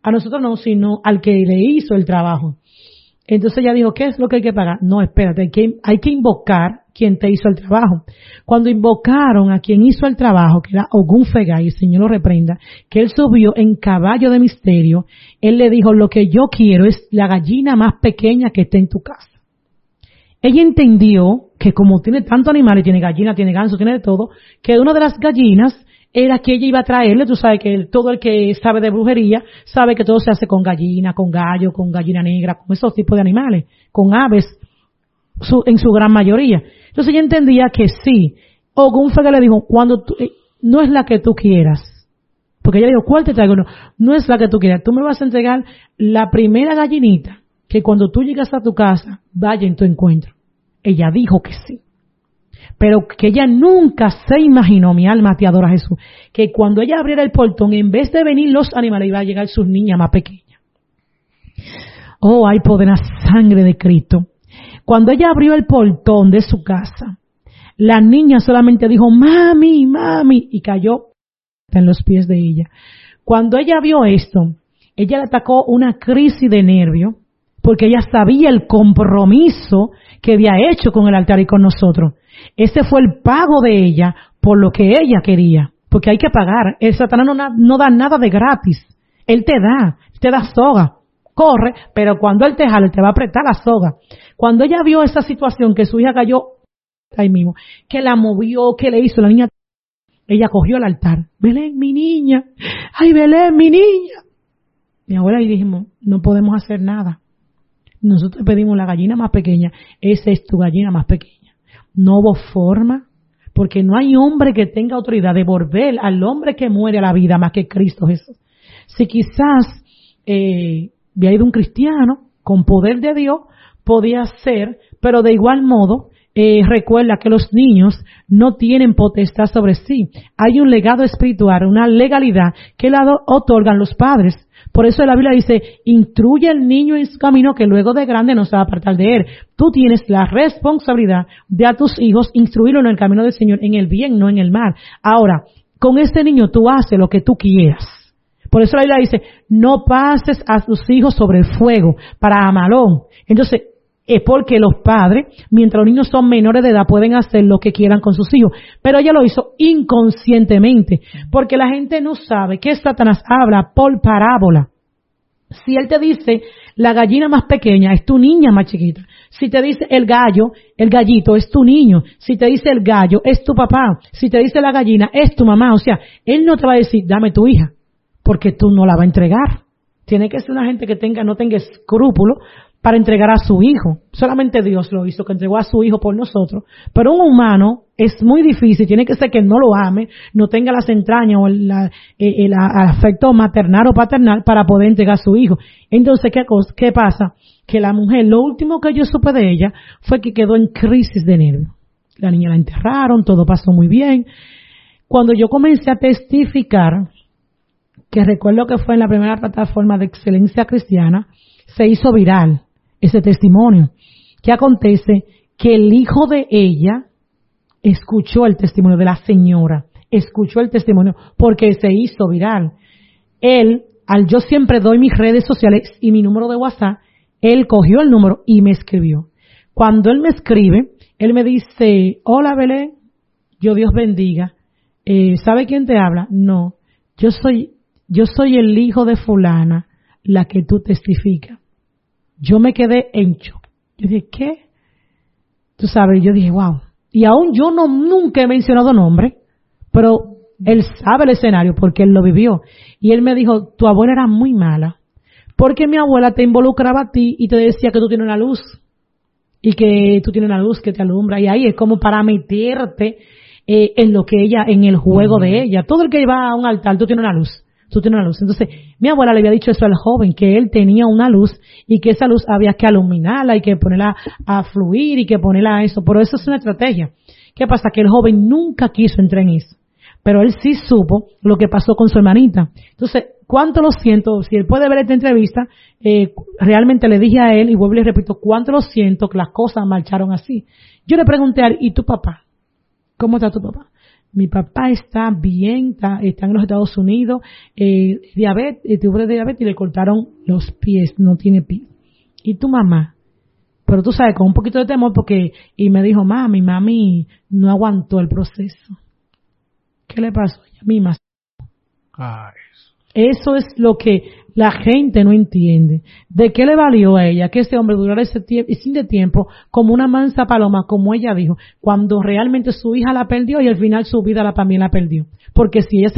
A nosotros no, sino al que le hizo el trabajo. Entonces ella dijo, ¿qué es lo que hay que pagar? No, espérate, hay que invocar quien te hizo el trabajo. Cuando invocaron a quien hizo el trabajo, que era Ogún Fegay, el Señor lo reprenda, que él subió en caballo de misterio, él le dijo, lo que yo quiero es la gallina más pequeña que esté en tu casa. Ella entendió que como tiene tantos animales, tiene gallina, tiene ganso, tiene de todo, que una de las gallinas era que ella iba a traerle. Tú sabes que todo el que sabe de brujería sabe que todo se hace con gallina, con gallo, con gallina negra, con esos tipos de animales, con aves, en su gran mayoría. Entonces ella entendía que sí. Ogún Fegay le dijo, cuando no es la que tú quieras. Porque ella dijo, ¿cuál te traigo? No es la que tú quieras. Tú me vas a entregar la primera gallinita que cuando tú llegas a tu casa vaya en tu encuentro. Ella dijo que sí. Pero que ella nunca se imaginó, mi alma te adora Jesús, que cuando ella abriera el portón, en vez de venir los animales, iba a llegar sus niñas más pequeñas. Oh, hay poder en la sangre de Cristo. Cuando ella abrió el portón de su casa, la niña solamente dijo, mami, mami, y cayó en los pies de ella. Cuando ella vio esto, ella le atacó una crisis de nervio, porque ella sabía el compromiso que había hecho con el altar y con nosotros. Ese fue el pago de ella por lo que ella quería, porque hay que pagar. El Satanás no da nada de gratis. Él te da soga, corre, pero cuando él te jala, él te va a apretar la soga. Cuando ella vio esa situación, que su hija cayó ahí mismo, que la movió, que le hizo la niña, ella cogió el altar. Belén, mi niña. Ay, Belén, mi niña. Mi abuela y dijimos, no podemos hacer nada. Nosotros pedimos la gallina más pequeña. Esa es tu gallina más pequeña. No hubo forma, porque no hay hombre que tenga autoridad de volver al hombre que muere a la vida más que Cristo Jesús. Si quizás había ido un cristiano con poder de Dios, podía ser, pero de igual modo, recuerda que los niños no tienen potestad sobre sí. Hay un legado espiritual, una legalidad que la otorgan los padres. Por eso la Biblia dice, instruye al niño en su camino que luego de grande no se va a apartar de él. Tú tienes la responsabilidad de a tus hijos instruirlo en el camino del Señor, en el bien, no en el mal. Ahora, con este niño tú haces lo que tú quieras. Por eso la Biblia dice, no pases a tus hijos sobre el fuego para Amalón. Entonces, es porque los padres, mientras los niños son menores de edad, pueden hacer lo que quieran con sus hijos. Pero ella lo hizo inconscientemente, porque la gente no sabe que Satanás habla por parábola. Si él te dice, la gallina más pequeña es tu niña más chiquita. Si te dice el gallo, el gallito es tu niño. Si te dice el gallo, es tu papá. Si te dice la gallina, es tu mamá. O sea, él no te va a decir, dame tu hija, porque tú no la vas a entregar. Tiene que ser una gente que no tenga escrúpulos para entregar a su hijo. Solamente Dios lo hizo, que entregó a su hijo por nosotros. Pero un humano es muy difícil, tiene que ser que no lo ame, no tenga las entrañas o el afecto maternal o paternal para poder entregar a su hijo. Entonces, ¿qué pasa? Que la mujer, lo último que yo supe de ella fue que quedó en crisis de nervios. La niña la enterraron, todo pasó muy bien. Cuando yo comencé a testificar, que recuerdo que fue en la primera plataforma de Excelencia Cristiana, se hizo viral ese testimonio. ¿Qué acontece? Que el hijo de ella escuchó el testimonio de la señora, escuchó el testimonio porque se hizo viral. Él, yo siempre doy mis redes sociales y mi número de WhatsApp, él cogió el número y me escribió. Cuando él me escribe, él me dice, hola Belén, Dios bendiga. ¿Sabe quién te habla? No, yo soy el hijo de fulana, la que tú testificas. Yo me quedé en shock. Yo dije, ¿qué? Tú sabes, yo dije, wow. Y aún yo nunca he mencionado nombre, pero él sabe el escenario porque él lo vivió. Y él me dijo, tu abuela era muy mala, porque mi abuela te involucraba a ti y te decía que tú tienes una luz, y que tú tienes una luz que te alumbra, y ahí es como para meterte en lo que ella, en el juego de ella. Todo el que va a un altar, tú tienes una luz. Tú tienes una luz. Entonces, mi abuela le había dicho eso al joven, que él tenía una luz y que esa luz había que iluminarla y que ponerla a fluir y que ponerla a eso. Pero eso es una estrategia. ¿Qué pasa? Que el joven nunca quiso entrar en eso. Pero él sí supo lo que pasó con su hermanita. Entonces, cuánto lo siento, si él puede ver esta entrevista, realmente le dije a él, y vuelvo y le repito, cuánto lo siento que las cosas marcharon así. Yo le pregunté a él, ¿y tu papá? ¿Cómo está tu papá? mi papá está bien, está en los Estados Unidos, tuvo diabetes y le cortaron los pies, no tiene pies. ¿Y tu mamá? Pero tú sabes, con un poquito de temor y me dijo, mami no aguantó el proceso. ¿Qué le pasó a ella misma? Eso es lo que la gente no entiende. ¿De qué le valió a ella que ese hombre durara ese tiempo y sin de tiempo como una mansa paloma, como ella dijo, cuando realmente su hija la perdió y al final su vida también la perdió? Porque si ella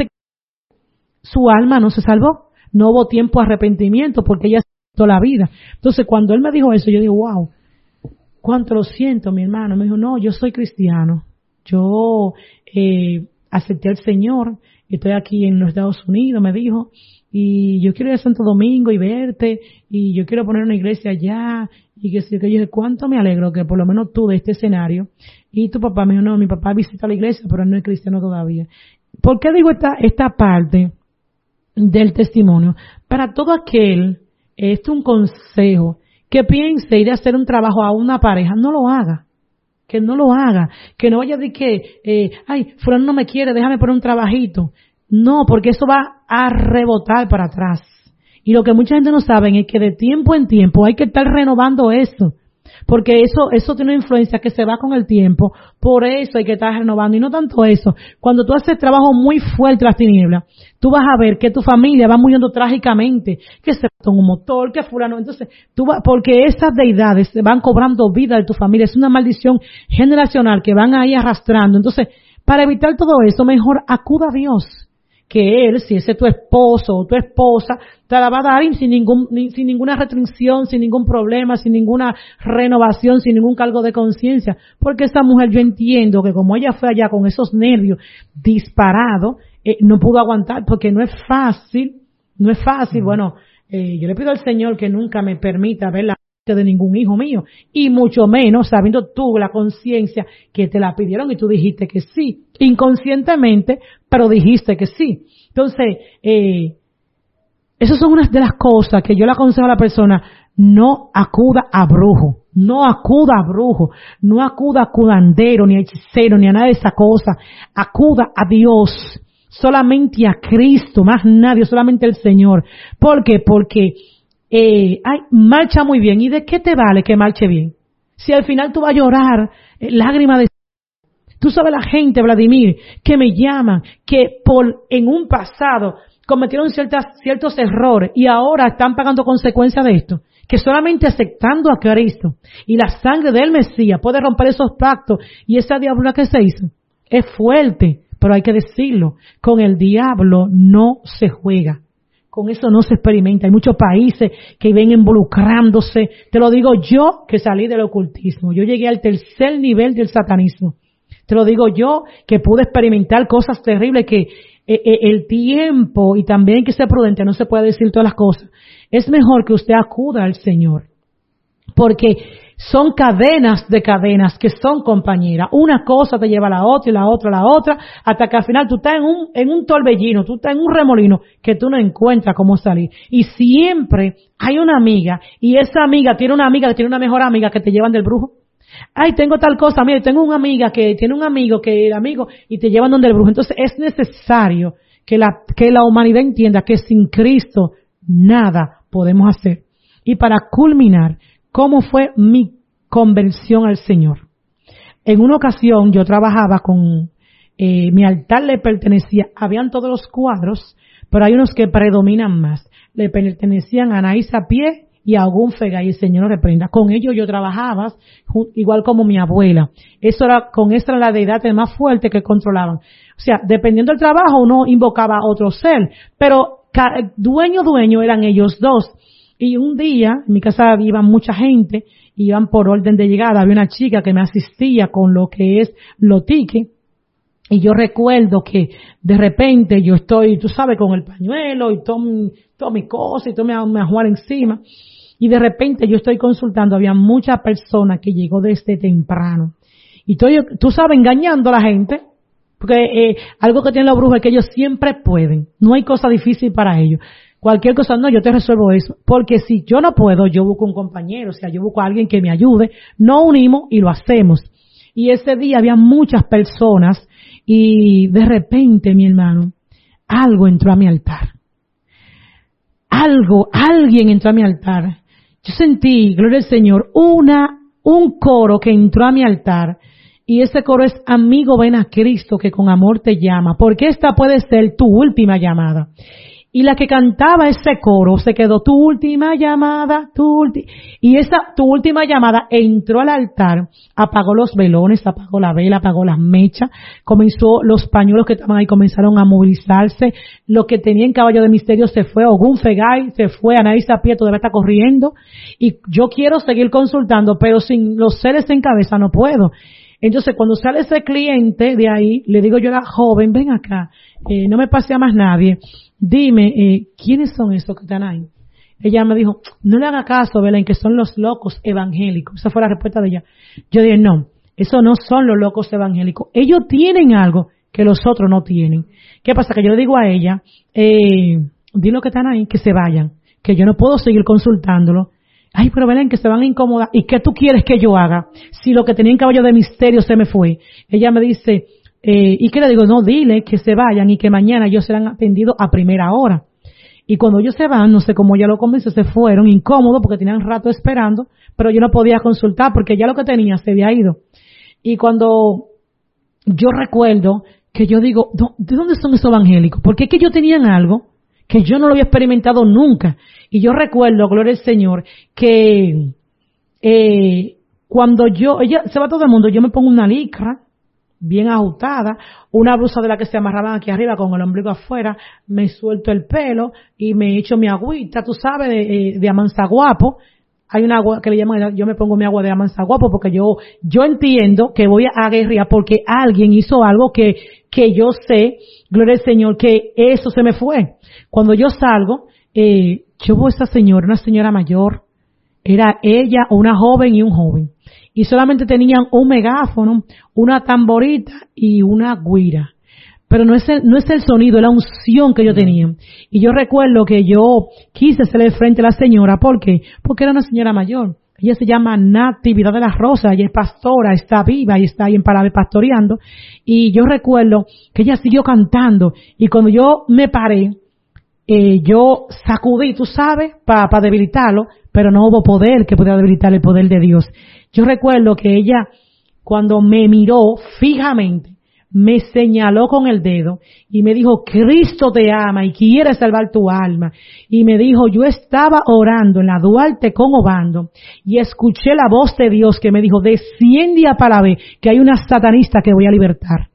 su alma no se salvó, no hubo tiempo de arrepentimiento porque ella se quitó la vida. Entonces cuando él me dijo eso, yo digo, wow, cuánto lo siento, mi hermano. Me dijo, no, yo soy cristiano. Yo acepté al Señor, estoy aquí en los Estados Unidos, me dijo, y yo quiero ir a Santo Domingo y verte, y yo quiero poner una iglesia allá, y que yo dije, cuánto me alegro que por lo menos tú de este escenario. Y tu papá me dijo, no, mi papá visita la iglesia, pero él no es cristiano todavía. ¿Por qué digo esta parte del testimonio? Para todo aquel, esto es un consejo, que piense ir a hacer un trabajo a una pareja, no lo haga. Que no lo haga, que no vaya de que, fulano no me quiere, déjame poner un trabajito. No, porque eso va a rebotar para atrás. Y lo que mucha gente no sabe es que de tiempo en tiempo hay que estar renovando eso. Porque eso tiene una influencia que se va con el tiempo. Por eso hay que estar renovando. Y no tanto eso. Cuando tú haces trabajo muy fuerte las tinieblas, tú vas a ver que tu familia va muriendo trágicamente. Que se toma un motor, que fulano. Entonces, porque esas deidades van cobrando vida de tu familia. Es una maldición generacional que van ahí arrastrando. Entonces, para evitar todo eso, mejor acuda a Dios. Que Él, si ese es tu esposo o tu esposa, te la va a dar sin ninguna restricción, sin ningún problema, sin ninguna renovación, sin ningún cargo de conciencia. Porque esa mujer, yo entiendo que como ella fue allá con esos nervios disparados, no pudo aguantar, porque no es fácil. Bueno, yo le pido al Señor que nunca me permita ver la de ningún hijo mío, y mucho menos sabiendo tú la conciencia que te la pidieron y tú dijiste que sí, inconscientemente, pero dijiste que sí. Entonces, esas son unas de las cosas que yo le aconsejo a la persona: no acuda a brujo, no acuda a curandero, ni a hechicero, ni a nada de esa cosa. Acuda a Dios, solamente a Cristo, más nadie, solamente el Señor. ¿Por qué? Porque marcha muy bien. ¿Y de qué te vale que marche bien? Si al final tú vas a llorar lágrimas de... Tú sabes la gente, Vladimir, que me llaman, que en un pasado cometieron ciertos errores y ahora están pagando consecuencias de esto. Que solamente aceptando a Cristo y la sangre del Mesías puede romper esos pactos y esa diabla que se hizo. Es fuerte, pero hay que decirlo. Con el diablo no se juega. Con eso no se experimenta. Hay muchos países que ven involucrándose. Te lo digo yo, que salí del ocultismo. Yo llegué al tercer nivel del satanismo. Te lo digo yo, que pude experimentar cosas terribles, que el tiempo, y también hay que ser prudente, no se puede decir todas las cosas. Es mejor que usted acuda al Señor, porque son cadenas de cadenas que son compañeras. Una cosa te lleva a la otra y la otra a la otra, hasta que al final tú estás en un torbellino, tú estás en un remolino que tú no encuentras cómo salir. Y siempre hay una amiga, y esa amiga tiene una amiga que tiene una mejor amiga, que te llevan del brujo. Ay, tengo tal cosa, mira, tengo una amiga que tiene un amigo que el amigo, y te llevan donde el brujo. Entonces es necesario que la humanidad entienda que sin Cristo nada podemos hacer. Y para culminar, ¿cómo fue mi conversión al Señor? En una ocasión yo trabajaba con, mi altar le pertenecía, habían todos los cuadros, pero hay unos que predominan más. Le pertenecían a Anaís Pie y a Agún Fega, y el Señor lo reprenda. Con ellos yo trabajaba, igual como mi abuela. Con esa era la deidad más fuerte que controlaban. O sea, dependiendo del trabajo, uno invocaba a otro ser, pero dueño eran ellos dos. Y un día, en mi casa iba mucha gente, iban por orden de llegada. Había una chica que me asistía con lo que es lotique. Y yo recuerdo que de repente yo estoy, tú sabes, con el pañuelo y todo mi cosa y todo me ajuar encima. Y de repente yo estoy consultando, había muchas personas que llegó desde temprano. Y tú sabes, engañando a la gente, porque algo que tienen los brujos es que ellos siempre pueden. No hay cosa difícil para ellos. Cualquier cosa, no, yo te resuelvo eso. Porque si yo no puedo, yo busco un compañero, o sea, yo busco a alguien que me ayude, nos unimos y lo hacemos. Y ese día había muchas personas Y de repente, mi hermano, algo entró a mi altar. Alguien entró a mi altar. Yo sentí, gloria al Señor, un coro que entró a mi altar. Y ese coro es: amigo, ven a Cristo que con amor te llama, porque esta puede ser tu última llamada. Y la que cantaba ese coro se quedó: tu última llamada, y esa tu última llamada entró al altar, apagó los velones, apagó la vela, apagó las mechas, comenzó, los pañuelos que estaban ahí comenzaron a movilizarse, lo que tenía en caballo de misterio se fue, Ogún Fegay se fue, Anaís Apieto debe estar corriendo, y yo quiero seguir consultando, pero sin los seres en cabeza no puedo. Entonces, cuando sale ese cliente de ahí, le digo yo a la joven: ven acá, no me pase a más nadie, dime, ¿quiénes son esos que están ahí? Ella me dijo: no le haga caso, Belén, que son los locos evangélicos. Esa fue la respuesta de ella. Yo dije: no, esos no son los locos evangélicos. Ellos tienen algo que los otros no tienen. ¿Qué pasa? Que yo le digo a ella, dile que están ahí, que se vayan, que yo no puedo seguir consultándolo. Ay, pero Belén, que se van a incomodar. ¿Y qué tú quieres que yo haga? Si lo que tenía en caballo de misterio se me fue. Ella me dice, ¿y qué le digo? No, dile que se vayan y que mañana ellos serán atendidos a primera hora. Y cuando ellos se van, no sé cómo ella lo convenció, se fueron incómodos porque tenían rato esperando, pero yo no podía consultar porque ya lo que tenía se había ido. Y cuando yo recuerdo que yo digo, ¿de dónde son esos evangélicos? Porque es que ellos tenían algo que yo no lo había experimentado nunca. Y yo recuerdo, gloria al Señor, que cuando ella se va todo el mundo, yo me pongo una licra bien ajustada, una blusa de la que se amarraban aquí arriba con el ombligo afuera, me suelto el pelo y me echo mi agüita, tú sabes, de amansaguapo. Hay una agua que le llaman, yo me pongo mi agua de amansaguapo porque yo entiendo que voy a guerrear porque alguien hizo algo que yo sé, gloria al Señor, que eso se me fue. Cuando yo salgo, yo veo a esa señora, una señora mayor, era ella, una joven y un joven. Y solamente tenían un megáfono, una tamborita y una güira. Pero no es el sonido, es la unción que yo tenía. Y yo recuerdo que yo quise hacerle frente a la señora. ¿Por qué? Porque era una señora mayor. Ella se llama Natividad de las Rosas, ella es pastora, está viva y está ahí en Parave pastoreando. Y yo recuerdo que ella siguió cantando. Y cuando yo me paré, yo sacudí, tú sabes, para debilitarlo, pero no hubo poder que pudiera debilitar el poder de Dios. Yo recuerdo que ella, cuando me miró fijamente, me señaló con el dedo y me dijo, Cristo te ama y quiere salvar tu alma. Y me dijo, yo estaba orando en la Duarte con Obando y escuché la voz de Dios que me dijo, desciende a Parave, que hay una satanista que voy a libertar.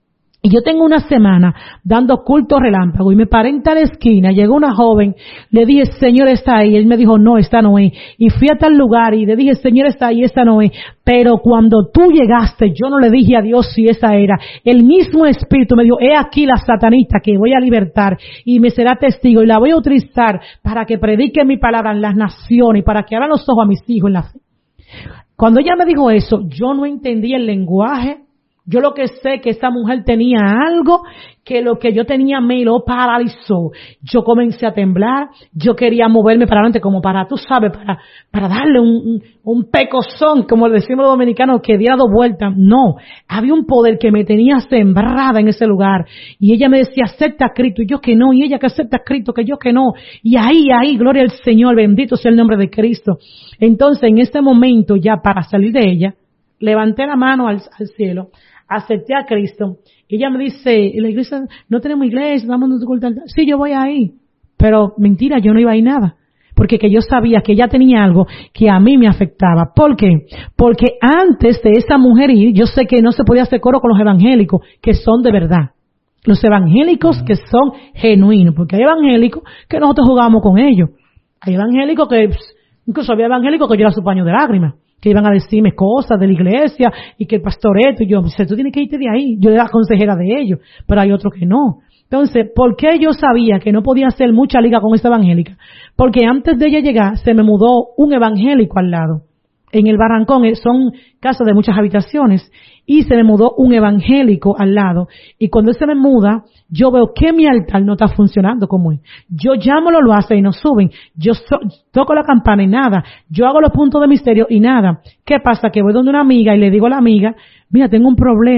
Y yo tengo una semana dando culto relámpago y me paré en tal esquina, llegó una joven, le dije, Señor, está ahí. Él me dijo, no, esta no es. Y fui a tal lugar y le dije, Señor, está ahí, esta no es. Pero cuando tú llegaste, yo no le dije a Dios si esa era. El mismo Espíritu me dijo, he aquí la satanista que voy a libertar y me será testigo y la voy a utilizar para que predique mi palabra en las naciones y para que abran los ojos a mis hijos en la fe. Cuando ella me dijo eso, yo no entendía el lenguaje. Yo lo que sé es que esa mujer tenía algo que lo que yo tenía me lo paralizó. Yo comencé a temblar, yo quería moverme para adelante como para, tú sabes, para darle un pecozón, como le decimos los dominicanos, que diera 2 vueltas. No, había un poder que me tenía sembrada en ese lugar. Y ella me decía, acepta a Cristo, y yo que no, y ella que acepta a Cristo, que yo que no. Y ahí, gloria al Señor, bendito sea el nombre de Cristo. Entonces, en este momento, ya para salir de ella, levanté la mano al cielo, acepté a Cristo. Y ella me dice, la iglesia, no tenemos iglesia, vamos a culto. Sí, yo voy ahí. Pero mentira, yo no iba a ir nada. Porque que yo sabía que ella tenía algo que a mí me afectaba. ¿Por qué? Porque antes de esa mujer ir, yo sé que no se podía hacer coro con los evangélicos, que son de verdad. Los evangélicos que son genuinos. Porque hay evangélicos que nosotros jugamos con ellos. Hay evangélicos que, incluso había evangélicos que llevan su paño de lágrimas, que iban a decirme cosas de la iglesia y que el pastoreto, y yo, tú tienes que irte de ahí. Yo era consejera de ellos, pero hay otros que no. Entonces, ¿por qué yo sabía que no podía hacer mucha liga con esta evangélica? Porque antes de ella llegar, se me mudó un evangélico al lado. En el Barrancón son casas de muchas habitaciones y se me mudó un evangélico al lado. Y cuando él se me muda, yo veo que mi altar no está funcionando como es. Yo llamo, lo hace y no suben. Yo toco la campana y nada. Yo hago los puntos de misterio y nada. ¿Qué pasa? Que voy donde una amiga y le digo a la amiga, mira, tengo un problema.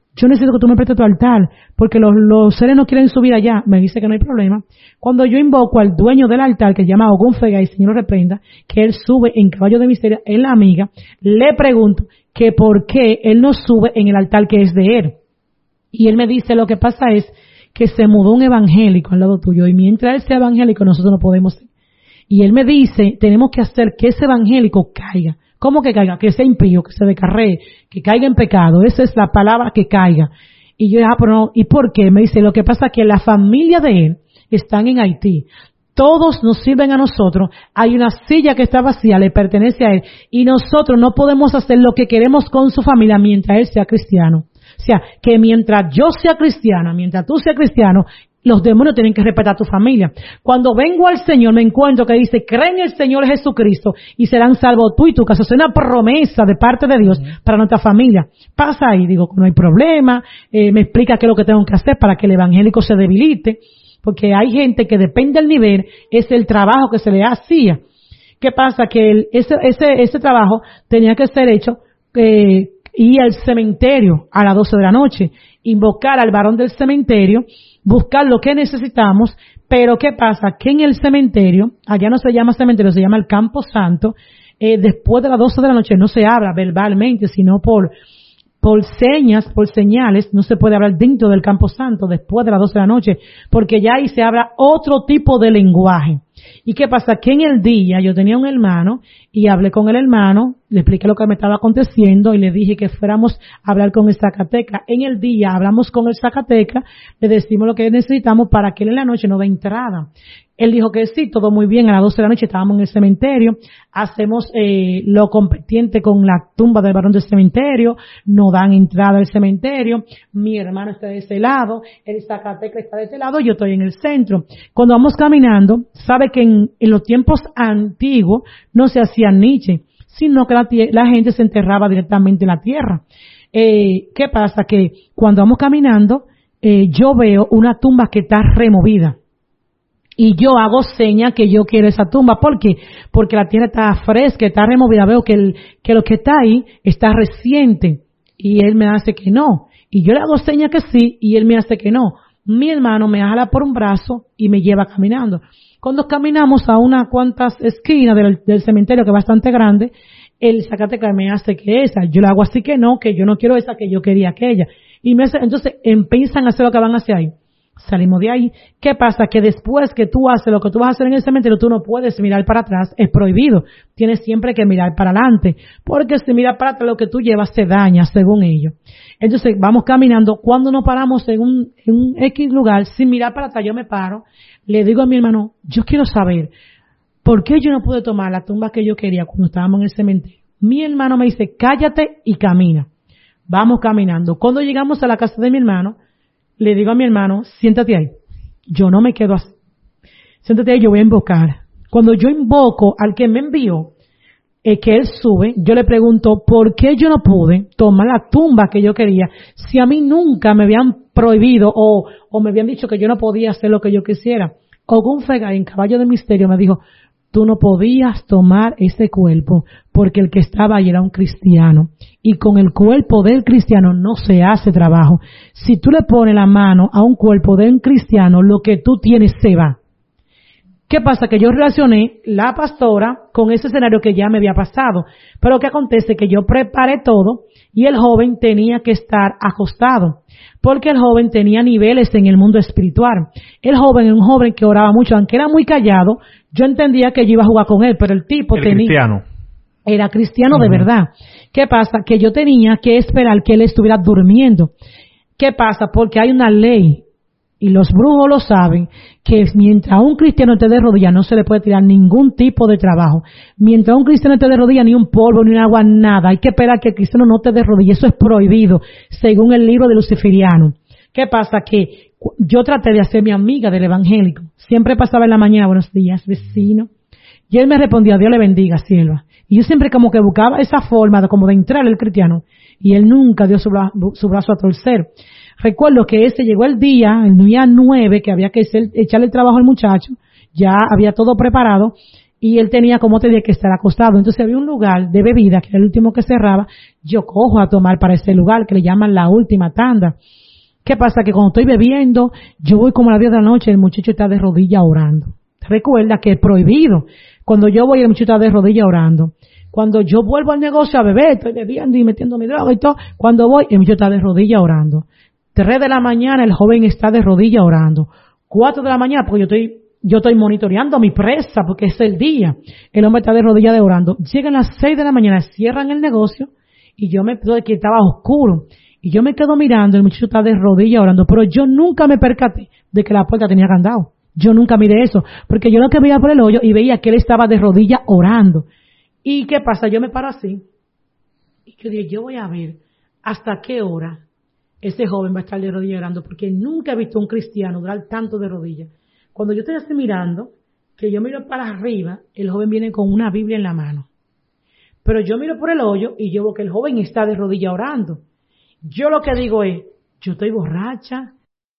yo necesito que tú me prestes tu altar, porque los seres no quieren subir allá. Me dice que no hay problema. Cuando yo invoco al dueño del altar, que se llama Ogún Fegay, Señor lo reprenda, que él sube en caballo de misterio, en la amiga, le pregunto que por qué él no sube en el altar que es de él. Y él me dice, lo que pasa es que se mudó un evangélico al lado tuyo, y mientras él sea evangélico, nosotros no podemos ser. Y él me dice, tenemos que hacer que ese evangélico caiga. ¿Cómo que caiga? Que sea impío, que se descarree, que caiga en pecado. Esa es la palabra, que caiga. Y yo, pero no, ¿y por qué? Me dice, lo que pasa es que la familia de él están en Haití. Todos nos sirven a nosotros. Hay una silla que está vacía, le pertenece a él. Y nosotros no podemos hacer lo que queremos con su familia mientras él sea cristiano. O sea, que mientras yo sea cristiana, mientras tú seas cristiano, los demonios tienen que respetar a tu familia. Cuando vengo al Señor me encuentro que dice, cree en el Señor Jesucristo y serán salvos tú y tu casa. Es una promesa de parte de Dios para nuestra familia. Pasa ahí, digo, no hay problema, me explica qué es lo que tengo que hacer para que el evangélico se debilite, porque hay gente que depende del nivel, es el trabajo que se le hacía. ¿Qué pasa? Que ese trabajo tenía que ser hecho, ir al cementerio a las 12 de la noche, invocar al varón del cementerio, buscar lo que necesitamos, pero ¿qué pasa? Que en el cementerio, allá no se llama cementerio, se llama el Campo Santo, después de las 12 de la noche no se habla verbalmente, sino por señas, por señales, no se puede hablar dentro del Campo Santo después de las 12 de la noche, porque ya ahí se habla otro tipo de lenguaje. ¿Y qué pasa? Que en el día yo tenía un hermano y hablé con el hermano, le expliqué lo que me estaba aconteciendo y le dije que fuéramos a hablar con el Zacateca. En el día hablamos con el Zacateca, le decimos lo que necesitamos para que él en la noche no dé entrada. Él dijo que sí, todo muy bien, a las 12 de la noche estábamos en el cementerio, hacemos lo competente con la tumba del varón del cementerio, no dan entrada al cementerio, mi hermano está de ese lado, el Zacateca está de ese lado, yo estoy en el centro. Cuando vamos caminando, sabe que en los tiempos antiguos no se hacía niche, sino que la gente se enterraba directamente en la tierra. ¿Qué pasa? Que cuando vamos caminando, yo veo una tumba que está removida. Y yo hago seña que yo quiero esa tumba. ¿Por qué? Porque la tierra está fresca, está removida. Veo que lo que está ahí está reciente. Y él me hace que no. Y yo le hago seña que sí, y él me hace que no. Mi hermano me jala por un brazo y me lleva caminando. Cuando caminamos a unas cuantas esquinas del cementerio, que es bastante grande, el Zacateca me hace que esa. Yo le hago así que no quiero esa, que yo quería aquella. Y me hace, entonces empiezan a hacer lo que van hacia ahí. Salimos de ahí. ¿Qué pasa? Que después que tú haces lo que tú vas a hacer en el cementerio, tú no puedes mirar para atrás, es prohibido. Tienes siempre que mirar para adelante, porque si miras para atrás lo que tú llevas se daña, según ellos. Entonces vamos caminando, cuando nos paramos en un X lugar, sin mirar para atrás, yo me paro, le digo a mi hermano, yo quiero saber, ¿por qué yo no pude tomar la tumba que yo quería cuando estábamos en el cementerio? Mi hermano me dice, cállate y camina. Vamos caminando. Cuando llegamos a la casa de mi hermano, le digo a mi hermano, siéntate ahí. Yo no me quedo así. Siéntate ahí, yo voy a invocar. Cuando yo invoco al que me envió, que él sube, yo le pregunto, ¿por qué yo no pude tomar la tumba que yo quería? Si a mí nunca me habían prohibido o me habían dicho que yo no podía hacer lo que yo quisiera. Ogún Fegay, en Caballo de Misterio, me dijo, tú no podías tomar ese cuerpo porque el que estaba ahí era un cristiano. Y con el cuerpo del cristiano no se hace trabajo. Si tú le pones la mano a un cuerpo de un cristiano, lo que tú tienes se va. ¿Qué pasa? Que yo relacioné la pastora con ese escenario que ya me había pasado. Pero ¿qué acontece? Que yo preparé todo y el joven tenía que estar acostado. Porque el joven tenía niveles en el mundo espiritual. El joven era un joven que oraba mucho, aunque era muy callado. Yo entendía que yo iba a jugar con él, pero el tipo era cristiano de verdad. ¿Qué pasa? Que yo tenía que esperar que él estuviera durmiendo. ¿Qué pasa? Porque hay una ley, y los brujos lo saben, que mientras un cristiano esté de rodillas no se le puede tirar ningún tipo de trabajo. Mientras un cristiano esté de rodillas, ni un polvo, ni un agua, nada. Hay que esperar que el cristiano no esté de rodillas. Eso es prohibido, según el libro de Luciferiano. ¿Qué pasa? Que yo traté de hacerme amiga del evangélico. Siempre pasaba en la mañana, buenos días, vecino. Y él me respondía, Dios le bendiga, sierva. Y yo siempre como que buscaba esa forma de entrar el cristiano. Y él nunca dio su brazo a torcer. Recuerdo que llegó el día 9, que había que echarle el trabajo al muchacho. Ya había todo preparado. y él tenía, como te dije, que estar acostado. Entonces había un lugar de bebida, que era el último que cerraba, yo cojo a tomar para ese lugar, que le llaman la última tanda. ¿Qué pasa? Que cuando estoy bebiendo, yo voy como a las 10 de la noche, el muchacho está de rodillas orando. Recuerda que es prohibido. Cuando yo voy, el muchacho está de rodillas orando. Cuando yo vuelvo al negocio a beber, estoy bebiendo y metiendo mi droga y todo, cuando voy, el muchacho está de rodillas orando. 3 de la mañana, el joven está de rodillas orando. 4 de la mañana, porque yo estoy monitoreando a mi presa, porque es el día. El hombre está de rodillas de orando. Llegan las 6 de la mañana, cierran el negocio, y yo me quedo que estaba oscuro. Y yo me quedo mirando, el muchacho está de rodillas orando, pero yo nunca me percaté de que la puerta tenía candado. Yo nunca miré eso, porque yo lo que veía por el hoyo y veía que él estaba de rodillas orando. ¿Y qué pasa? Yo me paro así, y yo digo, yo voy a ver hasta qué hora ese joven va a estar de rodillas orando, porque nunca he visto a un cristiano durar tanto de rodillas. Cuando yo estoy así mirando, que yo miro para arriba, el joven viene con una Biblia en la mano. Pero yo miro por el hoyo y yo veo que el joven está de rodillas orando. Yo lo que digo es, yo estoy borracha,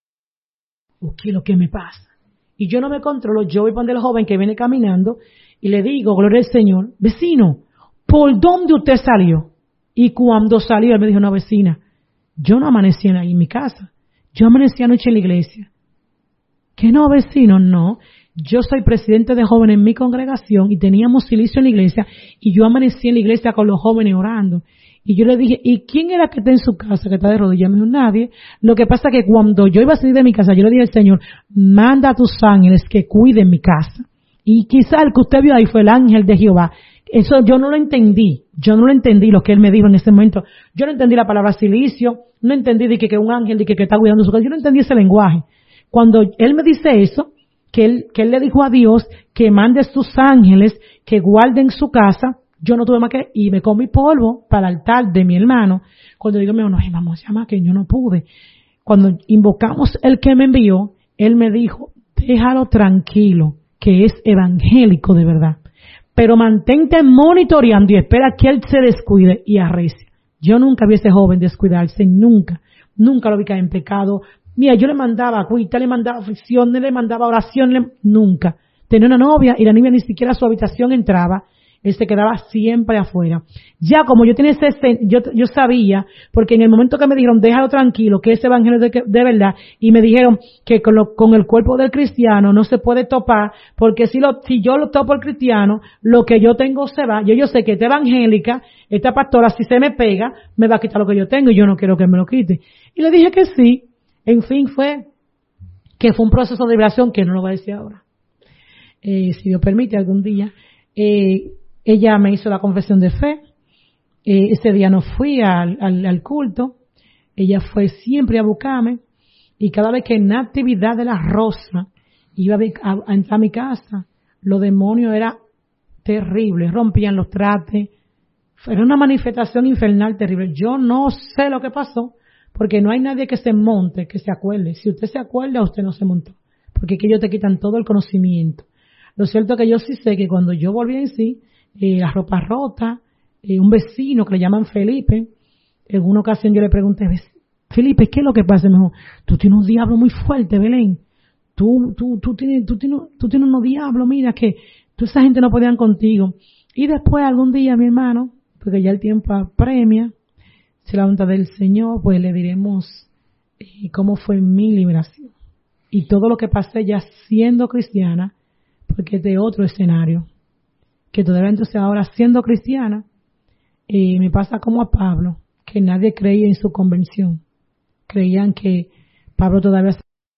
¿o qué es lo que me pasa? Y yo no me controlo, yo voy para donde el joven que viene caminando y le digo, gloria al Señor, vecino, ¿por dónde usted salió? Y cuando salió, él me dijo, no, vecina, yo no amanecí ahí en mi casa, yo amanecí anoche en la iglesia. ¿Qué no, vecino? No, yo soy presidente de jóvenes en mi congregación y teníamos silicio en la iglesia y yo amanecí en la iglesia con los jóvenes orando. Y yo le dije, ¿y quién era que está en su casa, que está de rodillas? Me dijo, nadie. Lo que pasa es que cuando yo iba a salir de mi casa, yo le dije al Señor, manda a tus ángeles que cuiden mi casa. Y quizá el que usted vio ahí fue el ángel de Jehová. Eso yo no lo entendí. Yo no lo entendí lo que él me dijo en ese momento. Yo no entendí la palabra silicio, no entendí de que un ángel, de que está cuidando su casa. Yo no entendí ese lenguaje. Cuando él me dice eso, que él le dijo a Dios que mande sus ángeles que guarden su casa, yo no tuve más que y me comí polvo para el altar de mi hermano. Cuando digo, no, vamos a llamar, que yo no pude. Cuando invocamos el que me envió, él me dijo, déjalo tranquilo, que es evangélico de verdad. Pero mantente monitoreando y espera que él se descuide y arrecie. Yo nunca vi a ese joven descuidarse, nunca lo vi caer en pecado. Mira, yo le mandaba agüita, le mandaba aflicción, le mandaba oración, nunca. Tenía una novia y la niña ni siquiera a su habitación entraba. Él se quedaba siempre afuera. Ya como yo tenía yo sabía, porque en el momento que me dijeron, déjalo tranquilo, que es evangelio de verdad, y me dijeron que con el cuerpo del cristiano no se puede topar, porque si yo lo topo al cristiano, lo que yo tengo se va. Yo sé que esta evangélica, esta pastora, si se me pega, me va a quitar lo que yo tengo, y yo no quiero que me lo quite. Y le dije que sí. En fin, fue un proceso de liberación que no lo voy a decir ahora. Si Dios permite, algún día. Ella me hizo la confesión de fe. Ese día no fui al culto. Ella fue siempre a buscarme. Y cada vez que en la actividad de la rosa iba a entrar a mi casa, los demonios era terrible. Rompían los trastes. Era una manifestación infernal terrible. Yo no sé lo que pasó, porque no hay nadie que se monte, que se acuerde. Si usted se acuerda, usted no se montó. Porque que ellos te quitan todo el conocimiento. Lo cierto es que yo sí sé que cuando yo volví en sí, la ropa rota, un vecino que le llaman Felipe, en una ocasión yo le pregunté, Felipe, ¿qué es lo que pasa? Me dijo, tú tienes un diablo muy fuerte, Belén. Tú tienes unos diablos, mira, que esa gente no podían contigo. Y después algún día, mi hermano, porque ya el tiempo apremia, si la voluntad del Señor, pues le diremos cómo fue mi liberación. Y todo lo que pasé ya siendo cristiana, porque es de otro escenario. Que todavía entonces ahora siendo cristiana, me pasa como a Pablo, que nadie creía en su convención. Creían que Pablo todavía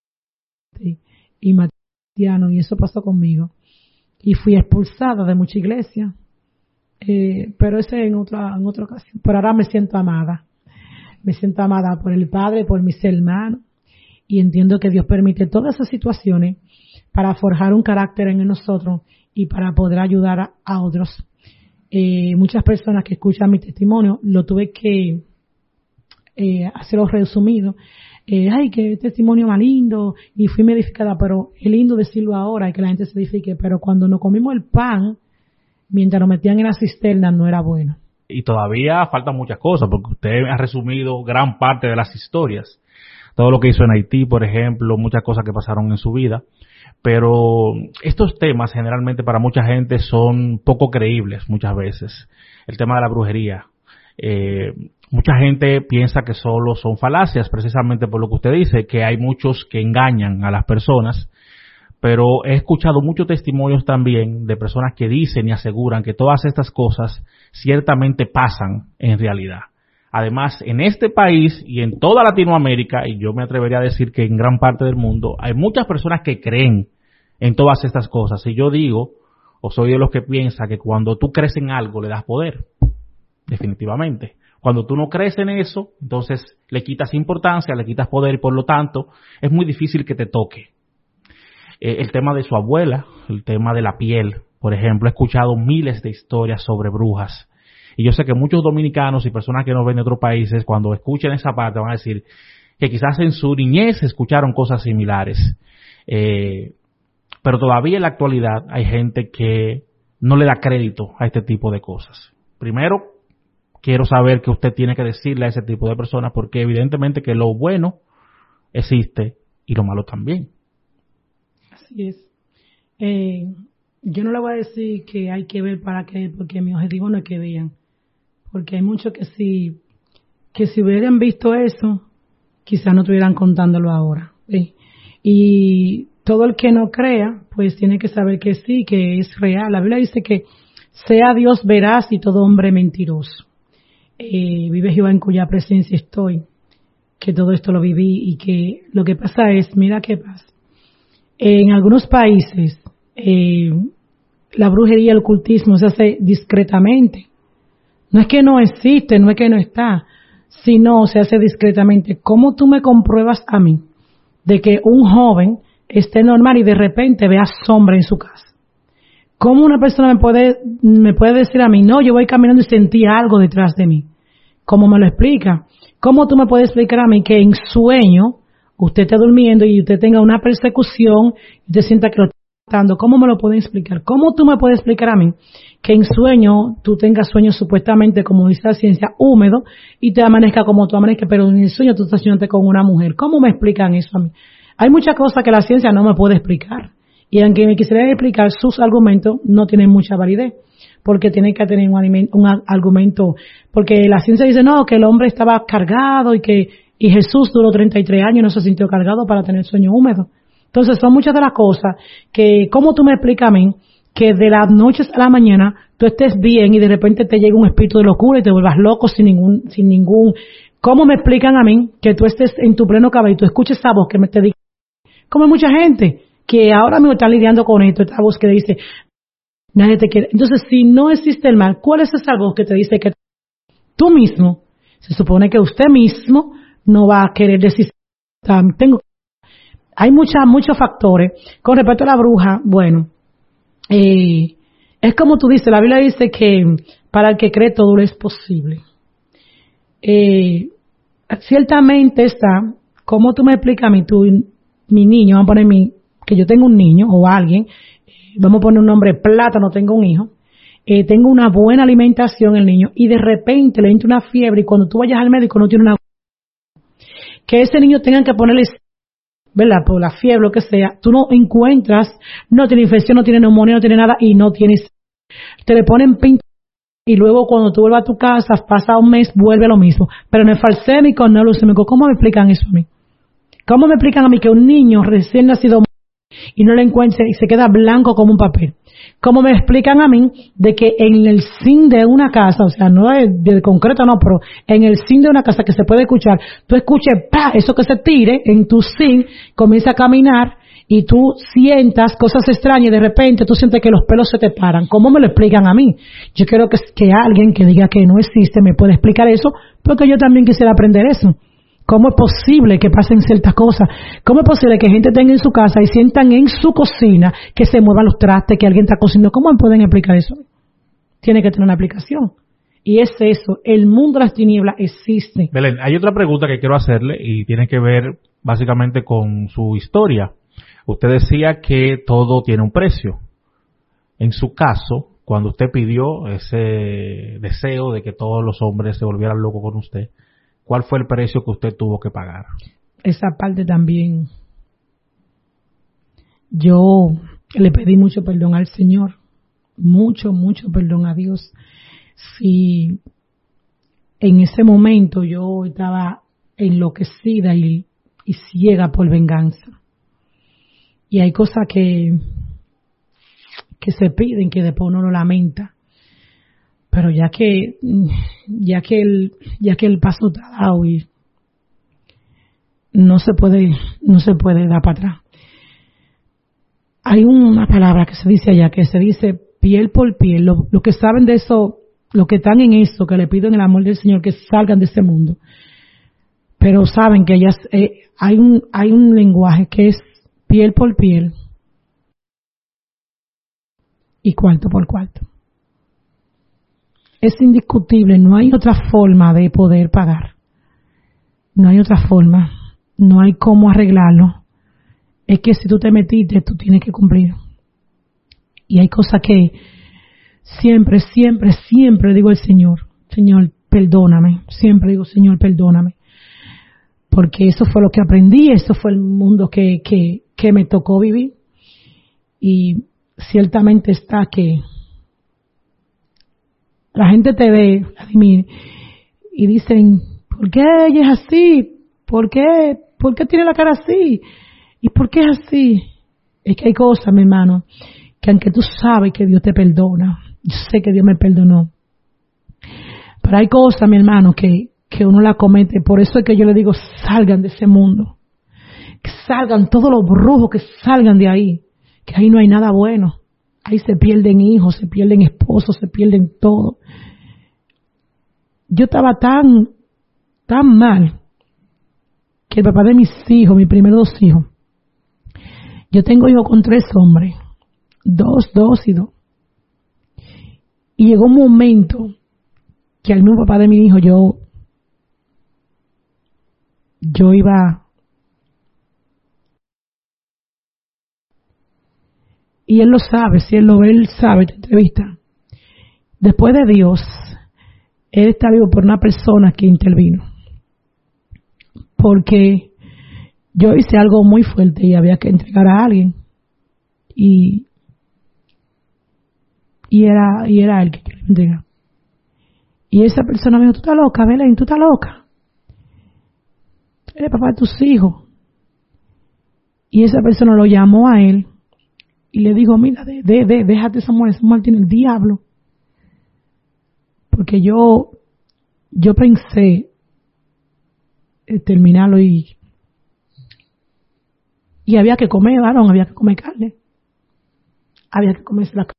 y Matiano, y eso pasó conmigo. Y fui expulsada de mucha iglesia, pero ese en otra ocasión. Pero ahora me siento amada. Me siento amada por el Padre, por mis hermanos, y entiendo que Dios permite todas esas situaciones para forjar un carácter en nosotros y para poder ayudar a otros. Muchas personas que escuchan mi testimonio, lo tuve que hacerlo resumido. Ay, qué testimonio más lindo, y fui edificada, pero es lindo decirlo ahora y que la gente se edifique, pero cuando nos comimos el pan, mientras nos metían en la cisterna, no era bueno. Y todavía faltan muchas cosas, porque usted ha resumido gran parte de las historias. Todo lo que hizo en Haití, por ejemplo, muchas cosas que pasaron en su vida. Pero estos temas generalmente para mucha gente son poco creíbles muchas veces. El tema de la brujería. Mucha gente piensa que solo son falacias, precisamente por lo que usted dice, que hay muchos que engañan a las personas. Pero he escuchado muchos testimonios también de personas que dicen y aseguran que todas estas cosas ciertamente pasan en realidad. Además, en este país y en toda Latinoamérica, y yo me atrevería a decir que en gran parte del mundo, hay muchas personas que creen en todas estas cosas. Y yo digo, o soy de los que piensa que cuando tú crees en algo le das poder, definitivamente. Cuando tú no crees en eso, entonces le quitas importancia, le quitas poder y por lo tanto es muy difícil que te toque. El tema de su abuela, el tema de la piel, por ejemplo, he escuchado miles de historias sobre brujas. Y yo sé que muchos dominicanos y personas que nos ven de otros países, cuando escuchen esa parte, van a decir que quizás en su niñez escucharon cosas similares. Pero todavía en la actualidad hay gente que no le da crédito a este tipo de cosas. Primero, quiero saber qué usted tiene que decirle a ese tipo de personas, porque evidentemente que lo bueno existe y lo malo también. Así es. Yo no le voy a decir que hay que ver para qué, porque mi objetivo no es que vean. Porque hay muchos que si hubieran visto eso, quizás no estuvieran contándolo ahora. ¿Sí? Y todo el que no crea, pues tiene que saber que sí, que es real. La Biblia dice que sea Dios veraz y todo hombre mentiroso. Vive Jehová en cuya presencia estoy, que todo esto lo viví y que lo que pasa es, mira qué pasa. En algunos países, la brujería y el ocultismo se hace discretamente. No es que no existe, no es que no está, sino se hace discretamente. ¿Cómo tú me compruebas a mí de que un joven esté normal y de repente vea sombra en su casa? ¿Cómo una persona me puede decir a mí, no, yo voy caminando y sentí algo detrás de mí? ¿Cómo me lo explica? ¿Cómo tú me puedes explicar a mí que en sueño usted esté durmiendo y usted tenga una persecución y usted sienta que lo está matando? ¿Cómo me lo pueden explicar? ¿Cómo tú me puedes explicar a mí que en sueño tú tengas sueños supuestamente, como dice la ciencia, húmedo y te amanezca como tú amanezcas, pero en el sueño tú estás soñando con una mujer? ¿Cómo me explican eso a mí? Hay muchas cosas que la ciencia no me puede explicar. Y aunque me quisiera explicar, sus argumentos no tienen mucha validez, porque tienen que tener un argumento, porque la ciencia dice, no, que el hombre estaba cargado y Jesús duró 33 años y no se sintió cargado para tener sueño húmedo. Entonces son muchas de las cosas que, ¿cómo tú me explicas a mí que de las noches a la mañana tú estés bien y de repente te llegue un espíritu de locura y te vuelvas loco sin ningún, ¿cómo me explican a mí que tú estés en tu pleno cabello y tú escuches esa voz que te diga, como hay mucha gente que ahora mismo está lidiando con esto, esta voz que dice, nadie te quiere? Entonces, si no existe el mal, ¿cuál es esa voz que te dice que tú mismo, se supone que usted mismo no va a querer decir, hay muchos factores. Con respecto a la bruja, bueno, es como tú dices, la Biblia dice que para el que cree todo es posible. Ciertamente está, como tú me explicas a mí, mi niño, vamos a poner que yo tengo un niño o alguien, vamos a poner un nombre Plátano, tengo un hijo, tengo una buena alimentación el niño y de repente le entra una fiebre y cuando tú vayas al médico no tiene una, que ese niño tengan que ponerle, ¿verdad? Por la fiebre, lo que sea, tú no encuentras, no tiene infección, no tiene neumonía, no tiene nada y no tienes, te le ponen pinta y luego cuando tú vuelvas a tu casa, pasa un mes, vuelve lo mismo, pero no es falsémico, no es leucémico. ¿Cómo me explican eso a mí? ¿Cómo me explican a mí que un niño recién nacido y no lo encuentre y se queda blanco como un papel? ¿Cómo me explican a mí de que en el zinc de una casa, o sea, no de concreto, no, pero en el zinc de una casa que se puede escuchar, tú escuches, ¡pah!, eso que se tire en tu zinc, comienza a caminar y tú sientas cosas extrañas y de repente tú sientes que los pelos se te paran? ¿Cómo me lo explican a mí? Yo quiero que alguien que diga que no existe me pueda explicar eso, porque yo también quisiera aprender eso. ¿Cómo es posible que pasen ciertas cosas? ¿Cómo es posible que gente tenga en su casa y sientan en su cocina que se muevan los trastes, que alguien está cocinando? ¿Cómo me pueden explicar eso? Tiene que tener una aplicación. Y es eso, el mundo de las tinieblas existe. Belén, hay otra pregunta que quiero hacerle y tiene que ver básicamente con su historia. Usted decía que todo tiene un precio. En su caso, cuando usted pidió ese deseo de que todos los hombres se volvieran locos con usted, ¿cuál fue el precio que usted tuvo que pagar? Esa parte también. yo le pedí mucho perdón al Señor, mucho perdón a Dios. Si en ese momento yo estaba enloquecida y ciega por venganza. Y hay cosas que se piden que después uno lo lamenta. Pero ya que el paso está dado y no se puede dar para atrás. Hay una palabra que se dice allá, que se dice piel por piel. Los que saben de eso, los que están en eso, que le piden el amor del Señor, que salgan de ese mundo. Pero saben que ellas, hay un lenguaje que es piel por piel y cuarto por cuarto. Es indiscutible, no hay otra forma de poder pagar. No hay otra forma, no hay cómo arreglarlo. Es que si tú te metiste, tú tienes que cumplir. Y hay cosas que siempre digo al Señor, perdóname. Siempre digo, Señor, perdóname. Porque eso fue lo que aprendí, eso fue el mundo que me tocó vivir. Y ciertamente está que la gente te ve, Vladimir, y dicen, ¿por qué ella es así? ¿Por qué tiene la cara así? ¿Y por qué es así? Es que hay cosas, mi hermano, que aunque tú sabes que Dios te perdona, yo sé que Dios me perdonó, pero hay cosas, mi hermano, que uno la comete. Por eso es que yo le digo, salgan de ese mundo, que salgan todos los brujos, que salgan de ahí, que ahí no hay nada bueno. Ahí se pierden hijos, se pierden esposos, se pierden todo. Yo estaba tan mal que el papá de mis hijos, mis primeros 2 hijos, yo tengo hijos con 3 hombres, 2 y 2. Y llegó un momento que al mismo papá de mi hijo yo iba. Y él lo sabe, si él lo ve, él sabe, te entrevista. Después de Dios, él está vivo por una persona que intervino. Porque yo hice algo muy fuerte y había que entregar a alguien. Y era él que quería entregar. Y esa persona me dijo, tú estás loca, Belén, tú estás loca. Eres papá de tus hijos. Y esa persona lo llamó a él. Y le dijo, mira, déjate esa mujer tiene el diablo. Porque yo pensé terminarlo y había que comer, varón, había que comer carne. Había que comerse la carne.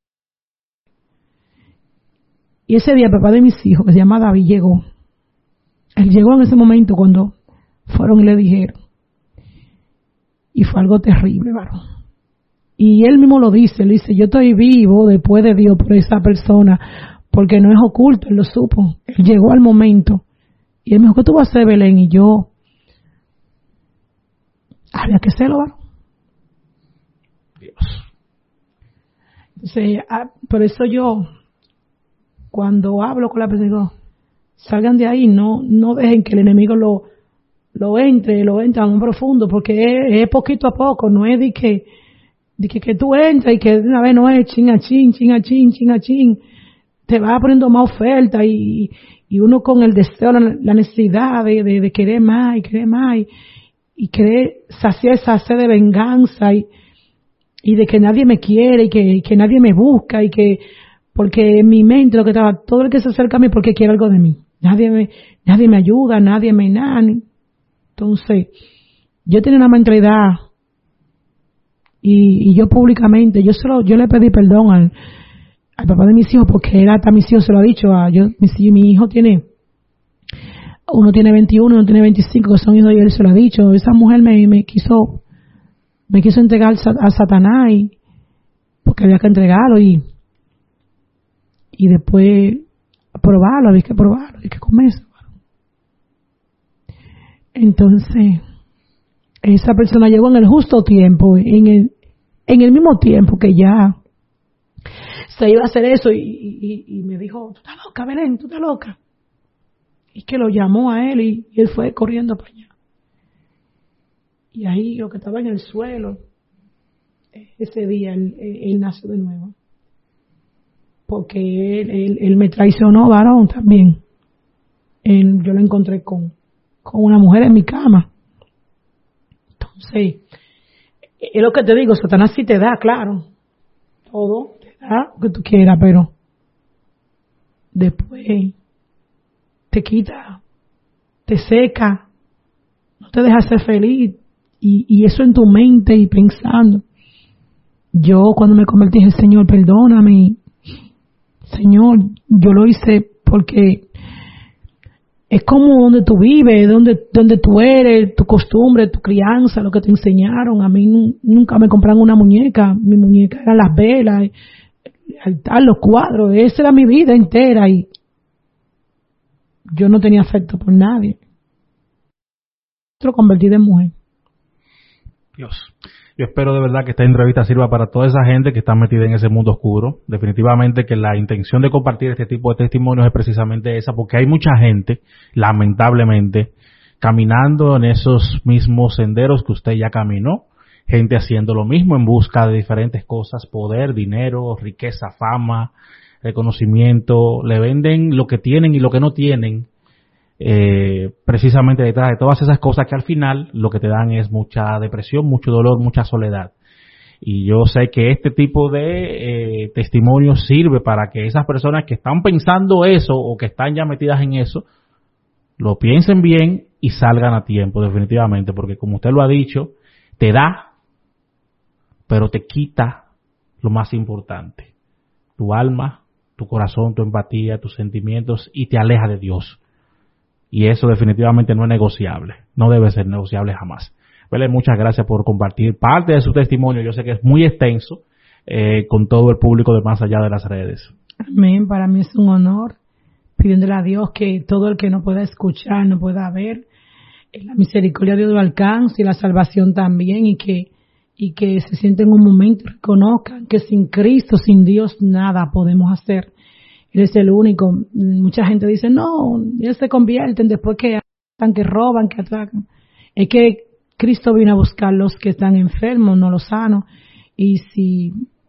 Y ese día el papá de mis hijos, que se llama David, llegó. Él llegó en ese momento cuando fueron y le dijeron. Y fue algo terrible, varón. Y él mismo lo dice, él dice, yo estoy vivo después de Dios por esa persona, porque no es oculto, él lo supo. Él llegó al momento. Y él me dijo, ¿qué tú vas a hacer, Belén? Y yo, había que hacerlo, varón. Dios. Entonces, por eso yo, cuando hablo con la persona, digo, salgan de ahí, no dejen que el enemigo lo entre a un profundo, porque es poquito a poco, no es de que tú entras y que de una vez no es chin a chin, te va poniendo más oferta y uno con el deseo, la necesidad de querer más y querer saciar esa sed de venganza y de que nadie me quiere y que nadie me busca y que porque en mi mente lo que estaba, todo el que se acerca a mí porque quiere algo de mí, nadie me ayuda, nadie me nada. Entonces yo tenía una mentalidad y yo públicamente, yo le pedí perdón al papá de mis hijos, porque él hasta mis hijos se lo ha dicho, mi hijo uno tiene 21, uno tiene 25, que son hijos de él, se lo ha dicho, esa mujer me quiso entregar a Satanás porque había que entregarlo y después había que probarlo, hay que comerlo. Entonces, esa persona llegó en el justo tiempo, en el mismo tiempo que ya se iba a hacer eso y me dijo, tú estás loca, Belén, tú estás loca. Y que lo llamó a él y él fue corriendo para allá. Y ahí yo que estaba en el suelo, ese día él nació de nuevo. Porque él me traicionó, varón, también. Yo lo encontré con una mujer en mi cama. Entonces, es lo que te digo, Satanás sí te da, claro. Todo, te da lo que tú quieras, pero después te quita, te seca, no te deja ser feliz. Y eso en tu mente y pensando. Yo cuando me convertí en el Señor, perdóname, Señor, yo lo hice porque es como donde tú vives, donde tú eres, tu costumbre, tu crianza, lo que te enseñaron. A mí nunca me compraron una muñeca. Mi muñeca eran las velas, el altar, los cuadros. Esa era mi vida entera y yo no tenía afecto por nadie. Lo convertí en mujer. Dios. Yo espero de verdad que esta entrevista sirva para toda esa gente que está metida en ese mundo oscuro. Definitivamente que la intención de compartir este tipo de testimonios es precisamente esa, porque hay mucha gente, lamentablemente, caminando en esos mismos senderos que usted ya caminó. Gente haciendo lo mismo en busca de diferentes cosas, poder, dinero, riqueza, fama, reconocimiento. Le venden lo que tienen y lo que no tienen. Precisamente detrás de todas esas cosas que al final lo que te dan es mucha depresión, mucho dolor, mucha soledad. Y yo sé que este tipo de testimonios sirve para que esas personas que están pensando eso o que están ya metidas en eso lo piensen bien y salgan a tiempo, definitivamente, porque como usted lo ha dicho, te da, pero te quita lo más importante: tu alma, tu corazón, tu empatía, tus sentimientos, y te aleja de Dios. Y eso definitivamente no es negociable. No debe ser negociable jamás. Belén, muchas gracias por compartir parte de su testimonio. Yo sé que es muy extenso con todo el público de Más Allá de las Redes. Amén. Para mí es un honor, pidiéndole a Dios que todo el que no pueda escuchar, no pueda ver, la misericordia de Dios lo alcance y la salvación también, y que se sienten un momento y reconozcan que sin Cristo, sin Dios, nada podemos hacer. Él es el único. Mucha gente dice, no, ellos se convierten después que roban, que atracan. Es que Cristo vino a buscar los que están enfermos, no los sanos. Y si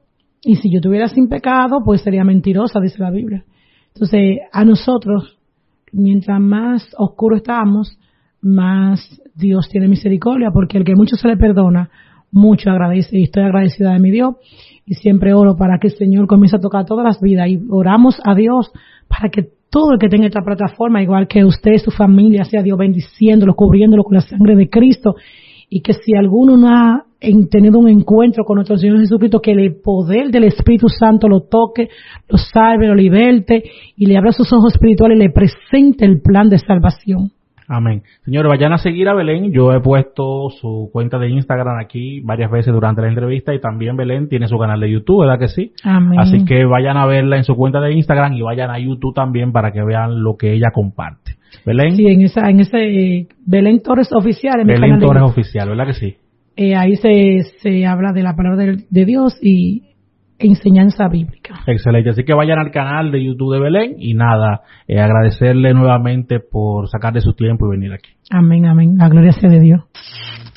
yo tuviera sin pecado, pues sería mentirosa, dice la Biblia. Entonces, a nosotros, mientras más oscuro estamos, más Dios tiene misericordia, porque el que mucho se le perdona, mucho agradece. Y estoy agradecida de mi Dios. Y siempre oro para que el Señor comience a tocar todas las vidas. Y oramos a Dios para que todo el que tenga esta plataforma, igual que usted, su familia, sea Dios bendiciéndolo, cubriéndolo con la sangre de Cristo. Y que si alguno no ha tenido un encuentro con nuestro Señor Jesucristo, que el poder del Espíritu Santo lo toque, lo salve, lo liberte y le abra sus ojos espirituales y le presente el plan de salvación. Amén. Señores, vayan a seguir a Belén. Yo he puesto su cuenta de Instagram aquí varias veces durante la entrevista, y también Belén tiene su canal de YouTube, ¿verdad que sí? Amén. Así que vayan a verla en su cuenta de Instagram y vayan a YouTube también para que vean lo que ella comparte. Belén. Sí, en ese Belén Torres Oficial. En Belén Torres Oficial, ¿verdad que sí? Ahí se habla de la palabra de Dios y enseñanza bíblica. Excelente, así que vayan al canal de YouTube de Belén y nada, agradecerle nuevamente por sacar de su tiempo y venir aquí. Amén, amén, la gloria sea de Dios.